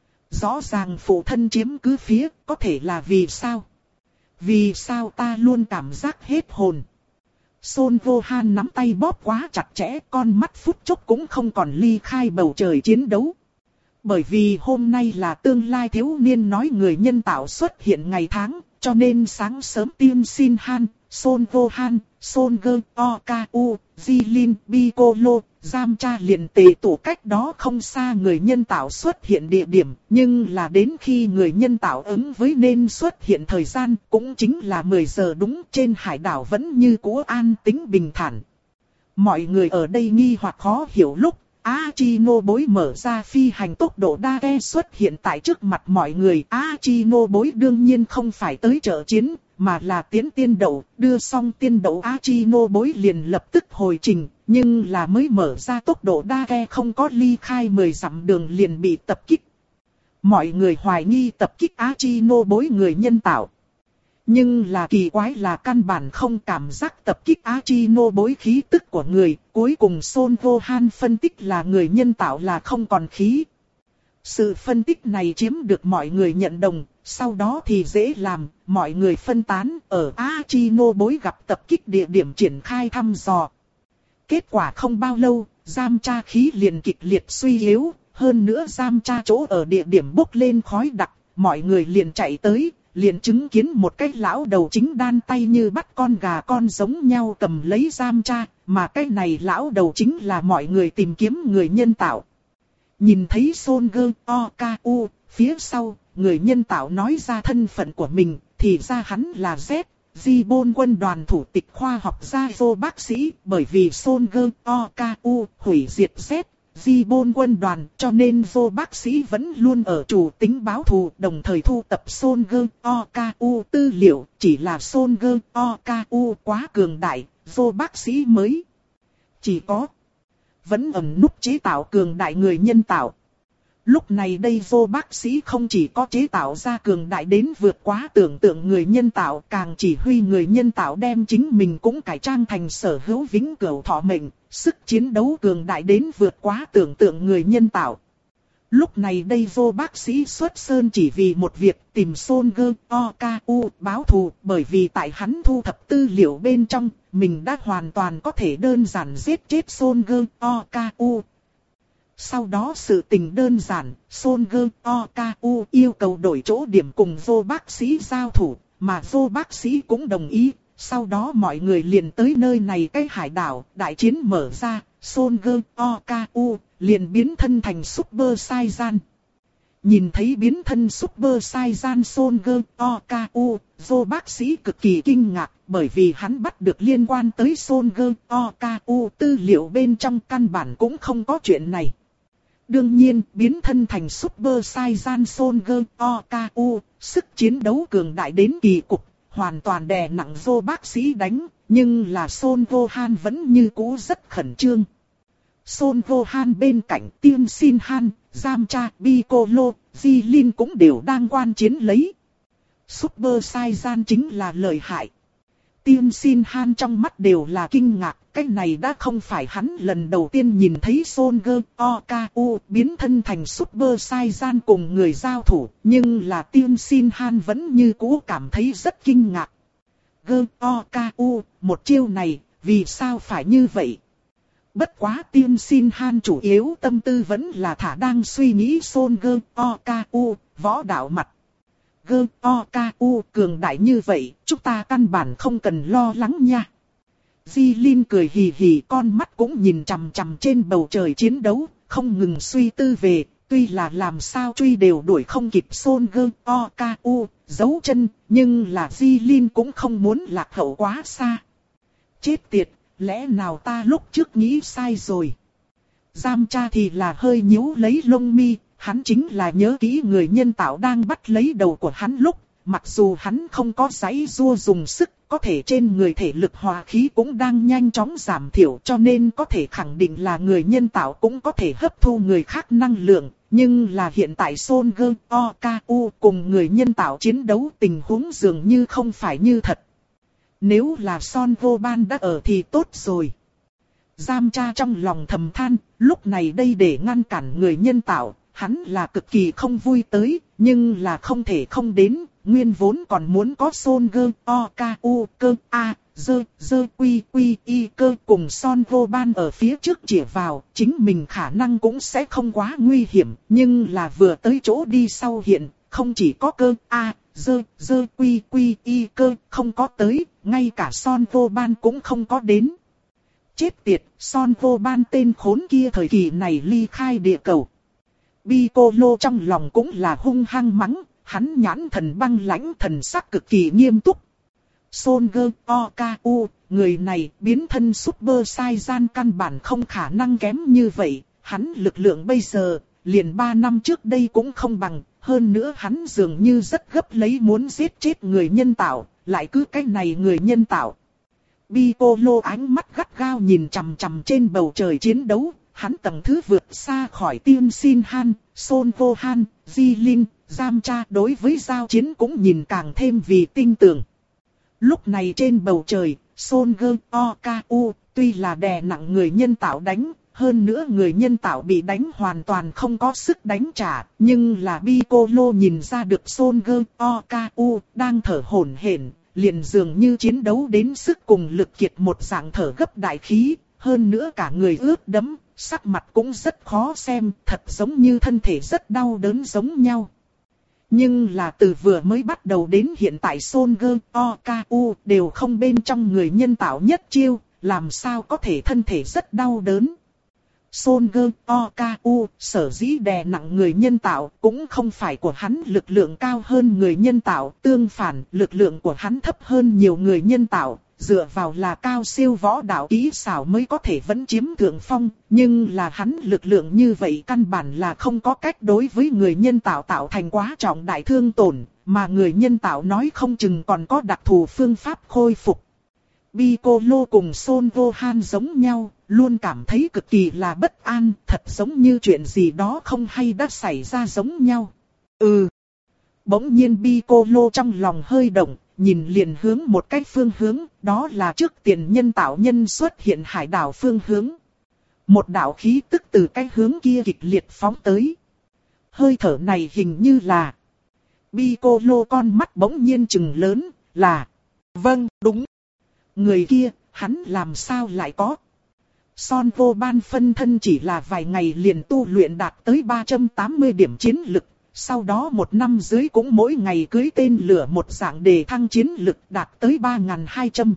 Rõ ràng phụ thân chiếm cứ phía, có thể là vì sao? Vì sao ta luôn cảm giác hết hồn? Son Vô Han nắm tay bóp quá chặt chẽ, con mắt phút chốc cũng không còn ly khai bầu trời chiến đấu. Bởi vì hôm nay là tương lai thiếu niên nói người nhân tạo xuất hiện ngày tháng, cho nên sáng sớm Tiên Sin Han, Son Gohan, Son Go, Okaku, Jilin, Piccolo, Yamcha liền tề tụ cách đó không xa người nhân tạo xuất hiện địa điểm, nhưng là đến khi người nhân tạo ứng với nên xuất hiện thời gian, cũng chính là mười giờ đúng, trên hải đảo vẫn như cũ an tĩnh bình thản. Mọi người ở đây nghi hoặc khó hiểu lúc Achino bối mở ra phi hành tốc độ đa ghe xuất hiện tại trước mặt mọi người. Achino bối đương nhiên không phải tới trợ chiến, mà là tiến tiên đậu, đưa xong tiên đậu Achino bối liền lập tức hồi trình, nhưng là mới mở ra tốc độ đa ghe không có ly khai mười dặm đường liền bị tập kích. Mọi người hoài nghi tập kích Achino bối người nhân tạo. Nhưng là kỳ quái là căn bản không cảm giác tập kích Achino bối khí tức của người, cuối cùng Son Gohan phân tích là người nhân tạo là không còn khí. Sự phân tích này chiếm được mọi người nhận đồng, sau đó thì dễ làm, mọi người phân tán ở Achino bối gặp tập kích địa điểm triển khai thăm dò. Kết quả không bao lâu, Yamcha khí liền kịch liệt suy yếu, hơn nữa Yamcha chỗ ở địa điểm bốc lên khói đặc, mọi người liền chạy tới. Liền chứng kiến một cái lão đầu chính đan tay như bắt con gà con giống nhau cầm lấy Yamcha, mà cái này lão đầu chính là mọi người tìm kiếm người nhân tạo. Nhìn thấy Son Go, Okaku, phía sau, người nhân tạo nói ra thân phận của mình, thì ra hắn là Z, Gibbon quân đoàn thủ tịch khoa học gia vô bác sĩ, bởi vì Son Go, Okaku hủy diệt Z. Gibbon quân đoàn, cho nên vô bác sĩ vẫn luôn ở chủ tính báo thù, đồng thời thu tập Son Go, Okaku tư liệu, chỉ là Son Go, Okaku quá cường đại, vô bác sĩ mới chỉ có vẫn ẩn núp chế tạo cường đại người nhân tạo. Lúc này đây vô bác sĩ không chỉ có chế tạo ra cường đại đến vượt quá tưởng tượng người nhân tạo, càng chỉ huy người nhân tạo đem chính mình cũng cải trang thành sở hữu vĩnh cửu thọ mệnh, sức chiến đấu cường đại đến vượt quá tưởng tượng người nhân tạo. Lúc này đây vô bác sĩ xuất sơn chỉ vì một việc, tìm Son Go, Okaku báo thù, bởi vì tại hắn thu thập tư liệu bên trong, mình đã hoàn toàn có thể đơn giản giết chết Son Go, Okaku. Sau đó sự tình đơn giản, Son Go, Okaku yêu cầu đổi chỗ điểm cùng vô bác sĩ giao thủ, mà vô bác sĩ cũng đồng ý. Sau đó mọi người liền tới nơi này cái hải đảo, đại chiến mở ra, Son Go, Okaku liền biến thân thành Super Saiyan. Nhìn thấy biến thân Super Saiyan Son Go, Okaku, vô bác sĩ cực kỳ kinh ngạc, bởi vì hắn bắt được liên quan tới Son Go, Okaku tư liệu bên trong căn bản cũng không có chuyện này. Đương nhiên, biến thân thành Super Saiyan Son Go, Okaku, sức chiến đấu cường đại đến kỳ cục, hoàn toàn đè nặng vô bác sĩ đánh, nhưng là Son Gohan vẫn như cũ rất khẩn trương. Son Gohan bên cạnh Tiên Sin Han, Yamcha, Piccolo, Jilin cũng đều đang quan chiến lấy. Super Saiyan chính là lợi hại. Tiên Sin Han trong mắt đều là kinh ngạc, cái này đã không phải hắn lần đầu tiên nhìn thấy Son Go, Okaku biến thân thành Super Saiyan cùng người giao thủ, nhưng là Tiên Sin Han vẫn như cũ cảm thấy rất kinh ngạc. Go, Okaku, một chiêu này, vì sao phải như vậy? Bất quá Tiên Sin Han chủ yếu tâm tư vẫn là thả đang suy nghĩ Son Go, Okaku, võ đạo mặt. Go, Okaku cường đại như vậy, chúng ta căn bản không cần lo lắng nha. Jilin cười hì hì, con mắt cũng nhìn chằm chằm trên bầu trời chiến đấu, không ngừng suy tư về, tuy là làm sao truy đều đuổi không kịp Son Go, Okaku, giấu chân, nhưng là Jilin cũng không muốn lạc hậu quá xa. Chết tiệt, lẽ nào ta lúc trước nghĩ sai rồi? Yamcha thì là hơi nhíu lấy lông mi, hắn chính là nhớ kỹ người nhân tạo đang bắt lấy đầu của hắn lúc, mặc dù hắn không có giãy giụa dùng sức, có thể trên người thể lực hòa khí cũng đang nhanh chóng giảm thiểu, cho nên có thể khẳng định là người nhân tạo cũng có thể hấp thu người khác năng lượng, nhưng là hiện tại Son Go, Okaku cùng người nhân tạo chiến đấu tình huống dường như không phải như thật. Nếu là Son Gohan đã ở thì tốt rồi. Yamcha trong lòng thầm than, lúc này đây để ngăn cản người nhân tạo, hắn là cực kỳ không vui tới, nhưng là không thể không đến, nguyên vốn còn muốn có Son Gơ, O, K, U, Cơ, A, Dơ, Dơ, Quy, Quy, Y, Cơ cùng Son Vô Ban ở phía trước chĩa vào, chính mình khả năng cũng sẽ không quá nguy hiểm, nhưng là vừa tới chỗ đi sau hiện, không chỉ có Cơ, A, Dơ, Dơ, Quy, Quy, Y, Cơ, không có tới, ngay cả Son Vô Ban cũng không có đến. Chết tiệt, Son Vô Ban tên khốn kia thời kỳ này ly khai địa cầu. Piccolo trong lòng cũng là hung hăng mắng, hắn nhãn thần băng lãnh, thần sắc cực kỳ nghiêm túc. Son Gơ, O, K, U, người này biến thân Super Saiyan căn bản không khả năng kém như vậy, hắn lực lượng bây giờ, liền ba năm trước đây cũng không bằng, hơn nữa hắn dường như rất gấp lấy muốn giết chết người nhân tạo, lại cứ cái này người nhân tạo. Piccolo ánh mắt gắt gao nhìn chằm chằm trên bầu trời chiến đấu, hắn tầng thứ vượt xa khỏi Tiên Sin Han, Son Vô Han, Di Linh, Giam Cha đối với giao chiến cũng nhìn càng thêm vì tinh tường. Lúc này trên bầu trời, Son Gơ, O, K, U, tuy là đè nặng người nhân tạo đánh, hơn nữa người nhân tạo bị đánh hoàn toàn không có sức đánh trả, nhưng là Piccolo nhìn ra được Son Gơ, O, K, U đang thở hổn hển, liền dường như chiến đấu đến sức cùng lực kiệt một dạng thở gấp đại khí, hơn nữa cả người ướt đẫm, sắc mặt cũng rất khó xem, thật giống như thân thể rất đau đớn giống nhau. Nhưng là từ vừa mới bắt đầu đến hiện tại Son Gơ, O, K, U đều không bên trong người nhân tạo nhất chiêu, làm sao có thể thân thể rất đau đớn. Son Gơ, O, K, U sở dĩ đè nặng người nhân tạo cũng không phải của hắn lực lượng cao hơn người nhân tạo, tương phản lực lượng của hắn thấp hơn nhiều người nhân tạo, dựa vào là cao siêu võ đạo kỹ xảo mới có thể vẫn chiếm thượng phong, nhưng là hắn lực lượng như vậy căn bản là không có cách đối với người nhân tạo tạo thành quá trọng đại thương tổn, mà người nhân tạo nói không chừng còn có đặc thù phương pháp khôi phục. Piccolo cùng Son Vô Han giống nhau, luôn cảm thấy cực kỳ là bất an, thật giống như chuyện gì đó không hay đã xảy ra giống nhau. Ừ. Bỗng nhiên Piccolo trong lòng hơi động, nhìn liền hướng một cái phương hướng, đó là trước tiền nhân tạo nhân xuất hiện hải đảo phương hướng. Một đạo khí tức từ cái hướng kia kịch liệt phóng tới. Hơi thở này hình như là... Piccolo con mắt bỗng nhiên trừng lớn, là... Vâng, đúng. Người kia, hắn làm sao lại có? Son Vô Ban phân thân chỉ là vài ngày liền tu luyện đạt tới ba trăm tám mươi điểm chiến lực. Sau đó một năm dưới cũng mỗi ngày cưới tên lửa một dạng đề thăng chiến lực đạt tới ba nghìn hai trăm.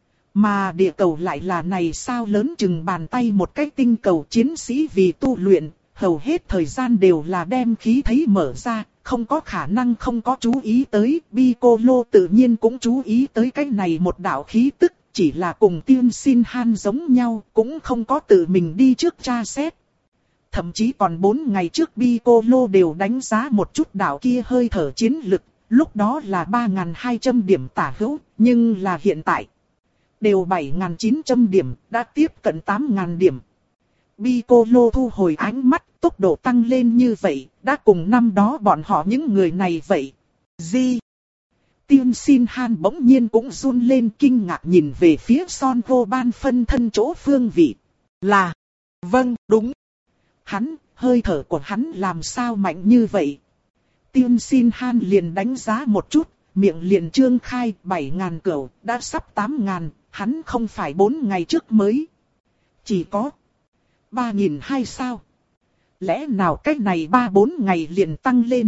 Mà địa cầu lại là này sao lớn chừng bàn tay một cái tinh cầu chiến sĩ vì tu luyện, hầu hết thời gian đều là đem khí thấy mở ra, không có khả năng không có chú ý tới. Piccolo tự nhiên cũng chú ý tới cái này một đạo khí tức, chỉ là cùng Tiên Sin Han giống nhau, cũng không có tự mình đi trước tra xét. Thậm chí còn bốn ngày trước Piccolo đều đánh giá một chút đạo kia hơi thở chiến lực, lúc đó là ba nghìn hai trăm điểm tả hữu, nhưng là hiện tại đều bảy nghìn chín trăm điểm, đã tiếp cận tám nghìn điểm. Piccolo thu hồi ánh mắt, tốc độ tăng lên như vậy, đã cùng năm đó bọn họ những người này vậy. Gì? Tiên Sin Han bỗng nhiên cũng run lên kinh ngạc nhìn về phía Son Vô Ban phân thân chỗ phương vị. Là, vâng, đúng. Hắn, hơi thở của hắn làm sao mạnh như vậy? Tiên Sin Han liền đánh giá một chút, miệng liền trương khai bảy nghìn cửu, đã sắp tám nghìn, hắn không phải bốn ngày trước mới. Chỉ có ba nghìn hai sao? Lẽ nào cách này ba bốn ngày liền tăng lên?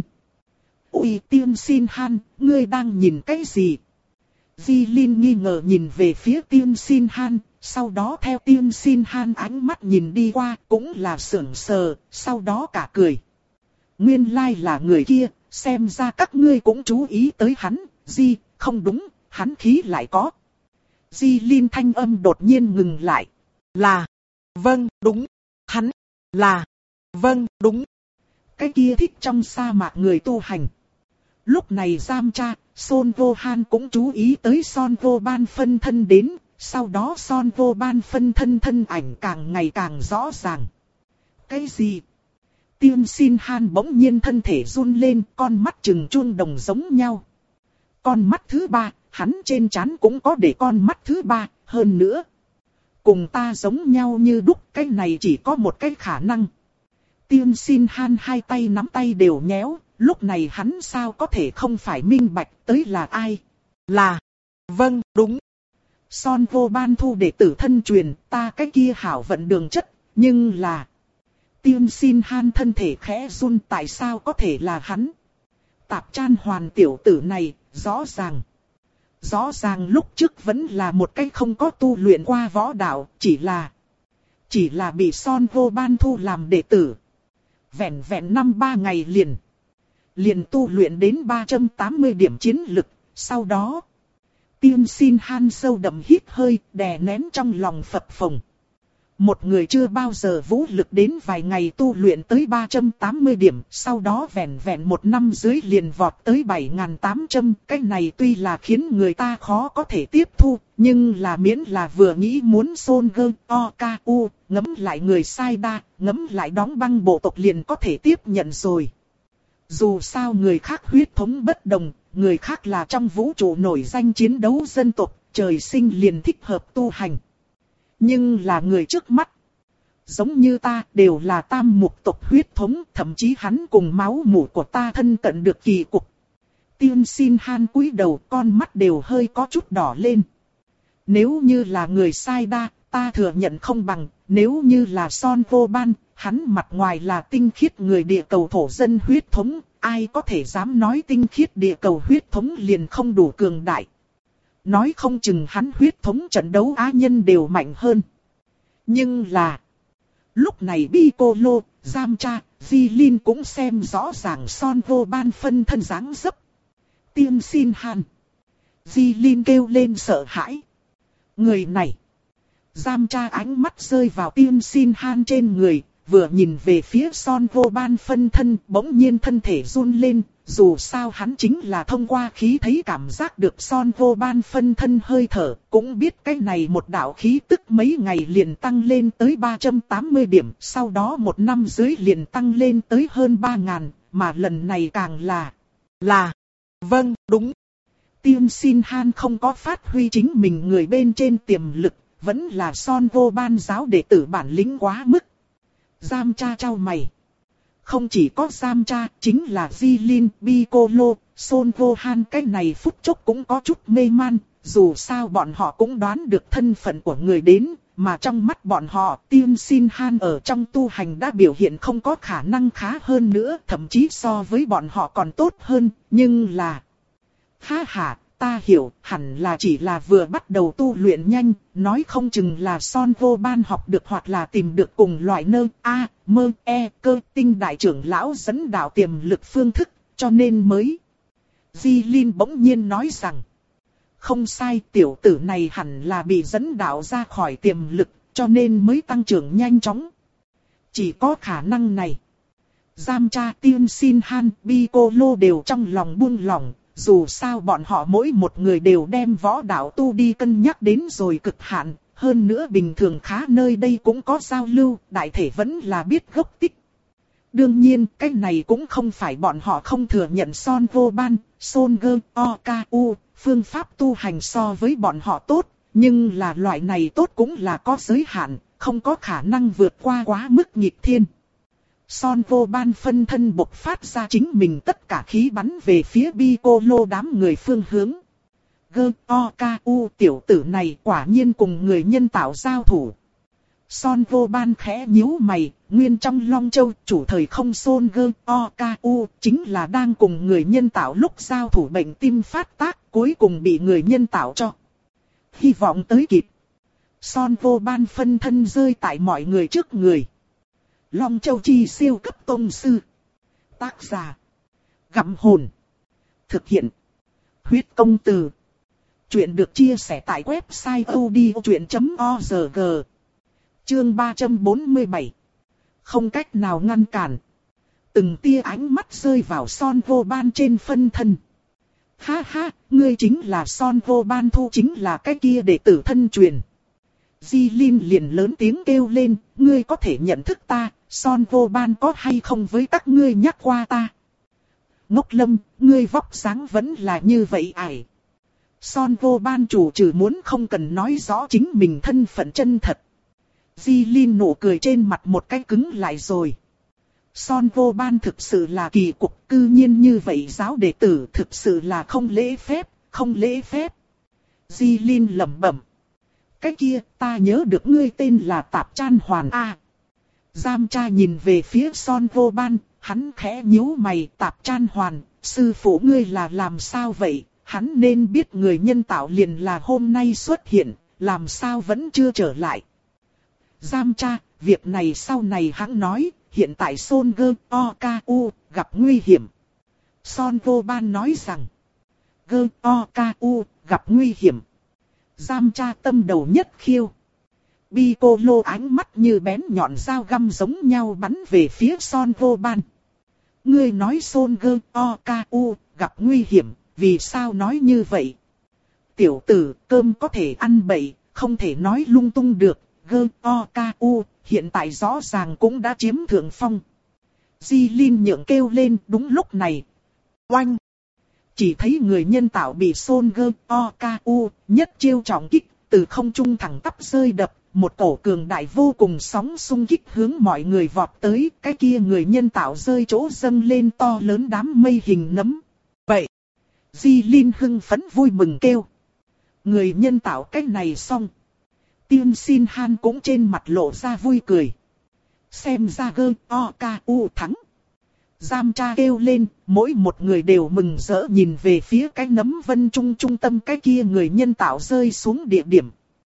Ui Tiên Sin Han, ngươi đang nhìn cái gì? Di Linh nghi ngờ nhìn về phía Tiên Sin Han. Sau đó theo Tiên Sin Han ánh mắt nhìn đi qua cũng là sững sờ, sau đó cả cười. Nguyên lai là người kia, xem ra các ngươi cũng chú ý tới hắn, Di, không đúng, hắn khí lại có. Di Linh thanh âm đột nhiên ngừng lại. Là, vâng, đúng, hắn, là, vâng, đúng. Cái kia thích trong sa mạc người tu hành. Lúc này Giam Cha, Son Vô Han cũng chú ý tới Son Vô Ban phân thân đến. Sau đó Son Vô Ban phân thân thân ảnh càng ngày càng rõ ràng. Cái gì? Tiên Sin Han bỗng nhiên thân thể run lên, con mắt trừng chuông đồng giống nhau. Con mắt thứ ba, hắn trên trán cũng có để con mắt thứ ba, hơn nữa. Cùng ta giống nhau như đúc, cái này chỉ có một cái khả năng. Tiên Sin Han hai tay nắm tay đều nhéo, Lúc này hắn sao có thể không phải minh bạch tới là ai? Là... Vâng, đúng. Son vô ban thu đệ tử thân truyền, ta cái kia hảo vận đường chất, nhưng là... Tiên xin han thân thể khẽ run, tại sao có thể là hắn? Tạp Chan Hoàn tiểu tử này, rõ ràng. Rõ ràng lúc trước vẫn là một cái không có tu luyện qua võ đạo, chỉ là... Chỉ là bị Son vô ban thu làm đệ tử. Vẹn vẹn năm ba ngày liền. Liền tu luyện đến ba trăm tám mươi điểm chiến lực, sau đó... Tiên xin han sâu đậm hít hơi, đè nén trong lòng phập phồng. Một người chưa bao giờ vũ lực đến vài ngày tu luyện tới ba trăm tám mươi điểm, sau đó vẹn vẹn một năm dưới liền vọt tới bảy nghìn tám trăm. Cái này tuy là khiến người ta khó có thể tiếp thu, nhưng là miễn là vừa nghĩ muốn Son Gơ O K U, ngấm lại người sai đa, ngấm lại đóng băng bộ tộc liền có thể tiếp nhận rồi. Dù sao người khác huyết thống bất đồng, người khác là trong vũ trụ nổi danh chiến đấu dân tộc, trời sinh liền thích hợp tu hành. Nhưng là người trước mắt, giống như ta đều là tam mục tộc huyết thống, thậm chí hắn cùng máu mủ của ta thân cận được kỳ cục. Tiên xin han cúi đầu, con mắt đều hơi có chút đỏ lên. Nếu như là người sai đa, ta thừa nhận không bằng, nếu như là Son vô ban, hắn mặt ngoài là tinh khiết người địa cầu thổ dân huyết thống, ai có thể dám nói tinh khiết địa cầu huyết thống liền không đủ cường đại. Nói không chừng hắn huyết thống trận đấu á nhân đều mạnh hơn. Nhưng là... Lúc này Piccolo, Yamcha, Jilin cũng xem rõ ràng Son vô ban phân thân dáng dấp. Tiên xin han. Jilin kêu lên sợ hãi. Người này. Yamcha ánh mắt rơi vào tiên xin han trên người. Vừa nhìn về phía Son vô ban phân thân, bỗng nhiên thân thể run lên. Dù sao hắn chính là thông qua khí thấy cảm giác được Son vô ban phân thân hơi thở, cũng biết cái này một đạo khí tức mấy ngày liền tăng lên tới ba trăm tám mươi điểm, sau đó một năm dưới liền tăng lên tới hơn ba nghìn, mà lần này càng là... Là... Vâng, đúng. Tiên xin han không có phát huy chính mình người bên trên tiềm lực, vẫn là Son vô ban giáo đệ tử bản lĩnh quá mức. Yamcha trao mày. Không chỉ có Yamcha, chính là Jilin, Piccolo, Son vô han cái này phút chốc cũng có chút mê man, dù sao bọn họ cũng đoán được thân phận của người đến, mà trong mắt bọn họ, Tiên xin han ở trong tu hành đã biểu hiện không có khả năng khá hơn nữa, thậm chí so với bọn họ còn tốt hơn, nhưng là... Ha ha, ta hiểu, hẳn là chỉ là vừa bắt đầu tu luyện nhanh, nói không chừng là Son vô ban học được hoặc là tìm được cùng loại nơ, a, mơ, e, cơ, tinh đại trưởng lão dẫn đạo tiềm lực phương thức, cho nên mới. Jilin bỗng nhiên nói rằng, không sai, tiểu tử này hẳn là bị dẫn đạo ra khỏi tiềm lực, cho nên mới tăng trưởng nhanh chóng. Chỉ có khả năng này. Yamcha, Tiên xin han, Piccolo đều trong lòng buông lỏng. Dù sao bọn họ mỗi một người đều đem võ đạo tu đi cân nhắc đến rồi cực hạn, hơn nữa bình thường khá nơi đây cũng có giao lưu, đại thể vẫn là biết gốc tích. Đương nhiên, cái này cũng không phải bọn họ không thừa nhận Son vô ban, Son Gơ O K U, phương pháp tu hành so với bọn họ tốt, nhưng là loại này tốt cũng là có giới hạn, không có khả năng vượt qua quá mức nghịch thiên. Son vô ban phân thân bộc phát ra chính mình tất cả khí bắn về phía Piccolo đám người phương hướng. Gơ O K U tiểu tử này quả nhiên cùng người nhân tạo giao thủ. Son vô ban khẽ nhíu mày, nguyên trong Long Châu chủ thời không Son Gơ O K U chính là đang cùng người nhân tạo lúc giao thủ bệnh tim phát tác, cuối cùng bị người nhân tạo cho. Hy vọng tới kịp. Son vô ban phân thân rơi tại mọi người trước người. Long Châu Chi siêu cấp tông sư. Tác giả. Gặm hồn. Thực hiện. Huyết công từ. Chuyện được chia sẻ tại website odchuyện chấm org. Chương ba trăm bốn mươi bảy. Không cách nào ngăn cản. Từng tia ánh mắt rơi vào Son vô ban trên phân thân. Ha ha, ngươi chính là Son vô ban thu chính là cái kia đệ tử thân truyền. Jilin liền lớn tiếng kêu lên, ngươi có thể nhận thức ta, Son vô ban có hay không với các ngươi nhắc qua ta. Ngốc Lâm, ngươi vóc dáng vẫn là như vậy ải. Son vô ban chủ trừ muốn không cần nói rõ chính mình thân phận chân thật. Jilin nụ cười trên mặt một cái cứng lại rồi. Son vô ban thực sự là kỳ cục, cư nhiên như vậy giáo đệ tử thực sự là không lễ phép, không lễ phép. Di Linh lẩm bẩm. Cái kia, ta nhớ được ngươi tên là Tạp Chan Hoàn A. Giam cha nhìn về phía Son vô ban, hắn khẽ nhíu mày. Tạp Chan Hoàn, sư phụ ngươi là làm sao vậy? Hắn nên biết người nhân tạo liền là hôm nay xuất hiện, làm sao vẫn chưa trở lại. Giam cha, việc này sau này hắn nói, hiện tại Son Gơ O K U gặp nguy hiểm. Son vô ban nói rằng, Gơ O K U gặp nguy hiểm. Giam cha tâm đầu nhất khiêu. Piccolo ánh mắt như bén nhọn dao găm giống nhau bắn về phía Son vô ban. Ngươi nói Son Gơ O K U gặp nguy hiểm, vì sao nói như vậy? Tiểu tử, cơm có thể ăn bậy, không thể nói lung tung được. Gơ O K U hiện tại rõ ràng cũng đã chiếm thượng phong. Di Linh nhượng kêu lên đúng lúc này. Oanh! Chỉ thấy người nhân tạo bị Son Gơ O K U nhất chiêu trọng kích, từ không trung thẳng tắp rơi đập. Một tổ cường đại vô cùng sóng xung kích hướng mọi người vọt tới. Cái kia người nhân tạo rơi chỗ dâng lên to lớn đám mây hình nấm. Vậy! Di Linh hưng phấn vui mừng kêu. Người nhân tạo cái này xong. Tiên Xin Han cũng trên mặt lộ ra vui cười. Xem ra Gơ O K U thắng. Giam cha kêu lên, mỗi một người đều mừng rỡ nhìn về phía cái nấm vân trung trung tâm cái kia người nhân tạo rơi xuống địa điểm.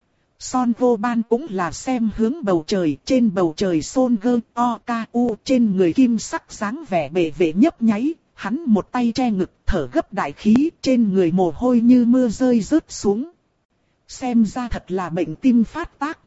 Son vô ban cũng là xem hướng bầu trời, trên bầu trời Son Gơ O K U trên người kim sắc sáng vẻ bề vệ nhấp nháy, hắn một tay che ngực thở gấp đại khí, trên người mồ hôi như mưa rơi rớt xuống. Xem ra thật là bệnh tim phát tác.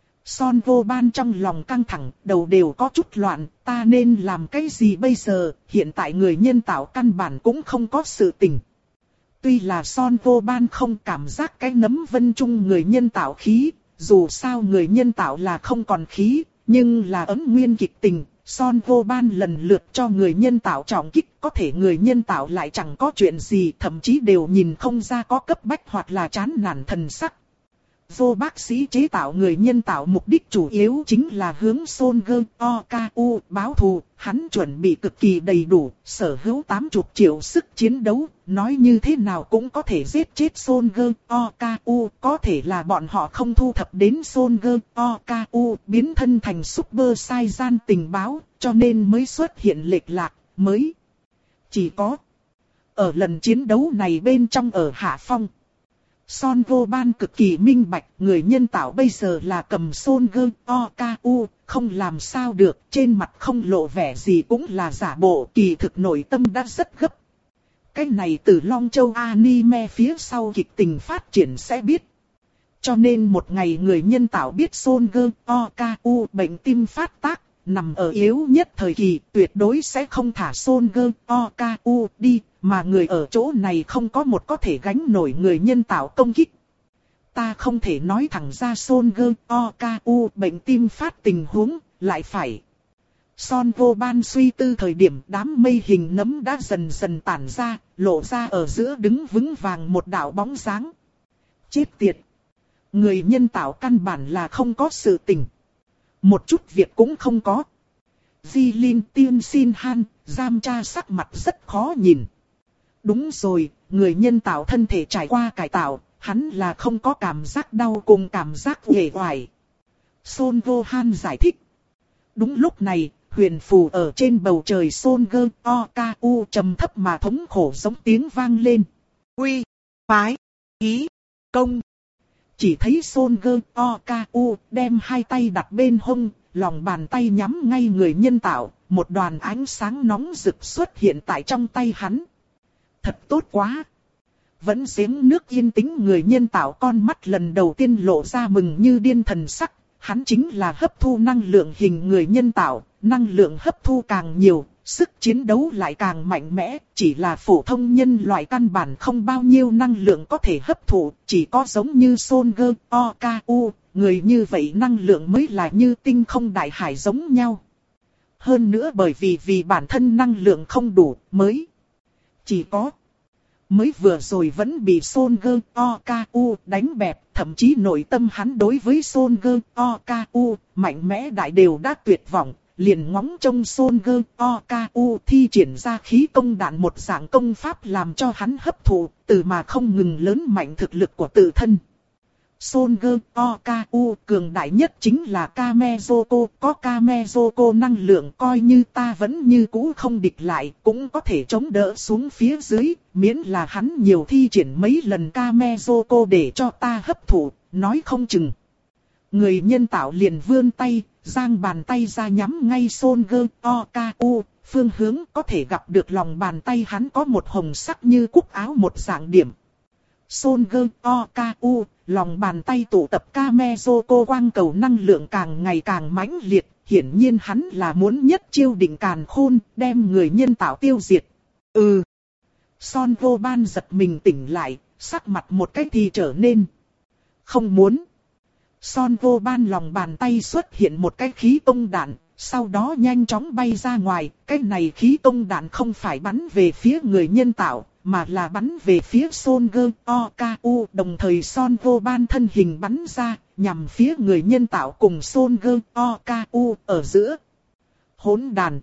Son vô ban trong lòng căng thẳng, đầu đều có chút loạn, ta nên làm cái gì bây giờ, hiện tại người nhân tạo căn bản cũng không có sự tình. Tuy là Son vô ban không cảm giác cái nấm vân trung người nhân tạo khí, dù sao người nhân tạo là không còn khí, nhưng là ấn nguyên kịch tình, Son vô ban lần lượt cho người nhân tạo trọng kích, có thể người nhân tạo lại chẳng có chuyện gì, thậm chí đều nhìn không ra có cấp bách hoặc là chán nản thần sắc. Vô bác sĩ chế tạo người nhân tạo mục đích chủ yếu chính là hướng Son Gơ O K U báo thù, hắn chuẩn bị cực kỳ đầy đủ, sở hữu tám mươi triệu sức chiến đấu, nói như thế nào cũng có thể giết chết Son Gơ O K U, có thể là bọn họ không thu thập đến Son Gơ O K U biến thân thành Super Saiyan tình báo, cho nên mới xuất hiện lệch lạc, mới chỉ có ở lần chiến đấu này bên trong ở hạ phong. Son vô ban cực kỳ minh bạch, người nhân tạo bây giờ là cầm Son Gơ O K U, không làm sao được, trên mặt không lộ vẻ gì cũng là giả bộ, kỳ thực nội tâm đã rất gấp. Cái này từ Long Châu anime phía sau kịch tình phát triển sẽ biết. Cho nên một ngày người nhân tạo biết Son Gơ O K U bệnh tim phát tác, nằm ở yếu nhất thời kỳ, tuyệt đối sẽ không thả Son Gơ O K U đi. Mà người ở chỗ này không có một có thể gánh nổi người nhân tạo công kích. Ta không thể nói thẳng ra Son Gơ O K U bệnh tim phát tình huống, lại phải. Son vô ban suy tư thời điểm đám mây hình nấm đã dần dần tản ra, lộ ra ở giữa đứng vững vàng một đạo bóng dáng. Chết tiệt! Người nhân tạo căn bản là không có sự tình. Một chút việc cũng không có. Di Linh Tiên Xin Han, Giam cha sắc mặt rất khó nhìn. Đúng rồi, người nhân tạo thân thể trải qua cải tạo, hắn là không có cảm giác đau cùng cảm giác uể oải. Son vô han giải thích. Đúng lúc này, huyền phù ở trên bầu trời Son Gơ O K U trầm thấp mà thống khổ giống tiếng vang lên. Uy, phái, ý, công. Chỉ thấy Son Gơ O K U đem hai tay đặt bên hông, lòng bàn tay nhắm ngay người nhân tạo, một đoàn ánh sáng nóng rực xuất hiện tại trong tay hắn. Thật tốt quá! Vẫn giếng nước yên tĩnh người nhân tạo con mắt lần đầu tiên lộ ra mừng như điên thần sắc. Hắn chính là hấp thu năng lượng hình người nhân tạo, năng lượng hấp thu càng nhiều, sức chiến đấu lại càng mạnh mẽ. Chỉ là phổ thông nhân loại căn bản không bao nhiêu năng lượng có thể hấp thụ, chỉ có giống như Son Gơ O K U, người như vậy năng lượng mới là như tinh không đại hải giống nhau. Hơn nữa bởi vì vì bản thân năng lượng không đủ, mới chỉ có mới vừa rồi vẫn bị Son Gơ O K U đánh bẹp, thậm chí nội tâm hắn đối với Son Gơ O K U mạnh mẽ đại đều đã tuyệt vọng, liền ngóng trông Son Gơ Oku thi triển ra khí công đạn một dạng công pháp làm cho hắn hấp thụ, từ mà không ngừng lớn mạnh thực lực của tự thân. Son Gơ Oku cường đại nhất chính là Kamezoko, có Kamezoko năng lượng coi như ta vẫn như cũ không địch lại, cũng có thể chống đỡ xuống phía dưới, miễn là hắn nhiều thi triển mấy lần Kamezoko để cho ta hấp thụ, nói không chừng. Người nhân tạo liền vươn tay, giang bàn tay ra nhắm ngay Son Gơ Oku, phương hướng có thể gặp được lòng bàn tay hắn có một hồng sắc như cúc áo một dạng điểm. Son Gơ Oku, lòng bàn tay tụ tập Kamezoko quang cầu năng lượng càng ngày càng mãnh liệt, hiển nhiên hắn là muốn nhất chiêu định càn khôn, đem người nhân tạo tiêu diệt. Ừ. Son Vô Ban giật mình tỉnh lại, sắc mặt một cái thì trở nên. Không muốn. Son Vô Ban lòng bàn tay xuất hiện một cái khí công đạn, sau đó nhanh chóng bay ra ngoài. Cái này khí công đạn không phải bắn về phía người nhân tạo, mà là bắn về phía Son Gơ Oku. Đồng thời Son Vô Ban thân hình bắn ra, nhằm phía người nhân tạo cùng Son Gơ Oku ở giữa. Hỗn đàn.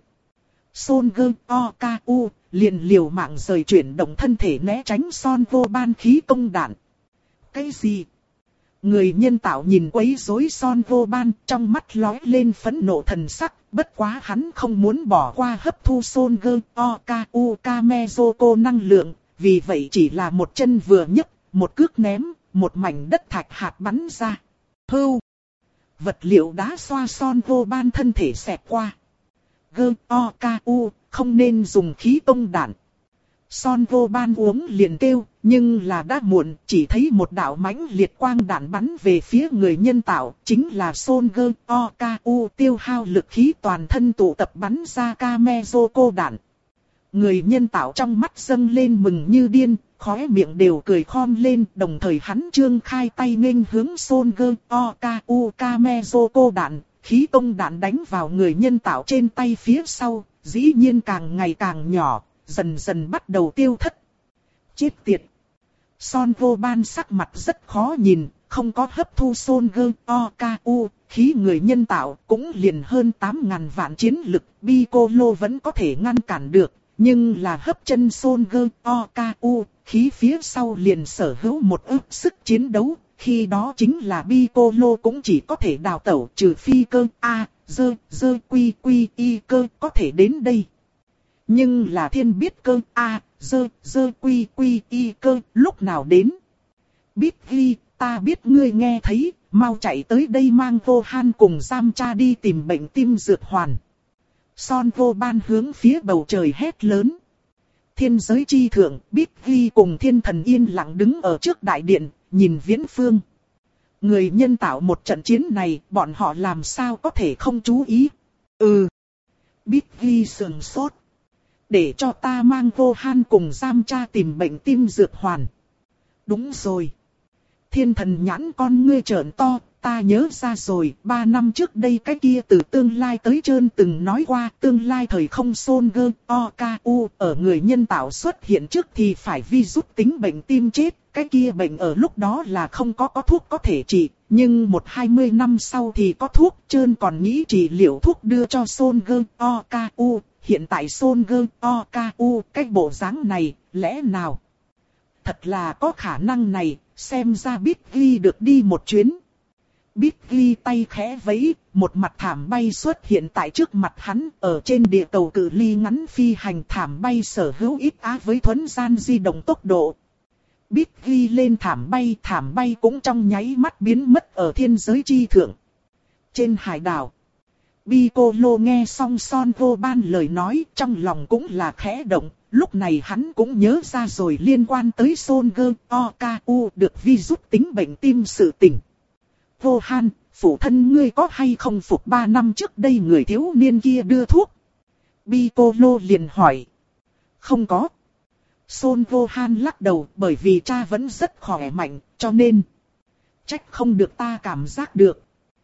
Son Gơ Oku liền liều mạng rời chuyển động thân thể né tránh Son Vô Ban khí công đạn. Cái gì? Người nhân tạo nhìn quấy rối Son Vô Ban, trong mắt lóe lên phẫn nộ thần sắc, bất quá hắn không muốn bỏ qua hấp thu Son Gơ Oku Kamezoko năng lượng, vì vậy chỉ là một chân vừa nhấc, một cước ném, một mảnh đất thạch hạt bắn ra. Hưu! Vật liệu đá xoa Son Vô Ban thân thể xẹt qua. Gơ Oku, không nên dùng khí công đạn. Son Vô Ban uống liền kêu, nhưng là đã muộn, chỉ thấy một đạo mãnh liệt quang đạn bắn về phía người nhân tạo, chính là Son Gơ Oku tiêu hao lực khí toàn thân tụ tập bắn ra Kamezoko đạn. Người nhân tạo trong mắt dâng lên mừng như điên, khóe miệng đều cười khom lên, đồng thời hắn trương khai tay nghênh hướng Son Gơ Oku Kamezoko đạn, khí công đạn đánh vào người nhân tạo trên tay phía sau, dĩ nhiên càng ngày càng nhỏ, dần dần bắt đầu tiêu thất. Chết tiệt! Son Vô Ban sắc mặt rất khó nhìn, không có hấp thu Son Gơ Oku, khí người nhân tạo cũng liền hơn tám ngàn vạn chiến lực, Piccolo vẫn có thể ngăn cản được, nhưng là hấp chân Son Gơ Oku, khí phía sau liền sở hữu một ức sức chiến đấu, khi đó chính là Piccolo cũng chỉ có thể đào tẩu trừ phi cơ A, dơ, dơ quy quy y cơ có thể đến đây. Nhưng là thiên biết cơ A, dơ, dơ quy quy y cơ lúc nào đến. Biết ghi, ta biết ngươi nghe thấy, mau chạy tới đây mang Vô Han cùng Giam Cha đi tìm bệnh tim dược hoàn. Son Vô Ban hướng phía bầu trời hét lớn. Thiên giới chi thượng, Biết ghi cùng thiên thần yên lặng đứng ở trước đại điện, nhìn viễn phương. Người nhân tạo một trận chiến này, bọn họ làm sao có thể không chú ý. Ừ. Biết ghi sườn sốt. Để cho ta mang Vô Han cùng Giam Cha tìm bệnh tim dược hoàn. Đúng rồi. Thiên thần nhãn con ngươi trợn to, ta nhớ ra rồi, ba năm trước đây cái kia từ tương lai tới trơn từng nói qua tương lai thời không Son Gơ Oku ở người nhân tạo xuất hiện trước thì phải virus tính bệnh tim chết, cái kia bệnh ở lúc đó là không có có thuốc có thể trị, nhưng một hai mươi năm sau thì có thuốc, trơn còn nghĩ trị liệu thuốc đưa cho Son Gơ Oku. Hiện tại Son Gơ Oku, cái bộ dáng này, lẽ nào? Thật là có khả năng này, xem ra Biết ghi được đi một chuyến. Biết ghi tay khẽ vẫy, một mặt thảm bay xuất hiện tại trước mặt hắn, ở trên địa cầu cự ly ngắn phi hành thảm bay sở hữu ít á với thuấn gian di động tốc độ. Biết ghi lên thảm bay, thảm bay cũng trong nháy mắt biến mất ở thiên giới chi thượng. Trên hải đảo. Piccolo nghe xong Son Vô Ban lời nói, trong lòng cũng là khẽ động, lúc này hắn cũng nhớ ra rồi liên quan tới Son Gơ Oku được virus tính bệnh tim sự tình. Vô Han, phụ thân ngươi có hay không phục ba năm trước đây người thiếu niên kia đưa thuốc? Piccolo liền hỏi. Không có. Son Vô Han lắc đầu, bởi vì cha vẫn rất khỏe mạnh, cho nên trách không được ta cảm giác được.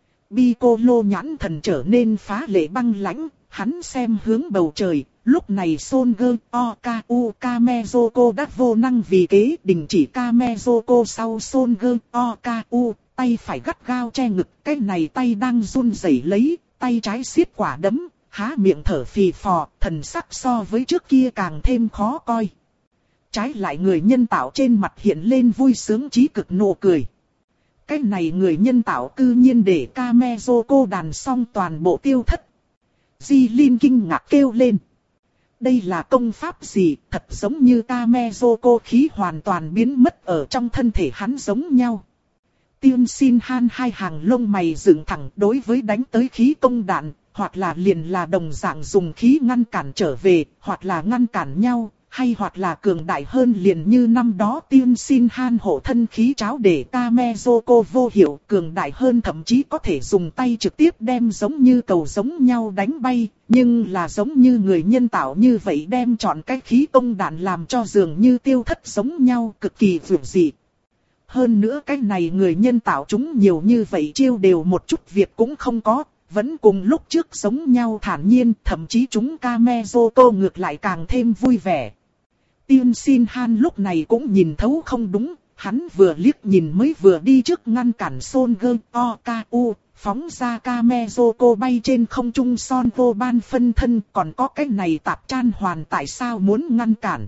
Piccolo nhãn thần trở nên phá lệ băng lãnh, hắn xem hướng bầu trời, lúc này Son Gơ Oku Kamezoko đã vô năng vì kế đình chỉ Kamezoko sau Son Gơ Oku, tay phải gắt gao che ngực, cái này tay đang run rẩy lấy, tay trái siết quả đấm, há miệng thở phì phò, thần sắc so với trước kia càng thêm khó coi. Trái lại người nhân tạo trên mặt hiện lên vui sướng chí cực nụ cười. Cái này người nhân tạo cư nhiên để Kamezoko đàn xong toàn bộ tiêu thất. Di Linh kinh ngạc kêu lên. Đây là công pháp gì, thật giống như Kamezoko khí hoàn toàn biến mất ở trong thân thể hắn giống nhau. Tiên Xin Han hai hàng lông mày dựng thẳng đối với đánh tới khí công đạn, hoặc là liền là đồng dạng dùng khí ngăn cản trở về, hoặc là ngăn cản nhau, hay hoặc là cường đại hơn liền như năm đó Tiên Xin Han hộ thân khí cháo để Kamezoko vô hiệu, cường đại hơn thậm chí có thể dùng tay trực tiếp đem giống như cầu giống nhau đánh bay, nhưng là giống như người nhân tạo như vậy đem chọn cái khí công đạn làm cho dường như tiêu thất giống nhau, cực kỳ vượt dị. Hơn nữa cái này người nhân tạo chúng nhiều như vậy chiêu đều một chút việc cũng không có, vẫn cùng lúc trước giống nhau thản nhiên, thậm chí chúng Kamezoko ngược lại càng thêm vui vẻ. Tiên Xin Han lúc này cũng nhìn thấu không đúng, hắn vừa liếc nhìn mới vừa đi trước ngăn cản Son Gơ Okaku, phóng ra Kamezoko bay trên không trung Son Vô Ban phân thân, còn có cái này tạp chan hoàn tại sao muốn ngăn cản.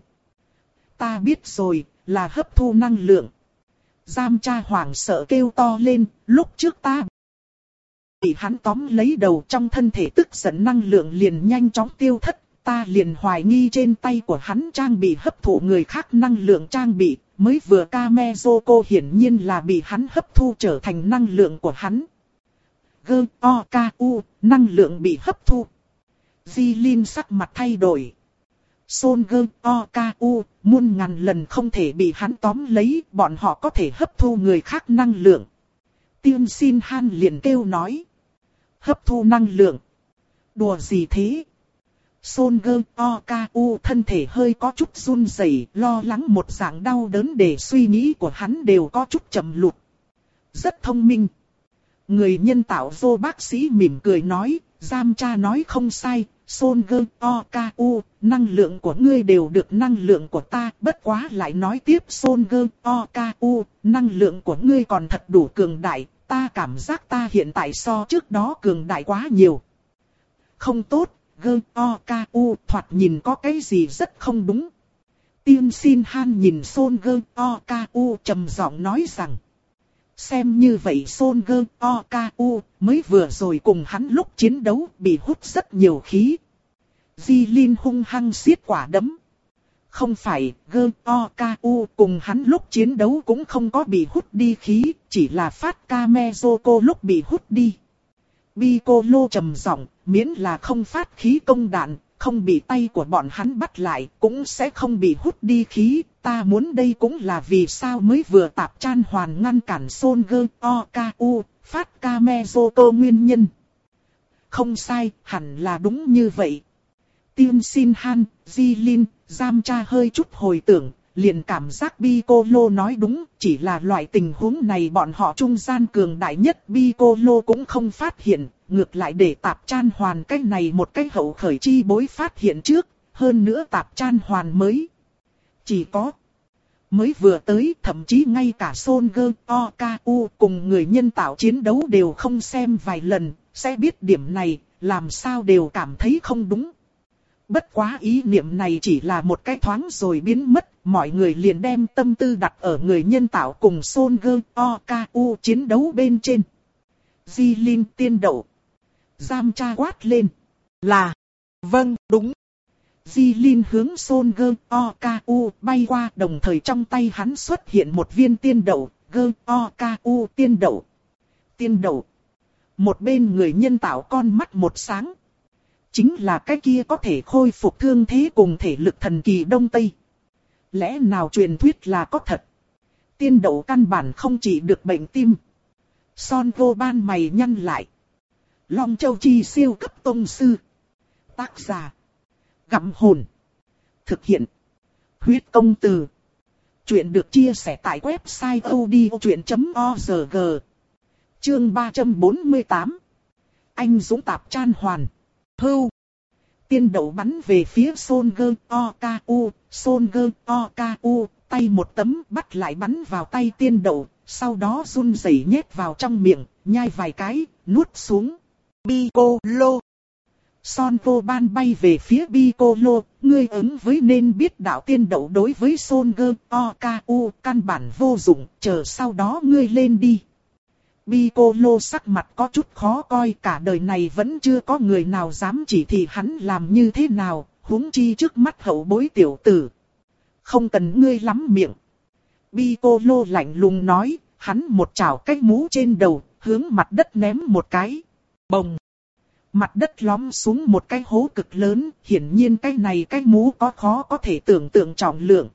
Ta biết rồi, là hấp thu năng lượng. Giam cha hoảng sợ kêu to lên, lúc trước ta bị hắn tóm lấy đầu trong thân thể tức giận năng lượng liền nhanh chóng tiêu thất. Ta liền hoài nghi trên tay của hắn trang bị hấp thụ người khác năng lượng trang bị, mới vừa Kamezoko hiển nhiên là bị hắn hấp thu trở thành năng lượng của hắn. Gơ o ka u, năng lượng bị hấp thu. Di Linh sắc mặt thay đổi. Son Gơ o ka u, muôn ngàn lần không thể bị hắn tóm lấy, bọn họ có thể hấp thu người khác năng lượng. Tiên Xin Han liền kêu nói. Hấp thu năng lượng. Đùa gì thế? Son Gơ Okaku thân thể hơi có chút run rẩy, lo lắng một dạng đau đớn để suy nghĩ của hắn đều có chút chậm lụt. Rất thông minh. Người nhân tạo vô bác sĩ mỉm cười nói, Giam cha nói không sai, Son Gơ Okaku, năng lượng của ngươi đều được năng lượng của ta, bất quá lại nói tiếp Son Gơ Okaku, năng lượng của ngươi còn thật đủ cường đại, ta cảm giác ta hiện tại so trước đó cường đại quá nhiều. Không tốt. Gơ o ka u thoạt nhìn có cái gì rất không đúng. Tiên Xin Han nhìn Son Gơ o ka u trầm giọng nói rằng. Xem như vậy Son Gơ o ka u mới vừa rồi cùng hắn lúc chiến đấu bị hút rất nhiều khí. Di Linh hung hăng siết quả đấm. Không phải, Gơ o ka u cùng hắn lúc chiến đấu cũng không có bị hút đi khí, chỉ là phát Kamezoko lúc bị hút đi. Piccolo trầm giọng, miễn là không phát khí công đạn, không bị tay của bọn hắn bắt lại, cũng sẽ không bị hút đi khí. Ta muốn đây cũng là vì sao mới vừa tạp chan hoàn ngăn cản Son Gơ Okaku, phát Kamezoko nguyên nhân. Không sai, hẳn là đúng như vậy. Tiên Xin Han, Di Linh, Giam cha hơi chút hồi tưởng, liền cảm giác Piccolo nói đúng, chỉ là loại tình huống này bọn họ trung gian cường đại nhất Piccolo cũng không phát hiện, ngược lại để tạp chan hoàn cái này một cái hậu khởi chi bối phát hiện trước, hơn nữa tạp chan hoàn mới. Chỉ có mới vừa tới, thậm chí ngay cả Son Gơ Okaku cùng người nhân tạo chiến đấu đều không xem vài lần, sẽ biết điểm này, làm sao đều cảm thấy không đúng. Bất quá ý niệm này chỉ là một cái thoáng rồi biến mất, mọi người liền đem tâm tư đặt ở người nhân tạo cùng Son Gơ Okaku chiến đấu bên trên. Di Linh tiên đậu. Giam cha quát lên. Là. Vâng, đúng. Di Linh hướng Son Gơ Okaku bay qua, đồng thời trong tay hắn xuất hiện một viên tiên đậu, Gơ Okaku tiên đậu. Tiên đậu. Một bên người nhân tạo con mắt một sáng. Chính là cái kia có thể khôi phục thương thế cùng thể lực thần kỳ Đông Tây. Lẽ nào truyền thuyết là có thật? Tiên đậu căn bản không chỉ được bệnh tim. Son Vô Ban mày nhăn lại. Long Châu Chi siêu cấp tông sư. Tác giả. Gặm hồn. Thực hiện. Huyết công từ. Chuyện được chia sẻ tại website odchuyện chấm org. Chương ba trăm bốn mươi tám. Anh dũng tạp chan hoàn. Hưu. Tiên đậu bắn về phía Son Gơ Okaku, Son Gơ Okaku, tay một tấm bắt lại bắn vào tay tiên đậu, sau đó run rẩy nhét vào trong miệng, nhai vài cái, nuốt xuống. Piccolo. Son Gohan bay về phía Piccolo, ngươi ứng với nên biết đạo tiên đậu đối với Son Goku căn bản vô dụng, chờ sau đó ngươi lên đi. Piccolo sắc mặt có chút khó coi, cả đời này vẫn chưa có người nào dám chỉ thị hắn làm như thế nào, huống chi trước mắt hậu bối tiểu tử. Không cần ngươi lắm miệng. Piccolo lạnh lùng nói, hắn một chảo cái mũ trên đầu, hướng mặt đất ném một cái. Bồng! Mặt đất lõm xuống một cái hố cực lớn, hiển nhiên cái này cái mũ có khó có thể tưởng tượng trọng lượng.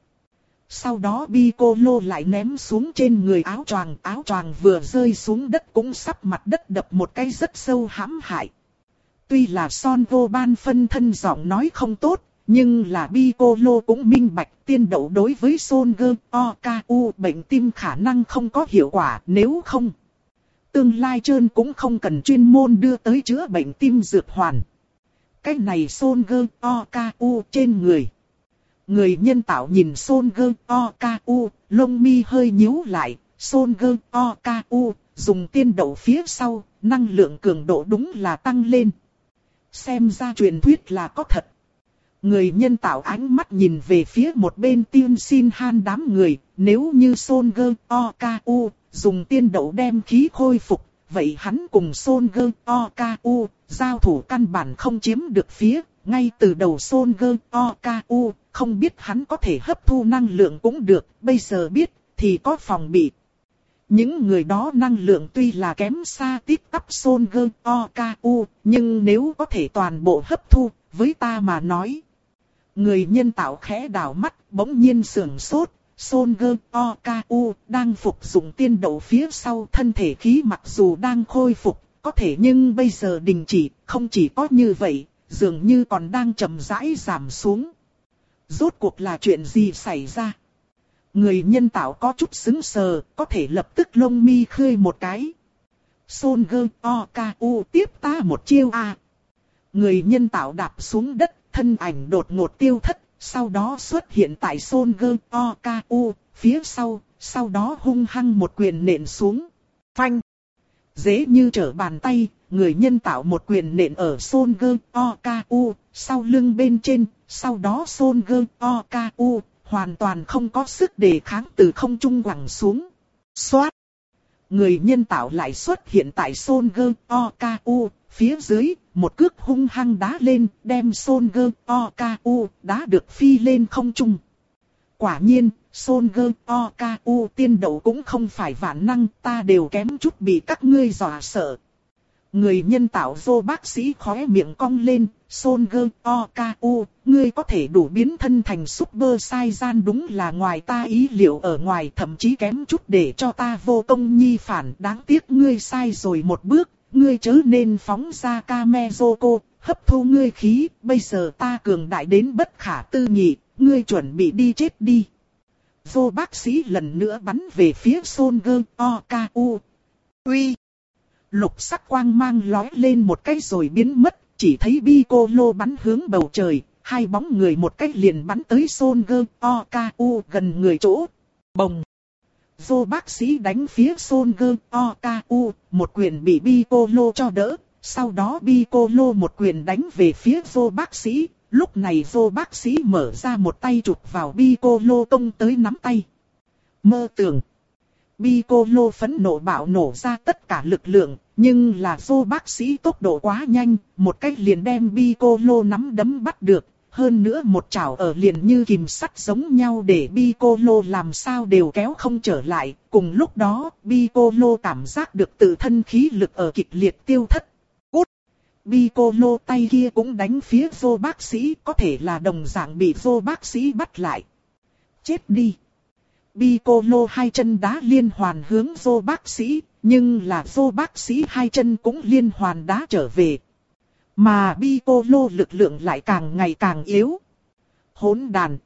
Sau đó Piccolo lại ném xuống trên người áo choàng, áo choàng vừa rơi xuống đất cũng sắp mặt đất đập một cái rất sâu hãm hại. Tuy là Son Gohan phân thân giọng nói không tốt, nhưng là Piccolo cũng minh bạch tiên đậu đối với Son Goku bệnh tim khả năng không có hiệu quả, nếu không tương lai trơn cũng không cần chuyên môn đưa tới chữa bệnh tim dược hoàn. Cái này Son Goku trên người. Người nhân tạo nhìn Son Goku, lông mi hơi nhíu lại, Son Goku dùng tiên đậu phía sau, năng lượng cường độ đúng là tăng lên. Xem ra truyền thuyết là có thật. Người nhân tạo ánh mắt nhìn về phía một bên Tiên Xin Han đám người, nếu như Son Goku dùng tiên đậu đem khí khôi phục, vậy hắn cùng Son Goku giao thủ căn bản không chiếm được phía, ngay từ đầu Son Goku không biết hắn có thể hấp thu năng lượng cũng được, bây giờ biết thì có phòng bị. Những người đó năng lượng tuy là kém xa tít tắp Son Goku, nhưng nếu có thể toàn bộ hấp thu, với ta mà nói. Người nhân tạo khẽ đảo mắt, bỗng nhiên sưởng sốt, Son Goku đang phục dụng tiên đậu phía sau, thân thể khí mặc dù đang khôi phục, có thể nhưng bây giờ đình chỉ, không chỉ có như vậy, dường như còn đang chậm rãi giảm xuống. Rốt cuộc là chuyện gì xảy ra? Người nhân tạo có chút sững sờ, có thể lập tức lông mi khơi một cái. Son Goku tiếp ta một chiêu a. À. Người nhân tạo đạp xuống đất, thân ảnh đột ngột tiêu thất, sau đó xuất hiện tại Son Goku phía sau, sau đó hung hăng một quyền nện xuống. Phanh! Dễ như trở bàn tay, người nhân tạo một quyền nện ở Son Goku sau lưng bên trên, sau đó Son Goku hoàn toàn không có sức đề kháng từ không trung quẳng xuống. Xoát! Người nhân tạo lại xuất hiện tại Son Goku phía dưới, một cước hung hăng đá lên, đem Son Goku đá được phi lên không trung. Quả nhiên, Son Goku tiên đậu cũng không phải vạn năng, ta đều kém chút bị các ngươi dọa sợ. Người nhân tạo vô bác sĩ khóe miệng cong lên, Son Goku, ngươi có thể đủ biến thân thành Super Saiyan đúng là ngoài ta ý liệu ở ngoài, thậm chí kém chút để cho ta vô công nhi phản, đáng tiếc ngươi sai rồi một bước, ngươi chớ nên phóng ra Kamezoko, hấp thu ngươi khí, bây giờ ta cường đại đến bất khả tư nghị, ngươi chuẩn bị đi chết đi. Vô bác sĩ lần nữa bắn về phía Son Goku. Uy! Lục sắc quang mang lói lên một cái rồi biến mất, chỉ thấy Piccolo bắn hướng bầu trời, hai bóng người một cách liền bắn tới Son Goku gần người chỗ. Bồng! Vô bác sĩ đánh phía Son Goku, một quyền bị Piccolo cho đỡ, sau đó Piccolo một quyền đánh về phía vô bác sĩ, lúc này vô bác sĩ mở ra một tay chụp vào Piccolo công tới nắm tay. Mơ tưởng! Piccolo phẫn nộ bạo nổ ra tất cả lực lượng, nhưng là vô bác sĩ tốc độ quá nhanh, một cách liền đem Piccolo nắm đấm bắt được, hơn nữa một chảo ở liền như kìm sắt giống nhau để Piccolo làm sao đều kéo không trở lại, cùng lúc đó Piccolo cảm giác được tự thân khí lực ở kịch liệt tiêu thất. Cút! Piccolo tay kia cũng đánh phía vô bác sĩ, có thể là đồng dạng bị vô bác sĩ bắt lại. Chết đi! Piccolo hai chân đá liên hoàn hướng vô bác sĩ, nhưng là vô bác sĩ hai chân cũng liên hoàn đá trở về. Mà Piccolo lực lượng lại càng ngày càng yếu. Hỗn đàn!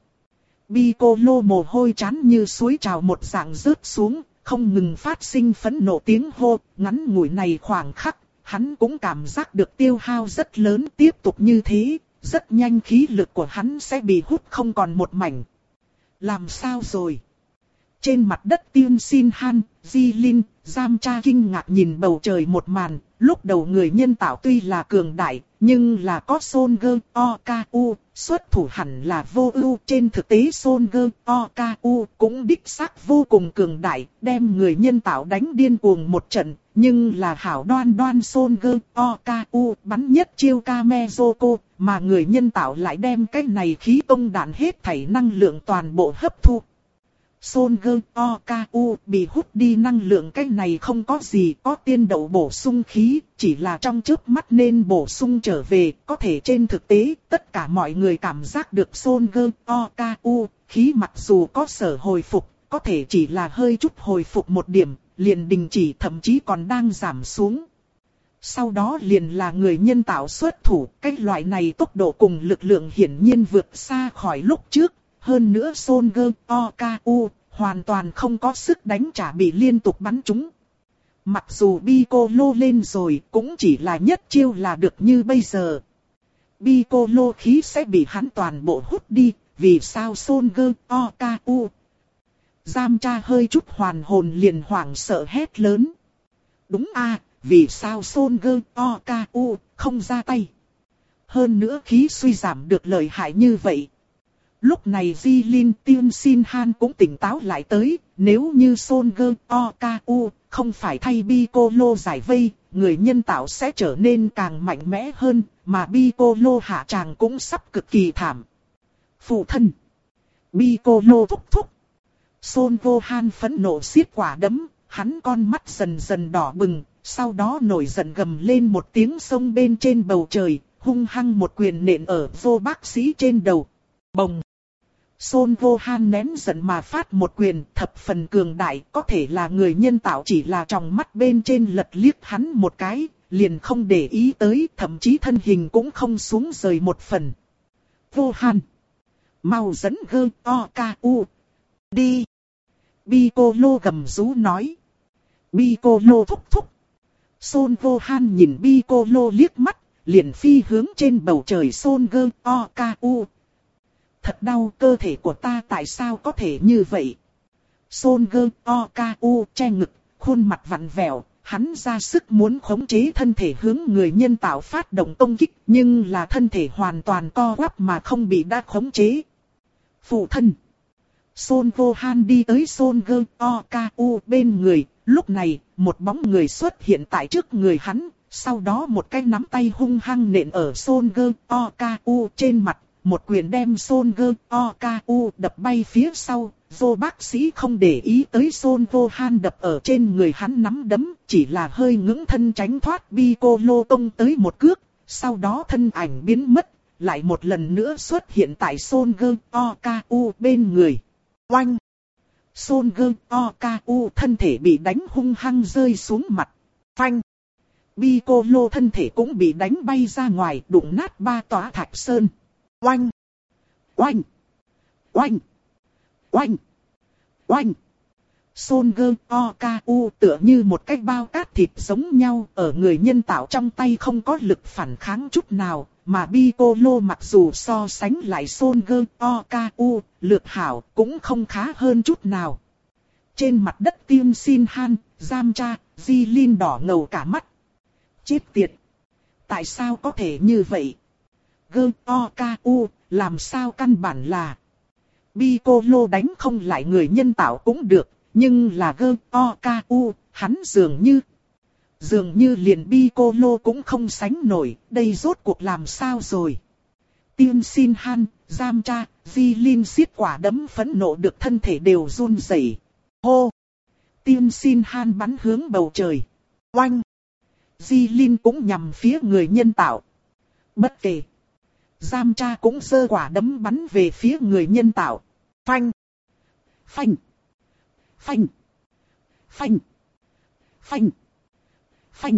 Piccolo mồ hôi trán như suối trào một dạng rớt xuống, không ngừng phát sinh phẫn nộ tiếng hô, ngắn ngủi này khoảng khắc, hắn cũng cảm giác được tiêu hao rất lớn, tiếp tục như thế, rất nhanh khí lực của hắn sẽ bị hút không còn một mảnh. Làm sao rồi? Trên mặt đất Tiên Xin Han, Jilin, Giam Cha kinh ngạc nhìn bầu trời một màn, lúc đầu người nhân tạo tuy là cường đại, nhưng là có Son Goku Okaku, xuất thủ hẳn là vô ưu. Trên thực tế Son Goku Okaku cũng đích xác vô cùng cường đại, đem người nhân tạo đánh điên cuồng một trận. Nhưng là hảo đoan đoan Son Goku Okaku bắn nhất chiêu Kamezoko, mà người nhân tạo lại đem cái này khí công đạn hết thảy năng lượng toàn bộ hấp thu. Son Goku Okaku bị hút đi năng lượng, cái này không có gì, có tiên đậu bổ sung khí, chỉ là trong chớp mắt nên bổ sung trở về. Có thể trên thực tế, tất cả mọi người cảm giác được Son Goku Okaku, khí mặc dù có sở hồi phục, có thể chỉ là hơi chút hồi phục một điểm, liền đình chỉ, thậm chí còn đang giảm xuống. Sau đó liền là người nhân tạo xuất thủ, cái loại này tốc độ cùng lực lượng hiển nhiên vượt xa khỏi lúc trước. Hơn nữa Son Goku Okaku hoàn toàn không có sức đánh trả, bị liên tục bắn trúng. Mặc dù Piccolo lên rồi cũng chỉ là nhất chiêu là được như bây giờ. Piccolo khí sẽ bị hắn toàn bộ hút đi, vì sao Son Goku Okaku? Giam Cha hơi chút hoàn hồn liền hoảng sợ hét lớn. Đúng a, vì sao Son Goku Okaku không ra tay? Hơn nữa khí suy giảm được lợi hại như vậy. Lúc này Jilin Tiên Sin Han cũng tỉnh táo lại tới, nếu như Son Goku Okaku không phải thay Piccolo giải vây, người nhân tạo sẽ trở nên càng mạnh mẽ hơn, mà Piccolo hạ tràng cũng sắp cực kỳ thảm. Phụ thân! Piccolo thúc thúc! Son Gohan phẫn nộ siết quả đấm, hắn con mắt dần dần đỏ bừng, sau đó nổi giận gầm lên một tiếng xông bên trên bầu trời, hung hăng một quyền nện ở vô bác sĩ trên đầu. Bồng! Son Gohan nén giận mà phát một quyền thập phần cường đại, có thể là người nhân tạo chỉ là trong mắt bên trên lật liếc hắn một cái, liền không để ý tới, thậm chí thân hình cũng không xuống rời một phần. Gohan! Mau dẫn Goku Okaku đi! Piccolo gầm rú nói. Piccolo thúc thúc! Son Gohan nhìn Piccolo liếc mắt, liền phi hướng trên bầu trời Son Goku Okaku. Thật đau, cơ thể của ta tại sao có thể như vậy? Son Goku Okaku che ngực, khuôn mặt vặn vẹo, hắn ra sức muốn khống chế thân thể hướng người nhân tạo phát động công kích, nhưng là thân thể hoàn toàn co quắp mà không bị đã khống chế. Phụ thân! Son Gohan đi tới Son Goku Okaku bên người, lúc này, một bóng người xuất hiện tại trước người hắn, sau đó một cái nắm tay hung hăng nện ở Son Goku Okaku trên mặt. Một quyền đem Son Goku Okaku đập bay phía sau, vô bác sĩ không để ý tới Son Gohan đập ở trên người hắn nắm đấm, chỉ là hơi ngưỡng thân tránh thoát Piccolo tông tới một cước, sau đó thân ảnh biến mất, lại một lần nữa xuất hiện tại Son Goku Okaku bên người. Oanh! Son Goku Okaku thân thể bị đánh hung hăng rơi xuống mặt. Phanh! Piccolo thân thể cũng bị đánh bay ra ngoài, đụng nát ba tòa thạch sơn. Oanh! Oanh! Oanh! Oanh! Oanh! Son Goku Okaku tựa như một cái bao cát thịt giống nhau, ở người nhân tạo trong tay không có lực phản kháng chút nào, mà Piccolo mặc dù so sánh lại Son Goku Okaku, lược hảo cũng không khá hơn chút nào. Trên mặt đất Tiên Sin Han, Giam Cha, Jilin đỏ ngầu cả mắt. Chết tiệt! Tại sao có thể như vậy? Goku Okaku, làm sao căn bản là Piccolo đánh không lại người nhân tạo cũng được, nhưng là Goku Okaku, hắn dường như Dường như liền Piccolo cũng không sánh nổi, đây rốt cuộc làm sao rồi? Tiên Sin Han, Giam Cha, Jilin siết quả đấm phẫn nộ được thân thể đều run rẩy. Hô! Tiên Sin Han bắn hướng bầu trời. Oanh! Jilin cũng nhằm phía người nhân tạo. Bất kể. Giam Cha cũng giơ quả đấm bắn về phía người nhân tạo. Phanh! Phanh! Phanh! Phanh! Phanh! Phanh!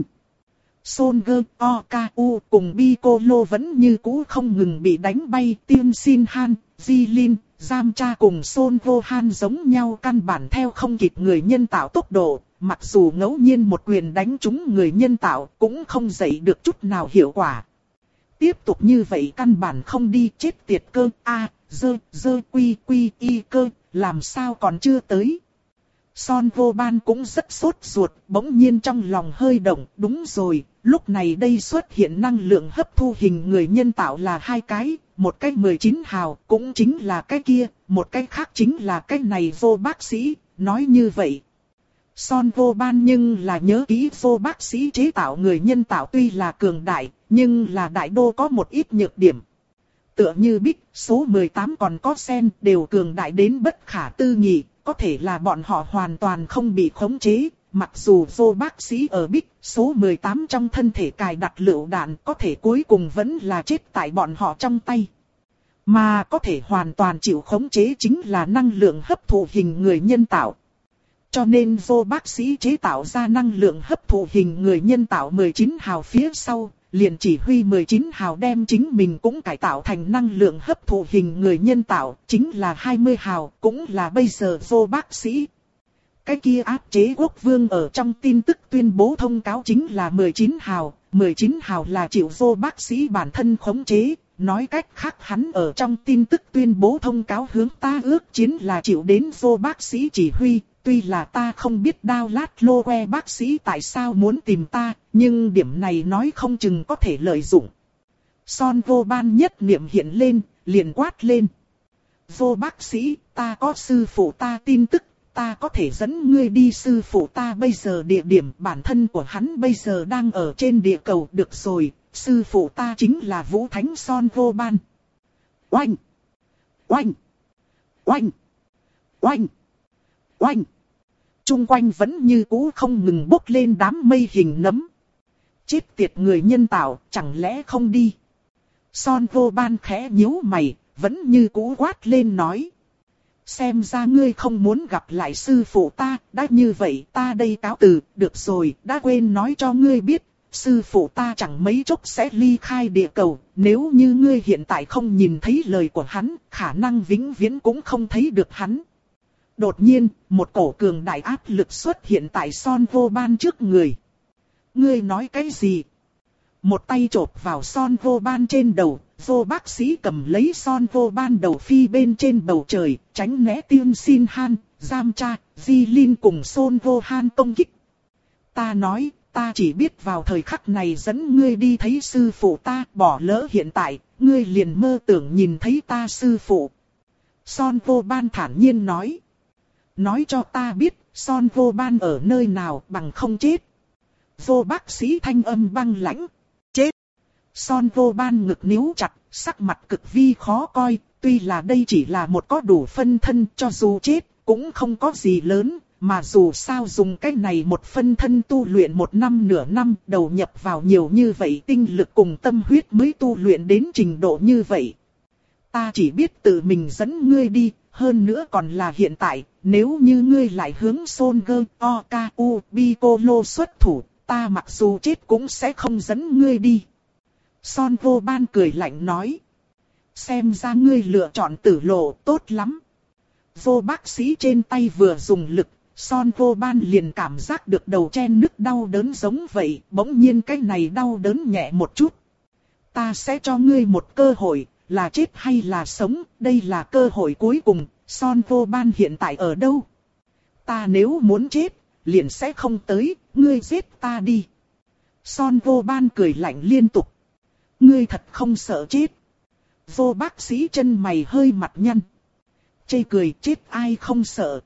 Son Goku Okaku cùng Piccolo vẫn như cũ không ngừng bị đánh bay. Tiên Sin Han, Jilin, Giam Cha cùng Son Gohan giống nhau, căn bản theo không kịp người nhân tạo tốc độ. Mặc dù ngẫu nhiên một quyền đánh trúng người nhân tạo cũng không dậy được chút nào hiệu quả. Tiếp tục như vậy căn bản không đi, chết tiệt cơ. A, dơ, dơ quy quy y cơ, làm sao còn chưa tới? Son Vô Ban cũng rất sốt ruột, bỗng nhiên trong lòng hơi động, đúng rồi, lúc này đây xuất hiện năng lượng hấp thu hình người nhân tạo là hai cái, một cái mười chín hào, cũng chính là cái kia, một cái khác chính là cái này Vô bác sĩ, nói như vậy. Son Vô Ban nhưng là nhớ kỹ Vô bác sĩ chế tạo người nhân tạo tuy là cường đại, nhưng là đại đô có một ít nhược điểm. Tựa như Bích, số mười tám còn có Sen đều cường đại đến bất khả tư nghị, có thể là bọn họ hoàn toàn không bị khống chế. Mặc dù Vô bác sĩ ở Bích, số mười tám trong thân thể cài đặt lựu đạn có thể cuối cùng vẫn là chết tại bọn họ trong tay. Mà có thể hoàn toàn chịu khống chế chính là năng lượng hấp thụ hình người nhân tạo. Cho nên Vô bác sĩ chế tạo ra năng lượng hấp thụ hình người nhân tạo mười chín hào phía sau, liền chỉ huy mười chín hào đem chính mình cũng cải tạo thành năng lượng hấp thụ hình người nhân tạo, chính là hai mươi hào, cũng là bây giờ Vô bác sĩ. Cái kia áp chế quốc vương ở trong tin tức tuyên bố thông cáo chính là mười chín hào, mười chín hào là chịu Vô bác sĩ bản thân khống chế, nói cách khác hắn ở trong tin tức tuyên bố thông cáo hướng ta ước chiến là chịu đến Vô bác sĩ chỉ huy. Tuy là ta không biết Đao Lát Lô Que bác sĩ tại sao muốn tìm ta, nhưng điểm này nói không chừng có thể lợi dụng. Son Vô Ban nhất niệm hiện lên, liền quát lên. Vô bác sĩ, ta có sư phụ ta tin tức, ta có thể dẫn ngươi đi sư phụ ta bây giờ địa điểm, bản thân của hắn bây giờ đang ở trên địa cầu, được rồi, sư phụ ta chính là Vũ Thánh Son Vô Ban. Oanh! Oanh! Oanh! Oanh! Oanh! Trung quanh vẫn như cũ không ngừng bốc lên đám mây hình nấm. Chết tiệt người nhân tạo, chẳng lẽ không đi? Son Vô Ban khẽ nhíu mày, vẫn như cũ quát lên nói. Xem ra ngươi không muốn gặp lại sư phụ ta, đã như vậy ta đây cáo từ, được rồi, đã quên nói cho ngươi biết. Sư phụ ta chẳng mấy chốc sẽ ly khai địa cầu, nếu như ngươi hiện tại không nhìn thấy lời của hắn, khả năng vĩnh viễn cũng không thấy được hắn. Đột nhiên, một cổ cường đại áp lực xuất hiện tại Son Vô Ban trước người. Ngươi nói cái gì? Một tay chộp vào Son Vô Ban trên đầu, Vô bác sĩ cầm lấy Son Vô Ban đầu phi bên trên bầu trời, tránh né Tiên Xin Han, Giam Cha, Di Linh cùng Son Vô Han công kích. Ta nói, ta chỉ biết vào thời khắc này dẫn ngươi đi thấy sư phụ ta, bỏ lỡ hiện tại, ngươi liền mơ tưởng nhìn thấy ta sư phụ. Son Vô Ban thản nhiên nói. Nói cho ta biết, Son Vô Ban ở nơi nào bằng không chết. Vô bác sĩ thanh âm băng lãnh. Chết. Son Vô Ban ngực níu chặt, sắc mặt cực vi khó coi. Tuy là đây chỉ là một có đủ phân thân, cho dù chết, cũng không có gì lớn. Mà dù sao dùng cái này một phân thân tu luyện một năm nửa năm, đầu nhập vào nhiều như vậy tinh lực cùng tâm huyết mới tu luyện đến trình độ như vậy. Ta chỉ biết tự mình dẫn ngươi đi, hơn nữa còn là hiện tại, nếu như ngươi lại hướng Son Gơ, Oka, U, Piccolo xuất thủ, ta mặc dù chết cũng sẽ không dẫn ngươi đi. Son Vô Ban cười lạnh nói. Xem ra ngươi lựa chọn tử lộ tốt lắm. Vô bác sĩ trên tay vừa dùng lực, Son Vô Ban liền cảm giác được đầu chen nứt đau đớn giống vậy, bỗng nhiên cái này đau đớn nhẹ một chút. Ta sẽ cho ngươi một cơ hội, là chết hay là sống, đây là cơ hội cuối cùng, Son Vô Ban hiện tại ở đâu? Ta nếu muốn chết, liền sẽ không tới, ngươi giết ta đi. Son Vô Ban cười lạnh liên tục. Ngươi thật không sợ chết. Vô bác sĩ chân mày hơi mặt nhăn. Chê cười, chết ai không sợ.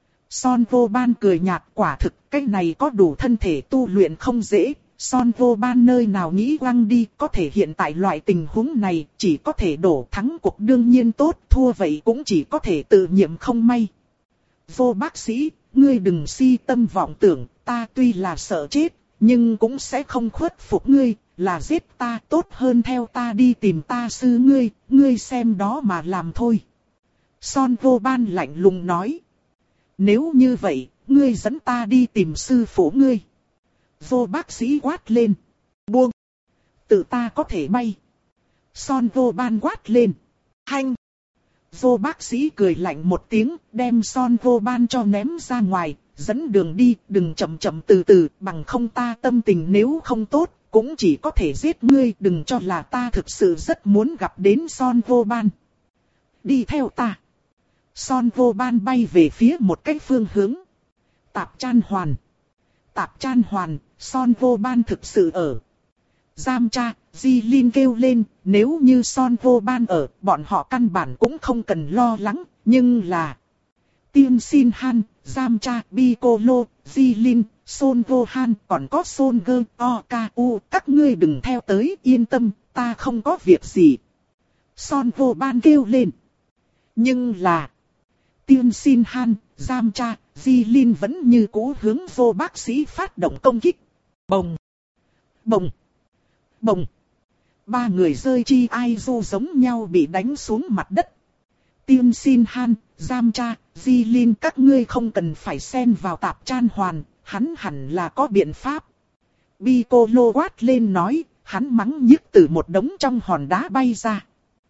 Son Vô Ban cười nhạt, quả thực cái này có đủ thân thể tu luyện không dễ. Son Vô Ban nơi nào nghĩ quăng đi, có thể hiện tại loại tình huống này chỉ có thể đổ, thắng cuộc đương nhiên tốt, thua vậy cũng chỉ có thể tự nhiệm không may. Vô bác sĩ, ngươi đừng si tâm vọng tưởng, ta tuy là sợ chết, nhưng cũng sẽ không khuất phục ngươi, là giết ta tốt hơn theo ta đi tìm ta sư ngươi, ngươi xem đó mà làm thôi. Son Vô Ban lạnh lùng nói. Nếu như vậy, ngươi dẫn ta đi tìm sư phụ ngươi. Vô bác sĩ quát lên. Buông. Tự ta có thể bay. Son Vô Ban quát lên. Hanh. Vô bác sĩ cười lạnh một tiếng, đem Son Vô Ban cho ném ra ngoài, dẫn đường đi, đừng chậm chậm từ từ, bằng không ta tâm tình nếu không tốt, cũng chỉ có thể giết ngươi, đừng cho là ta thực sự rất muốn gặp đến Son Vô Ban. Đi theo ta. Son Vô Ban bay về phía một cái phương hướng. Tạp Chan Hoàn. Tạp Chan Hoàn, Son Vô Ban thực sự ở. Giam Cha, Di Lin kêu lên, nếu như Son Vô Ban ở, bọn họ căn bản cũng không cần lo lắng, nhưng là... Tiên Sin Han, Giam Cha, Piccolo, Di Lin, Son Vô Han, còn có Son Gơ, O K U, các ngươi đừng theo tới, yên tâm, ta không có việc gì. Son Vô Ban kêu lên. Nhưng là... Tiên Sin Han, Giam Cha, Di Lin vẫn như cũ hướng vô bác sĩ phát động công kích. Bồng! Bồng! Bồng! Ba người rơi chi ai du giống nhau bị đánh xuống mặt đất. Tiên Sin Han, Giam Cha, Di Lin các ngươi không cần phải xen vào Tạp Chan Hoàn, hắn hẳn là có biện pháp. Piccolo quát lên nói, hắn mắng nhức từ một đống trong hòn đá bay ra.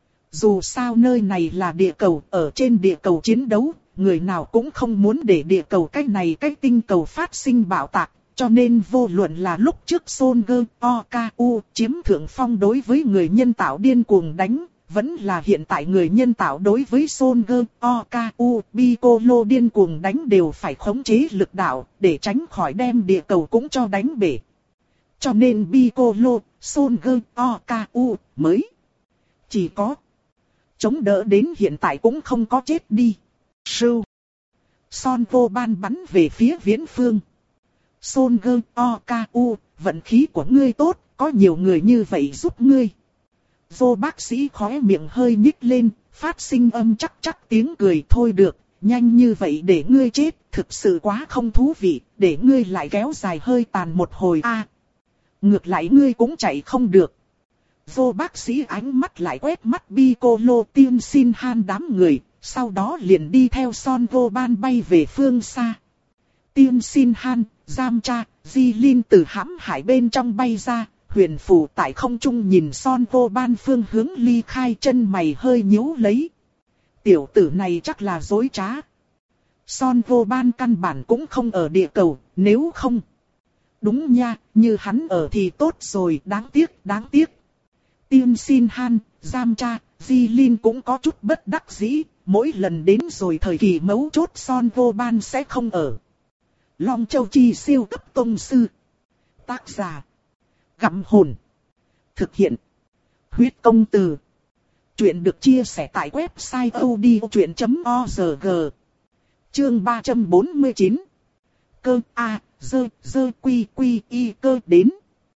Dù sao nơi này là địa cầu, ở trên địa cầu chiến đấu, người nào cũng không muốn để địa cầu cái này cái tinh cầu phát sinh bạo tạc, cho nên vô luận là lúc trước Son Gơ, O K U chiếm thượng phong đối với người nhân tạo điên cuồng đánh, vẫn là hiện tại người nhân tạo đối với Son Gơ, O K U, Piccolo điên cuồng đánh đều phải khống chế lực đạo, để tránh khỏi đem địa cầu cũng cho đánh bể. Cho nên Piccolo, Son Gơ, O K U mới chỉ có chống đỡ đến hiện tại cũng không có chết đi. Sưu. Son Vô Ban bắn về phía viễn phương. Son Gơ, O K U, vận khí của ngươi tốt, có nhiều người như vậy giúp ngươi. Vô bác sĩ khóe miệng hơi nhích lên, phát sinh âm chắc chắc tiếng cười thôi được, nhanh như vậy để ngươi chết, thực sự quá không thú vị, để ngươi lại kéo dài hơi tàn một hồi a. À, ngược lại ngươi cũng chạy không được. Vô bác sĩ ánh mắt lại quét mắt Piccolo, Tiên Sin Han đám người, sau đó liền đi theo Son Vô Ban bay về phương xa. Tiên Sin Han, Giam Cha, Di Lin từ hãm hải bên trong bay ra, huyền phù tại không trung nhìn Son Vô Ban phương hướng ly khai, chân mày hơi nhíu lấy. Tiểu tử này chắc là dối trá. Son Vô Ban căn bản cũng không ở địa cầu, nếu không. Đúng nha, như hắn ở thì tốt rồi, đáng tiếc, đáng tiếc. Tiên Sin Han, Giam Cha, Di Lin cũng có chút bất đắc dĩ, mỗi lần đến rồi thời kỳ mấu chốt Son Vô Ban sẽ không ở. Long Châu Chi siêu cấp tông sư. Tác giả. Gặm hồn. Thực hiện. Huyết công từ. Chuyện được chia sẻ tại website odchuyện chấm org. Chương ba trăm bốn mươi chín. Cơ A, dơ, dơ quy quy y cơ đến.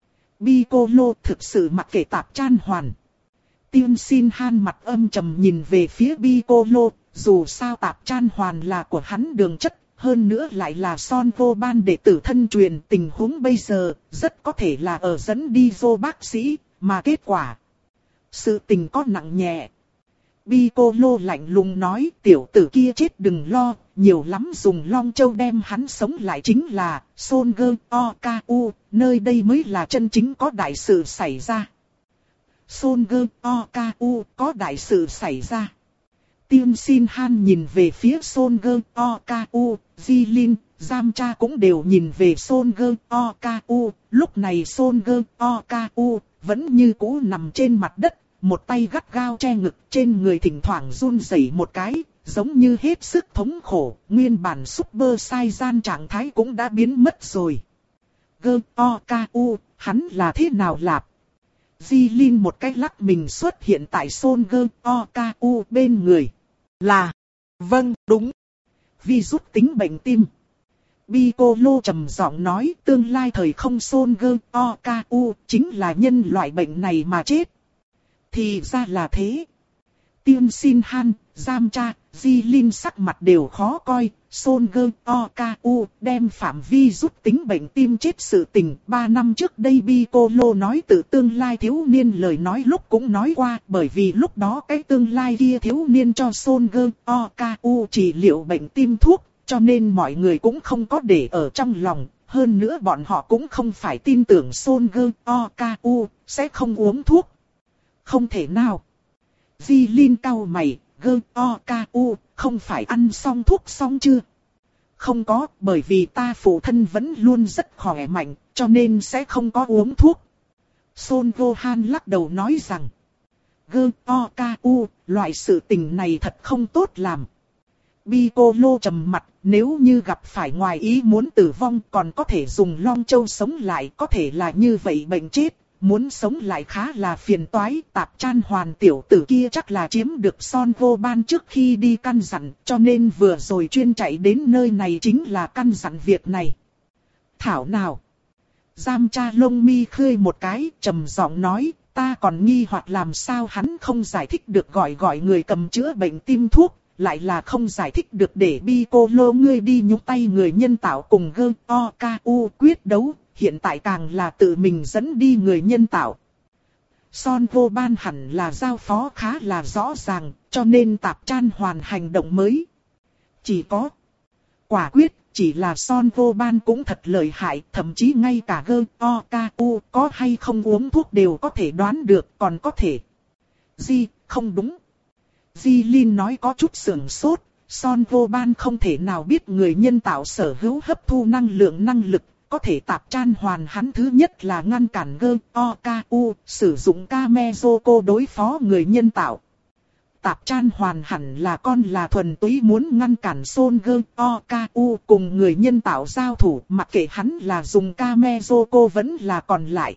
Piccolo thực sự mặc kệ Tạp Chan Hoàn. Tiên Sin Han mặt âm trầm nhìn về phía Piccolo, dù sao Tạp Chan Hoàn là của hắn đường chất, hơn nữa lại là Son Vô Ban đệ tử thân truyền, tình huống bây giờ rất có thể là ở dẫn đi vô bác sĩ, mà kết quả sự tình có nặng nhẹ. Piccolo lạnh lùng nói, tiểu tử kia chết đừng lo, nhiều lắm dùng Long Châu đem hắn sống lại chính là Son Gơ, O K U, nơi đây mới là chân chính có đại sự xảy ra. Son Gơ, O K U, có đại sự xảy ra. Tiên Sin Han nhìn về phía Son Gơ, O K U, Di Lin, Giam Cha cũng đều nhìn về Son Gơ, O K U, lúc này Son Gơ, O K U, vẫn như cũ nằm trên mặt đất, một tay gắt gao che ngực, trên người thỉnh thoảng run rẩy một cái, giống như hết sức thống khổ, nguyên bản Super Saiyan trạng thái cũng đã biến mất rồi. Gơ, O K U, hắn là thế nào lạp? Di Lin một cái lắc mình xuất hiện tại Son Gơ, O K U bên người. Là, vâng, đúng. Virus tính bệnh tim. Piccolo trầm giọng nói, tương lai thời không Son Gơ, O K U chính là nhân loại bệnh này mà chết. Thì ra là thế. Tiên Sin Han, Giam Cha, Di Lin sắc mặt đều khó coi. Son Gơ, O K U đem phạm vi rút tính bệnh tim chết sự tình. Ba năm trước đây Piccolo nói từ tương lai thiếu niên lời nói lúc cũng nói qua. Bởi vì lúc đó cái tương lai kia thiếu niên cho Son Gơ, O K U trị liệu bệnh tim thuốc. Cho nên mọi người cũng không có để ở trong lòng. Hơn nữa bọn họ cũng không phải tin tưởng Son Gơ, O K U sẽ không uống thuốc. Không thể nào. Di Lin cau mày, Gơ, O K U, không phải ăn xong thuốc xong chưa? Không có, bởi vì ta phụ thân vẫn luôn rất khỏe mạnh, cho nên sẽ không có uống thuốc. Son Vô Han lắc đầu nói rằng, Gơ, O K U, loại sự tình này thật không tốt làm. Piccolo trầm mặt, nếu như gặp phải ngoài ý muốn tử vong còn có thể dùng Long Châu sống lại, có thể là như vậy bệnh chết, muốn sống lại khá là phiền toái. Tạp Chan Hoàn tiểu tử kia chắc là chiếm được Son Vô Ban trước khi đi căn dặn, cho nên vừa rồi chuyên chạy đến nơi này chính là căn dặn việc này. Thảo nào? Giam Cha lông mi khơi một cái, trầm giọng nói, ta còn nghi hoặc làm sao hắn không giải thích được gọi gọi người cầm chữa bệnh tim thuốc, lại là không giải thích được để Piccolo ngươi đi nhúng tay người nhân tạo cùng Gơ O K U quyết đấu, hiện tại càng là tự mình dẫn đi người nhân tạo. Son Vô Ban hẳn là giao phó khá là rõ ràng, cho nên Tạp Chan Hoàn hành động mới. Chỉ có quả quyết, chỉ là Son Vô Ban cũng thật lợi hại, thậm chí ngay cả Gơ O K U có hay không uống thuốc đều có thể đoán được, còn có thể. Gì, không đúng. Di Lin nói có chút sưởng sốt, Son Vô Ban không thể nào biết người nhân tạo sở hữu hấp thu năng lượng năng lực, có thể Tạp Chan Hoàn hắn thứ nhất là ngăn cản Gơ O K U, sử dụng Kamezoko đối phó người nhân tạo. Tạp Chan Hoàn hẳn là con là thuần túy muốn ngăn cản Son Gơ O K U cùng người nhân tạo giao thủ, mặc kệ hắn là dùng Kamezoko vẫn là còn lại.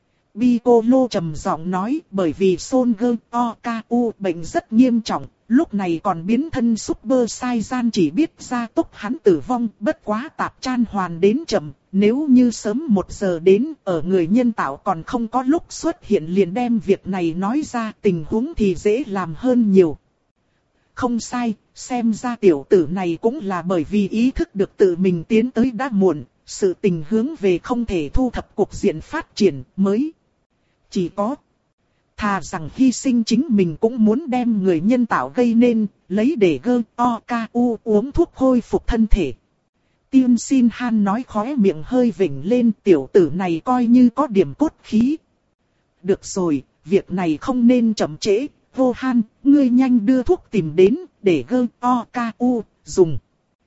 Piccolo trầm giọng nói, bởi vì Son Gơ O K U bệnh rất nghiêm trọng, lúc này còn biến thân Super Saiyan chỉ biết gia tốc hắn tử vong, bất quá Tạp Chan Hoàn đến chậm, nếu như sớm một giờ đến, ở người nhân tạo còn không có lúc xuất hiện liền đem việc này nói ra, tình huống thì dễ làm hơn nhiều. Không sai, xem ra tiểu tử này cũng là bởi vì ý thức được tự mình tiến tới đã muộn, sự tình hướng về không thể thu thập cục diện phát triển mới. Chỉ có thà rằng hy sinh chính mình cũng muốn đem người nhân tạo gây nên, lấy để Gơ O K U uống thuốc khôi phục thân thể. Tiên Sin Han nói khóe miệng hơi vểnh lên, tiểu tử này coi như có điểm cốt khí. Được rồi, việc này không nên chậm trễ, Vô Han, ngươi nhanh đưa thuốc tìm đến, để Gơ O K U dùng.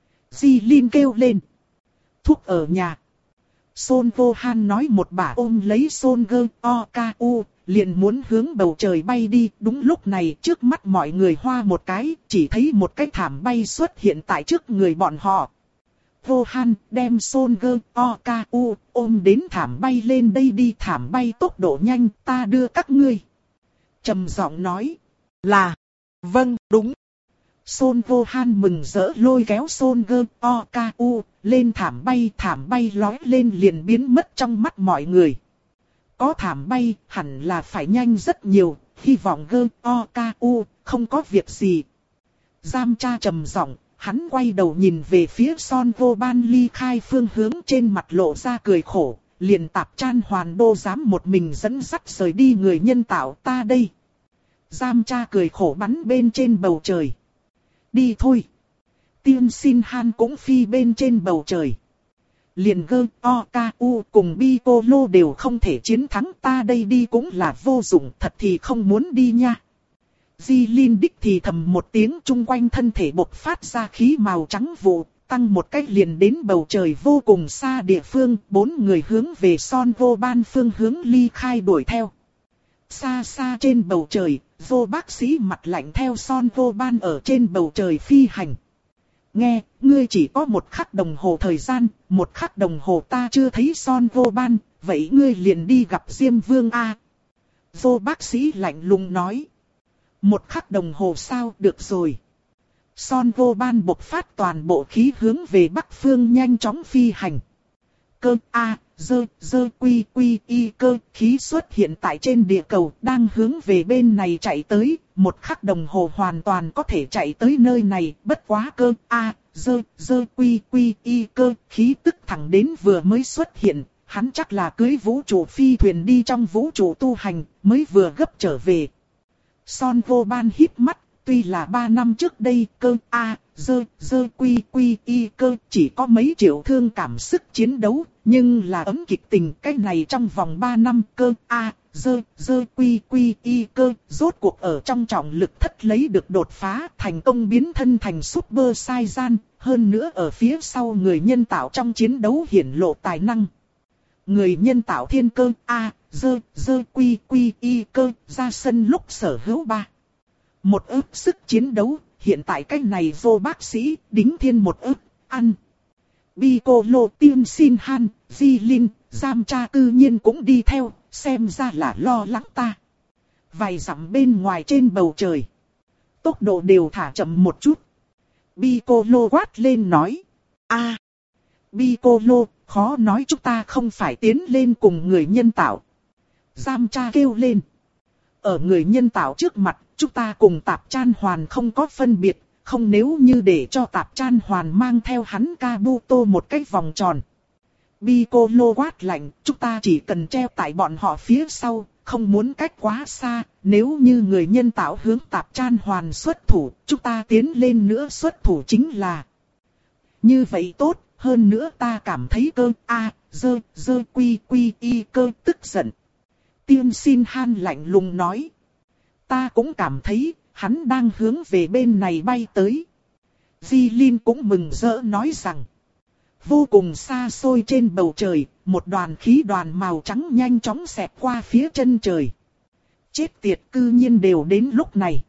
Di Lin kêu lên. Thuốc ở nhà. Son Vô Han nói một bả ôm lấy Son Gơ O K U, liền muốn hướng bầu trời bay đi. Đúng lúc này trước mắt mọi người hoa một cái, chỉ thấy một cái thảm bay xuất hiện tại trước người bọn họ. Vô Han đem Son Gơ O K U ôm đến thảm bay lên đây đi, thảm bay tốc độ nhanh, ta đưa các ngươi. Trầm giọng nói là, vâng, đúng. Son Vô Han mừng rỡ lôi kéo Son Gơ O K U lên thảm bay, thảm bay lói lên liền biến mất trong mắt mọi người. Có thảm bay hẳn là phải nhanh rất nhiều, hy vọng Gơ O K U không có việc gì. Giam Cha trầm giọng, hắn quay đầu nhìn về phía Son Vô Ban ly khai phương hướng, trên mặt lộ ra cười khổ, liền Tạp Chan Hoàn đô dám một mình dẫn dắt rời đi người nhân tạo ta đây. Giam Cha cười khổ bắn bên trên bầu trời. Đi thôi. Tiên Sin Han cũng phi bên trên bầu trời. Liền Gơ O K U cùng Piccolo đều không thể chiến thắng, ta đây đi cũng là vô dụng, thật thì không muốn đi nha. Di Lin đích thì thầm một tiếng, chung quanh thân thể bộc phát ra khí màu trắng vụ, tăng một cách liền đến bầu trời vô cùng xa địa phương, bốn người hướng về Son Vô Ban phương hướng ly khai đuổi theo. Xa xa trên bầu trời, Vô bác sĩ mặt lạnh theo Son Vô Ban ở trên bầu trời phi hành. Nghe, ngươi chỉ có một khắc đồng hồ thời gian, một khắc đồng hồ ta chưa thấy Son Vô Ban, vậy ngươi liền đi gặp Diêm Vương A. Vô bác sĩ lạnh lùng nói. Một khắc đồng hồ sao, được rồi. Son Vô Ban bộc phát toàn bộ khí hướng về bắc phương nhanh chóng phi hành. Cơ A, dơ, dơ quy quy y cơ khí xuất hiện tại trên địa cầu, đang hướng về bên này chạy tới, một khắc đồng hồ hoàn toàn có thể chạy tới nơi này, bất quá cơ A, dơ, dơ quy quy y cơ khí tức thẳng đến vừa mới xuất hiện, hắn chắc là cưới vũ trụ phi thuyền đi trong vũ trụ tu hành, mới vừa gấp trở về. Son Vô Ban híp mắt, tuy là ba năm trước đây cơ A, dơ, dơ quy quy y cơ chỉ có mấy triệu thương cảm sức chiến đấu, nhưng là ấm kịch tình cái này trong vòng ba năm cơ A, dơ, dơ quy quy y cơ rốt cuộc ở trong trọng lực thất lấy được đột phá, thành công biến thân thành Super Saiyan, hơn nữa ở phía sau người nhân tạo trong chiến đấu hiển lộ tài năng. Người nhân tạo thiên cơ A, dơ, dơ quy quy y cơ ra sân lúc sở hữu ba. Một ức sức chiến đấu, hiện tại cái này vô bác sĩ, đính thiên một ức, ăn. Piccolo Tiên Xin Han, Di Linh, Giam Cha cư nhiên cũng đi theo, xem ra là lo lắng ta. Vài dặm bên ngoài trên bầu trời. Tốc độ đều thả chậm một chút. Piccolo quát lên nói. a à, Piccolo, khó nói chúng ta không phải tiến lên cùng người nhân tạo. Giam Cha kêu lên. Ở người nhân tạo trước mặt, chúng ta cùng Tạp Chan Hoàn không có phân biệt. Không nếu như để cho Tạp Chan Hoàn mang theo hắn Kabuto một cái vòng tròn. Piccolo quát lạnh, chúng ta chỉ cần treo tại bọn họ phía sau, không muốn cách quá xa. Nếu như người nhân tạo hướng Tạp Chan Hoàn xuất thủ, chúng ta tiến lên nữa xuất thủ chính là. Như vậy tốt, hơn nữa ta cảm thấy cơ a dơ dơ quy quy y cơ tức giận. Tiên Xin Han lạnh lùng nói. Ta cũng cảm thấy, hắn đang hướng về bên này bay tới. Di Linh cũng mừng rỡ nói rằng. Vô cùng xa xôi trên bầu trời, một đoàn khí đoàn màu trắng nhanh chóng xẹt qua phía chân trời. Chết tiệt cư nhiên đều đến lúc này.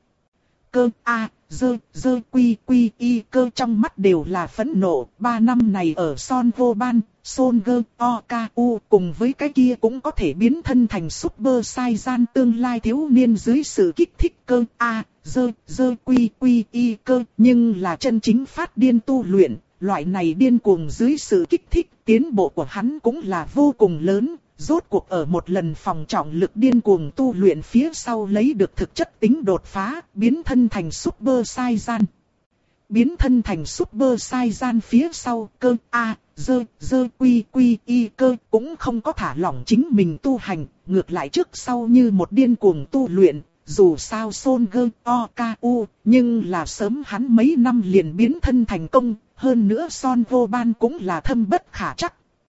Cơ a dơ dơ quy quy y cơ trong mắt đều là phẫn nộ. Ba năm này ở Son Goban, Son Go Oku cùng với cái kia cũng có thể biến thân thành Super Saiyan tương lai thiếu niên dưới sự kích thích cơ a dơ dơ quy quy y cơ. Nhưng là chân chính phát điên tu luyện, loại này điên cuồng dưới sự kích thích, tiến bộ của hắn cũng là vô cùng lớn. Rốt cuộc ở một lần phòng trọng lực điên cuồng tu luyện phía sau lấy được thực chất tính đột phá, biến thân thành Super Saiyan. Biến thân thành Super Saiyan phía sau, cơ a dơ dơ quy quy y cơ cũng không có thả lỏng chính mình tu hành, ngược lại trước sau như một điên cuồng tu luyện. Dù sao Son Go Oku, nhưng là sớm hắn mấy năm liền biến thân thành công, hơn nữa Son Goban cũng là thâm bất khả trắc.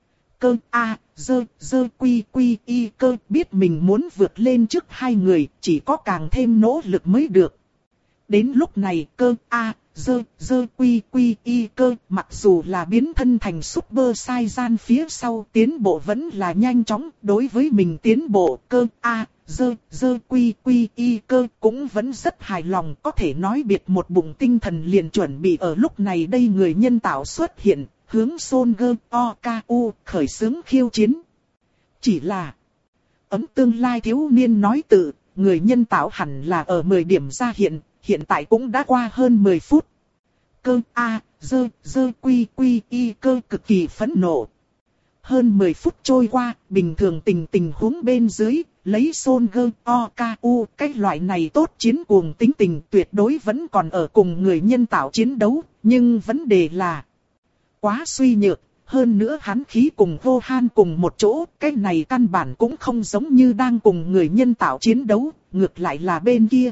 Cơ a dơ dơ quy quy y cơ biết mình muốn vượt lên trước hai người, chỉ có càng thêm nỗ lực mới được. Đến lúc này cơ a dơ dơ quy quy y cơ mặc dù là biến thân thành Super Saiyan phía sau, tiến bộ vẫn là nhanh chóng. Đối với mình tiến bộ, cơ a dơ dơ quy quy y cơ cũng vẫn rất hài lòng. Có thể nói biệt một bụng tinh thần liền chuẩn bị ở lúc này đây người nhân tạo xuất hiện, hướng Son Go Oku khởi xướng khiêu chiến. Chỉ là ấm tương lai thiếu niên nói tự, người nhân tạo hẳn là ở mười điểm ra hiện, hiện tại cũng đã qua hơn mười phút. Cơ a dơ dơ quy quy y cơ cực kỳ phẫn nộ. Hơn mười phút trôi qua, bình thường tình tình huống bên dưới, lấy Son Go Oku cái loại này tốt chiến cuồng tính tình tuyệt đối vẫn còn ở cùng người nhân tạo chiến đấu, nhưng vấn đề là quá suy nhược, hơn nữa hắn khí cùng vô han cùng một chỗ, cái này căn bản cũng không giống như đang cùng người nhân tạo chiến đấu, ngược lại là bên kia.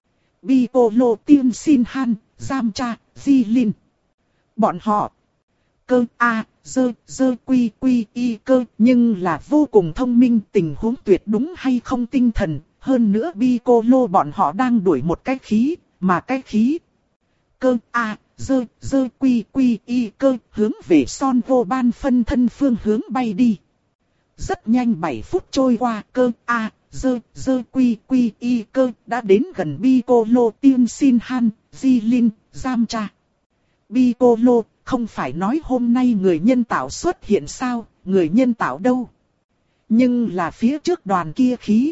Piccolo Tiên Xin Han, Giam Cha, Di Linh. Bọn họ, cơ a dơ dơ quy quy y cơ, nhưng là vô cùng thông minh, tình huống tuyệt đúng hay không tinh thần, hơn nữa Piccolo bọn họ đang đuổi một cái khí, mà cái khí. Cơ a dơ dơ quy quy y cơ hướng về Son Goban phân thân phương hướng bay đi. Rất nhanh bảy phút trôi qua, cơ a dơ dơ quy quy y cơ đã đến gần Piccolo Tiên Xin Han, Di Linh, Giam Cha. Piccolo, không phải nói hôm nay người nhân tạo xuất hiện sao, người nhân tạo đâu? Nhưng là phía trước đoàn kia khí.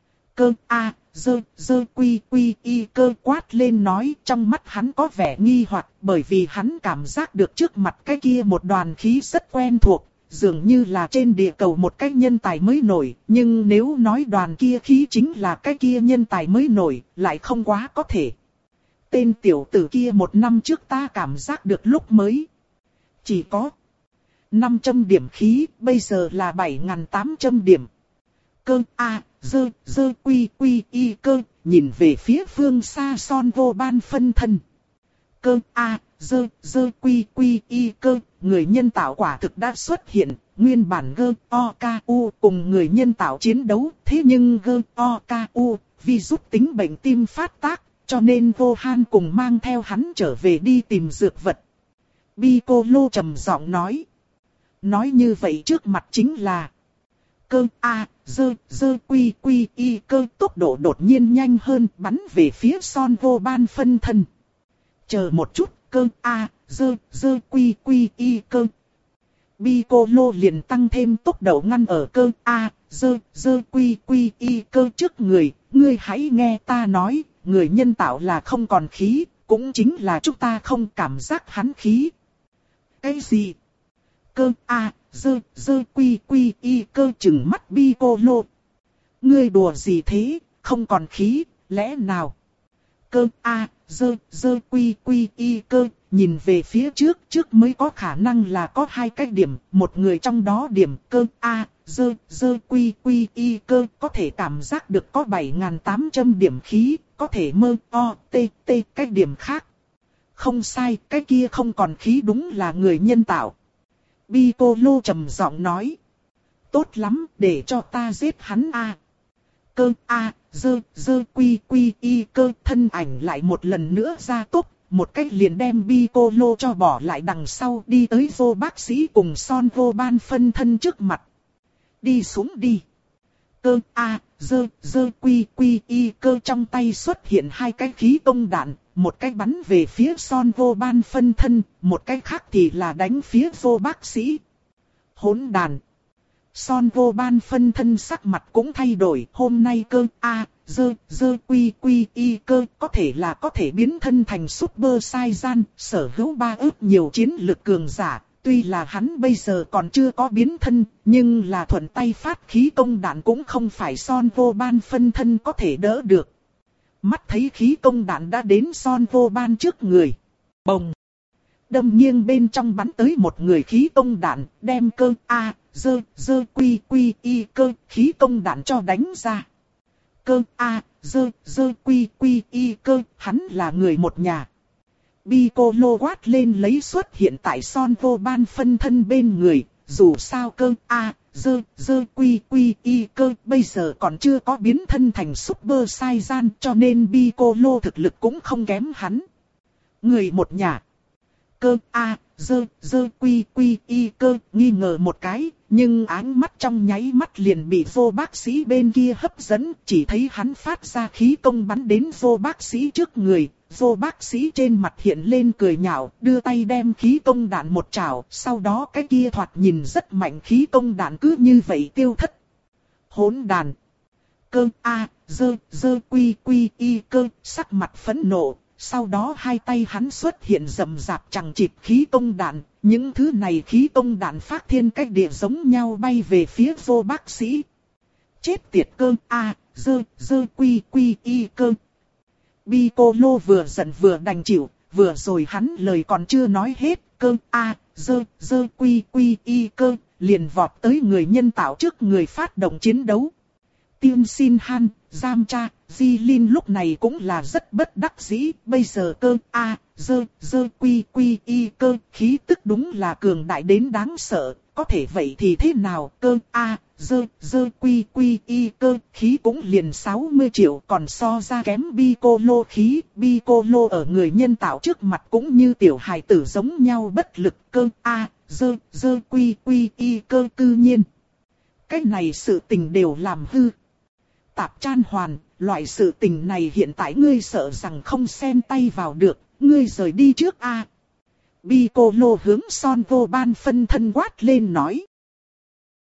Cơ a dơ dơ quy quy y cơ quát lên nói, trong mắt hắn có vẻ nghi hoặc, bởi vì hắn cảm giác được trước mặt cái kia một đoàn khí rất quen thuộc, dường như là trên địa cầu một cái nhân tài mới nổi, nhưng nếu nói đoàn kia khí chính là cái kia nhân tài mới nổi, lại không quá có thể. Tên tiểu tử kia một năm trước ta cảm giác được lúc mới chỉ có năm trăm điểm khí, bây giờ là bảy nghìn tám trăm điểm. Cơ a dơ dơ quy quy y cơ nhìn về phía phương xa Son Goban phân thân. Cơ a dơ dơ quy quy y cơ, người nhân tạo quả thực đã xuất hiện. Nguyên bản Go Oku cùng người nhân tạo chiến đấu, thế nhưng Go Oku vì giúp tính bệnh tim phát tác, cho nên Gohan cùng mang theo hắn trở về đi tìm dược vật. Piccolo trầm giọng nói. Nói như vậy trước mặt chính là cơ a dơ dơ quy quy y cơ tốc độ đột nhiên nhanh hơn, bắn về phía Son Goban phân thân. Chờ một chút, cơ a, dơ, dơ quy quy y cơ. Piccolo liền tăng thêm tốc độ ngăn ở cơ a, dơ, dơ quy quy y cơ trước người. Ngươi hãy nghe ta nói, người nhân tạo là không còn khí, cũng chính là chúng ta không cảm giác hắn khí. Cái gì? Cơ a, dơ, dơ quy quy y cơ chừng mắt Piccolo. Ngươi đùa gì thế, không còn khí, lẽ nào? Cơ a, dơ, dơ quy quy y cơ, nhìn về phía trước, trước mới có khả năng là có hai cái điểm, một người trong đó điểm cơ a, dơ, dơ quy quy y cơ, có thể cảm giác được có bảy nghìn tám trăm điểm khí, có thể mơ o, tê, tê, cái điểm khác. Không sai, cái kia không còn khí đúng là người nhân tạo. Piccolo trầm giọng nói. Tốt lắm, để cho ta giết hắn a. Cơ a, dơ, dơ quy quy y cơ, thân ảnh lại một lần nữa ra tốc, một cách liền đem Piccolo cho bỏ lại đằng sau, đi tới vô bác sĩ cùng son vô ban phân thân trước mặt. Đi xuống đi. Cơ a, dơ, dơ quy quy y cơ, trong tay xuất hiện hai cái khí công đạn, một cái bắn về phía son vô ban phân thân, một cái khác thì là đánh phía vô bác sĩ. Hỗn đàn. Son vô ban phân thân sắc mặt cũng thay đổi, hôm nay cơ a, dơ, dơ quy quy y cơ, có thể là có thể biến thân thành Super Saiyan, sở hữu ba ước nhiều chiến lực cường giả. Tuy là hắn bây giờ còn chưa có biến thân, nhưng là thuận tay phát khí công đạn cũng không phải son vô ban phân thân có thể đỡ được. Mắt thấy khí công đạn đã đến son vô ban trước người. Bồng! Đâm nghiêng bên trong bắn tới một người khí công đạn, đem cơ a, dơ, dơ quy quy y cơ, khí công đạn cho đánh ra. Cơ a, dơ, dơ quy quy y cơ, hắn là người một nhà. Piccolo quát lên lấy xuất hiện tại son vô ban phân thân bên người, dù sao cơ a, dơ, dơ quy quy y cơ bây giờ còn chưa có biến thân thành Super Saiyan, cho nên Piccolo thực lực cũng không kém hắn. Người một nhà. Cơ a, dơ, dơ quy quy y cơ nghi ngờ một cái, nhưng ánh mắt trong nháy mắt liền bị vô bác sĩ bên kia hấp dẫn, chỉ thấy hắn phát ra khí công bắn đến vô bác sĩ trước người. Vô bác sĩ trên mặt hiện lên cười nhạo, đưa tay đem khí công đạn một chảo, sau đó cái kia thoạt nhìn rất mạnh khí công đạn cứ như vậy tiêu thất. Hỗn đàn. Cơ a, dơ, dơ quy quy y cơ, sắc mặt phẫn nộ, sau đó hai tay hắn xuất hiện rầm rạp chằng chịt khí công đạn, những thứ này khí công đạn phát thiên cách địa giống nhau bay về phía vô bác sĩ. Chết tiệt cơ a, dơ, dơ quy quy y cơ. Piccolo vừa giận vừa đành chịu, vừa rồi hắn lời còn chưa nói hết, cơ a, dơ, dơ quy quy y cơ, liền vọt tới người nhân tạo trước người phát động chiến đấu. Tiên Xin Han, Giam Cha, Di Linh lúc này cũng là rất bất đắc dĩ, bây giờ cơ a, dơ, dơ quy quy y cơ, khí tức đúng là cường đại đến đáng sợ, có thể vậy thì thế nào, cơ a, dơ, dơ quy quy y cơ, khí cũng liền sáu mươi triệu, còn so ra kém Piccolo khí, Piccolo ở người nhân tạo trước mặt cũng như tiểu hài tử giống nhau bất lực, cơ a, dơ, dơ quy quy y cơ cư nhiên. Cái này sự tình đều làm hư. Tạp Chan Hoàn, loại sự tình này hiện tại ngươi sợ rằng không xen tay vào được, ngươi rời đi trước a. Piccolo hướng son vô ban phân thân quát lên nói.